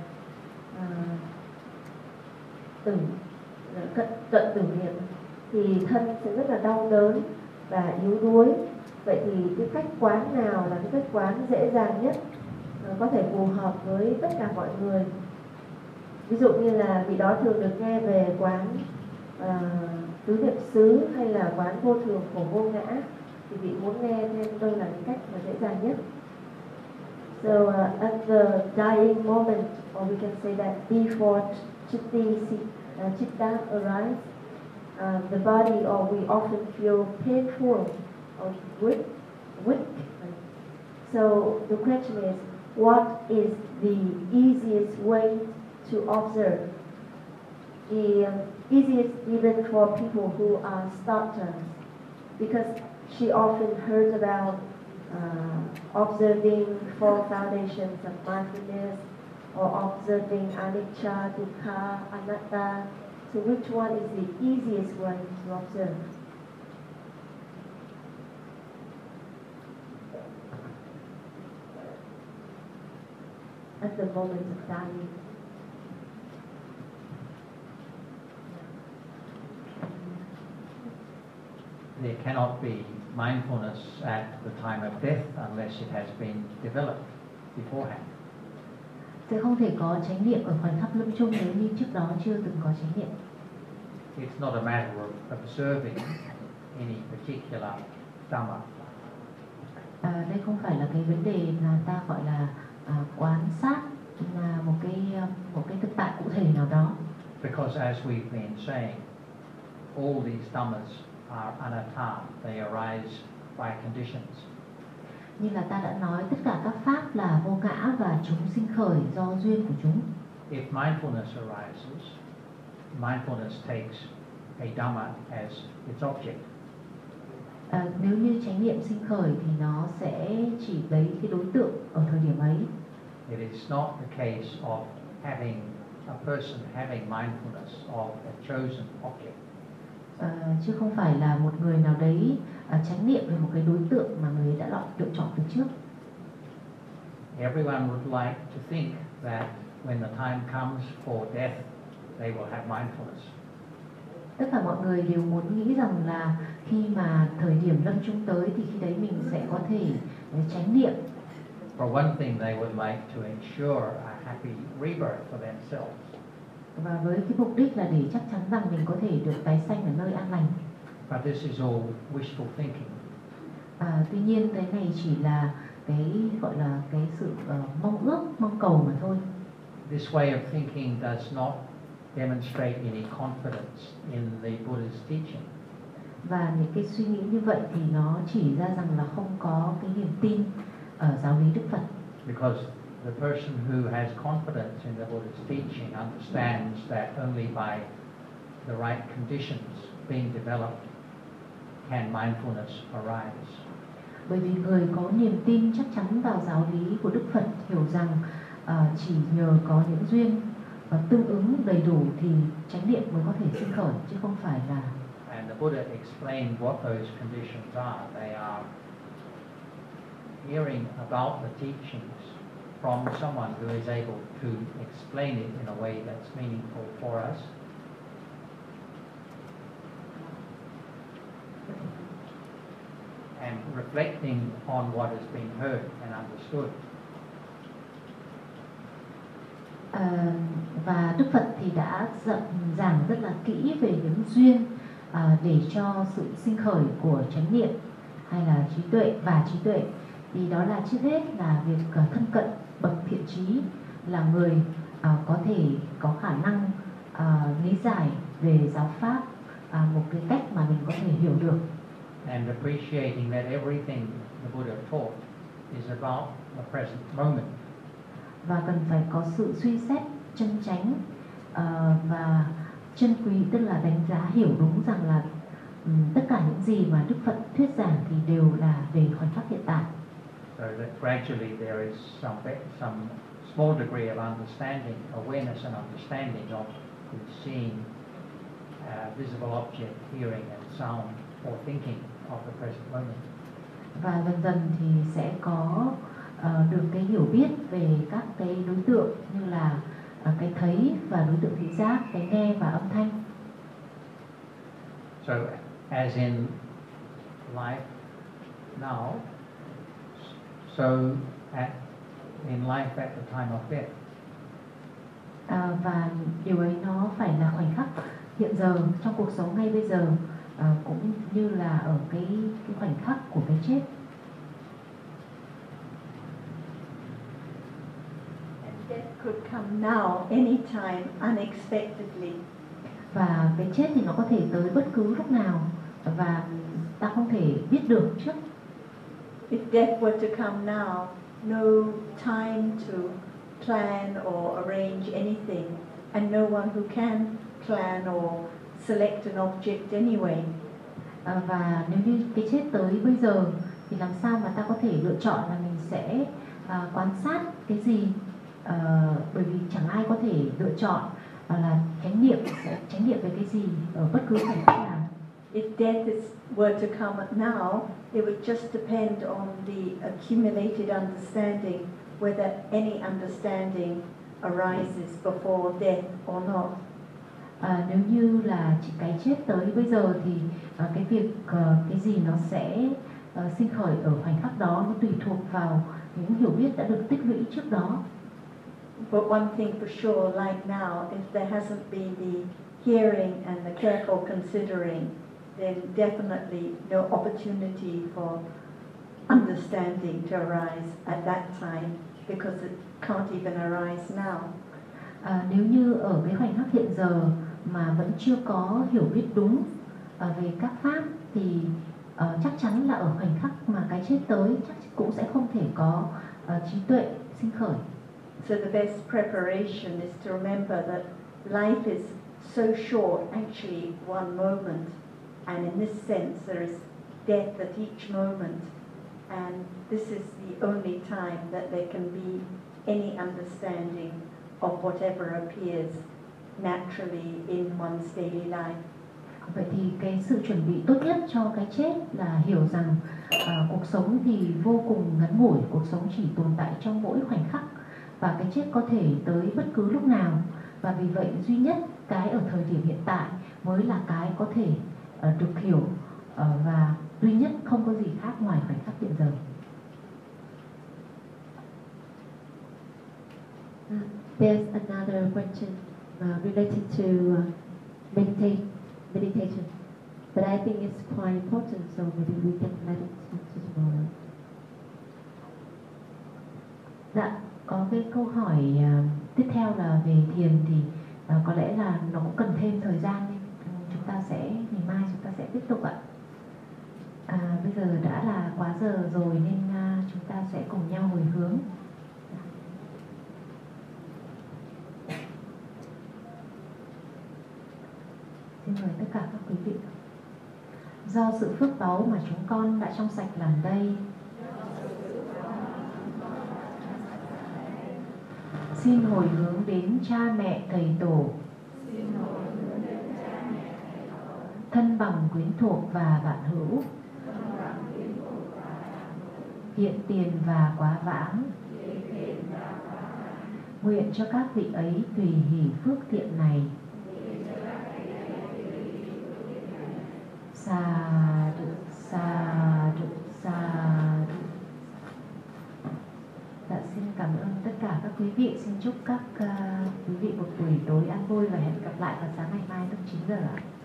cận tử niệm thì thân sẽ rất là đau đớn và yếu đuối. Vậy thì cái cách quán nào là cái cách quán dễ dàng nhất, có thể phù hợp với tất cả mọi người? Ví dụ như là vị đó thường được nghe về quán tứ niệm xứ hay là quán vô thường khổ vô ngã, thì vị muốn nghe thêm đâu là cái cách mà dễ dàng nhất. So at the dying moment, or we can say that before Chitta arrives, the body, or we often feel painful or weak. So the question is, what is the easiest way to observe? The easiest even for people who are starters, because she often heard about observing four foundations of mindfulness, or observing anicca, dukkha, anatta. So which one is the easiest one to observe? At the moment of dying. there cannot be mindfulness at the time of death unless it has been developed beforehand. Sẽ không thể có chánh niệm ở khoảnh khắc lâm chung nếu như trước đó chưa từng có chánh niệm. It's not a matter of observing any particular Dhamma. Đây không phải là cái vấn đề là ta gọi là quan sát là một cái thực tại cụ thể nào đó. Because as we've been saying, all these Dhammas are anatta, they arise by conditions. Như là ta đã nói, tất cả các pháp là vô ngã và chúng sinh khởi do duyên của chúng. If mindfulness arises, mindfulness takes a Dhamma as its object. Nếu như chánh niệm sinh khởi thì nó sẽ chỉ lấy cái đối tượng ở thời điểm ấy. It is not the case of having a person having mindfulness of a chosen object. Chứ không phải là một người nào đấy chánh niệm về một cái đối tượng mà người ấy đã lựa chọn từ trước. Everyone would like to think that when the time comes for death, they will have mindfulness. Tất cả mọi người đều muốn nghĩ rằng là khi mà thời điểm lâm chung tới thì khi đấy mình sẽ có thể chánh niệm. For one thing, they would like to ensure a happy rebirth for themselves. Và với cái mục đích là để chắc chắn rằng mình có thể được tái sanh ở nơi an lành. But this is all wishful thinking. Tuy nhiên cái này chỉ là cái gọi là cái sự mong ước, mong cầu mà thôi. This way of thinking does not demonstrate any confidence in the Buddha's teaching. Và những cái suy nghĩ như vậy thì nó chỉ ra rằng là không có cái niềm tin ở giáo lý Đức Phật. Because the person who has confidence in the Buddha's teaching understands that only by the right conditions being developed can mindfulness arise. Bởi vì người có niềm tin chắc chắn vào giáo lý của Đức Phật hiểu rằng chỉ nhờ có những duyên tương ứng đầy đủ thì chánh niệm mới có thể sinh khởi, chứ không phải là. And the Buddha explained what those conditions are. They are hearing about the teachings from someone who is able to explain it in a way that's meaningful for us. And reflecting on what has been heard and understood. Và Đức Phật thì đã giảng rất là kỹ về những duyên để cho sự sinh khởi của chánh niệm hay là trí tuệ. Thì đó là trước hết là việc thân cận bậc thiện trí, là người có thể có khả năng lý giải về giáo pháp một cái cách mà mình có thể hiểu được. And appreciating that everything the Buddha taught is about the present moment. Và cần phải có sự suy xét chân chánh và chân quý, tức là đánh giá hiểu đúng rằng là tất cả những gì mà Đức Phật thuyết giảng thì đều là về khoảnh khắc hiện tại. So that gradually there is some small degree of understanding, awareness and understanding of seeing visible object, hearing and sound, or thinking of the present moment. Và dần dần thì sẽ có được cái hiểu biết về các cái đối tượng như là cái thấy và đối tượng thị giác, cái nghe và âm thanh. So as in life now, so in life at the time of death. Và điều ấy nó phải là khoảnh khắc hiện giờ trong cuộc sống ngay bây giờ, cũng như là ở cái khoảnh khắc của cái chết. Death could come now, anytime, unexpectedly. Và cái chết thì nó có thể tới bất cứ lúc nào và ta không thể biết được trước. If death were to come now, no time to plan or arrange anything, and no one who can plan or select an object anyway. Và nếu như cái chết tới bây giờ thì làm sao mà ta có thể lựa chọn là mình sẽ quan sát cái gì, bởi vì chẳng ai có thể lựa chọn là chánh niệm về cái gì ở bất cứ khoảnh khắc nào. If death were to come now, it would just depend on the accumulated understanding, whether any understanding arises before death or not. Nếu như là chỉ cái chết tới bây giờ thì cái việc cái gì nó sẽ sinh khởi ở khoảnh khắc đó nó tùy thuộc vào những hiểu biết đã được tích lũy trước đó. But one thing for sure, like now, if there hasn't been the hearing and the careful considering, then definitely no opportunity for understanding to arise at that time, because it can't even arise now. Nếu như ở cái khoảnh khắc hiện giờ mà vẫn chưa có hiểu biết đúng về các pháp thì chắc chắn là ở khoảnh khắc mà cái chết tới chắc cũng sẽ không thể có trí tuệ sinh khởi. So the best preparation is to remember that life is so short, actually one moment, and in this sense there is death at each moment, and this is the only time that there can be any understanding of whatever appears naturally in one's daily life. Vậy thì cái sự chuẩn bị tốt nhất cho cái chết là hiểu rằng cuộc sống thì vô cùng ngắn ngủi, cuộc sống chỉ tồn tại trong mỗi khoảnh khắc và cái chết có thể tới bất cứ lúc nào, và vì vậy duy nhất cái ở thời điểm hiện tại mới là cái có thể được hiểu và duy nhất, không có gì khác ngoài khoảnh khắc hiện giờ. There's another question related to meditation, but I think it's quite important, so maybe we can let it to tomorrow. Dạ, có cái câu hỏi tiếp theo là về thiền thì có lẽ là nó cũng cần thêm thời gian, nên chúng ta sẽ ngày mai chúng ta sẽ tiếp tục ạ. Bây giờ đã là quá giờ rồi nên chúng ta sẽ cùng nhau hồi hướng. Xin mời tất cả các quý vị. Do sự phước báu mà chúng con đã trong sạch làm đây, xin hồi hướng đến cha mẹ thầy tổ, thân bằng quyến thuộc và bạn hữu, hiện tiền và quá vãng. Nguyện cho các vị ấy tùy hỷ phước thiện này. Sa du, sa du, sa du. Dạ, xin cảm ơn tất cả các quý vị. Xin chúc các quý vị một buổi tối an vui và hẹn gặp lại vào sáng ngày mai lúc 9 giờ ạ.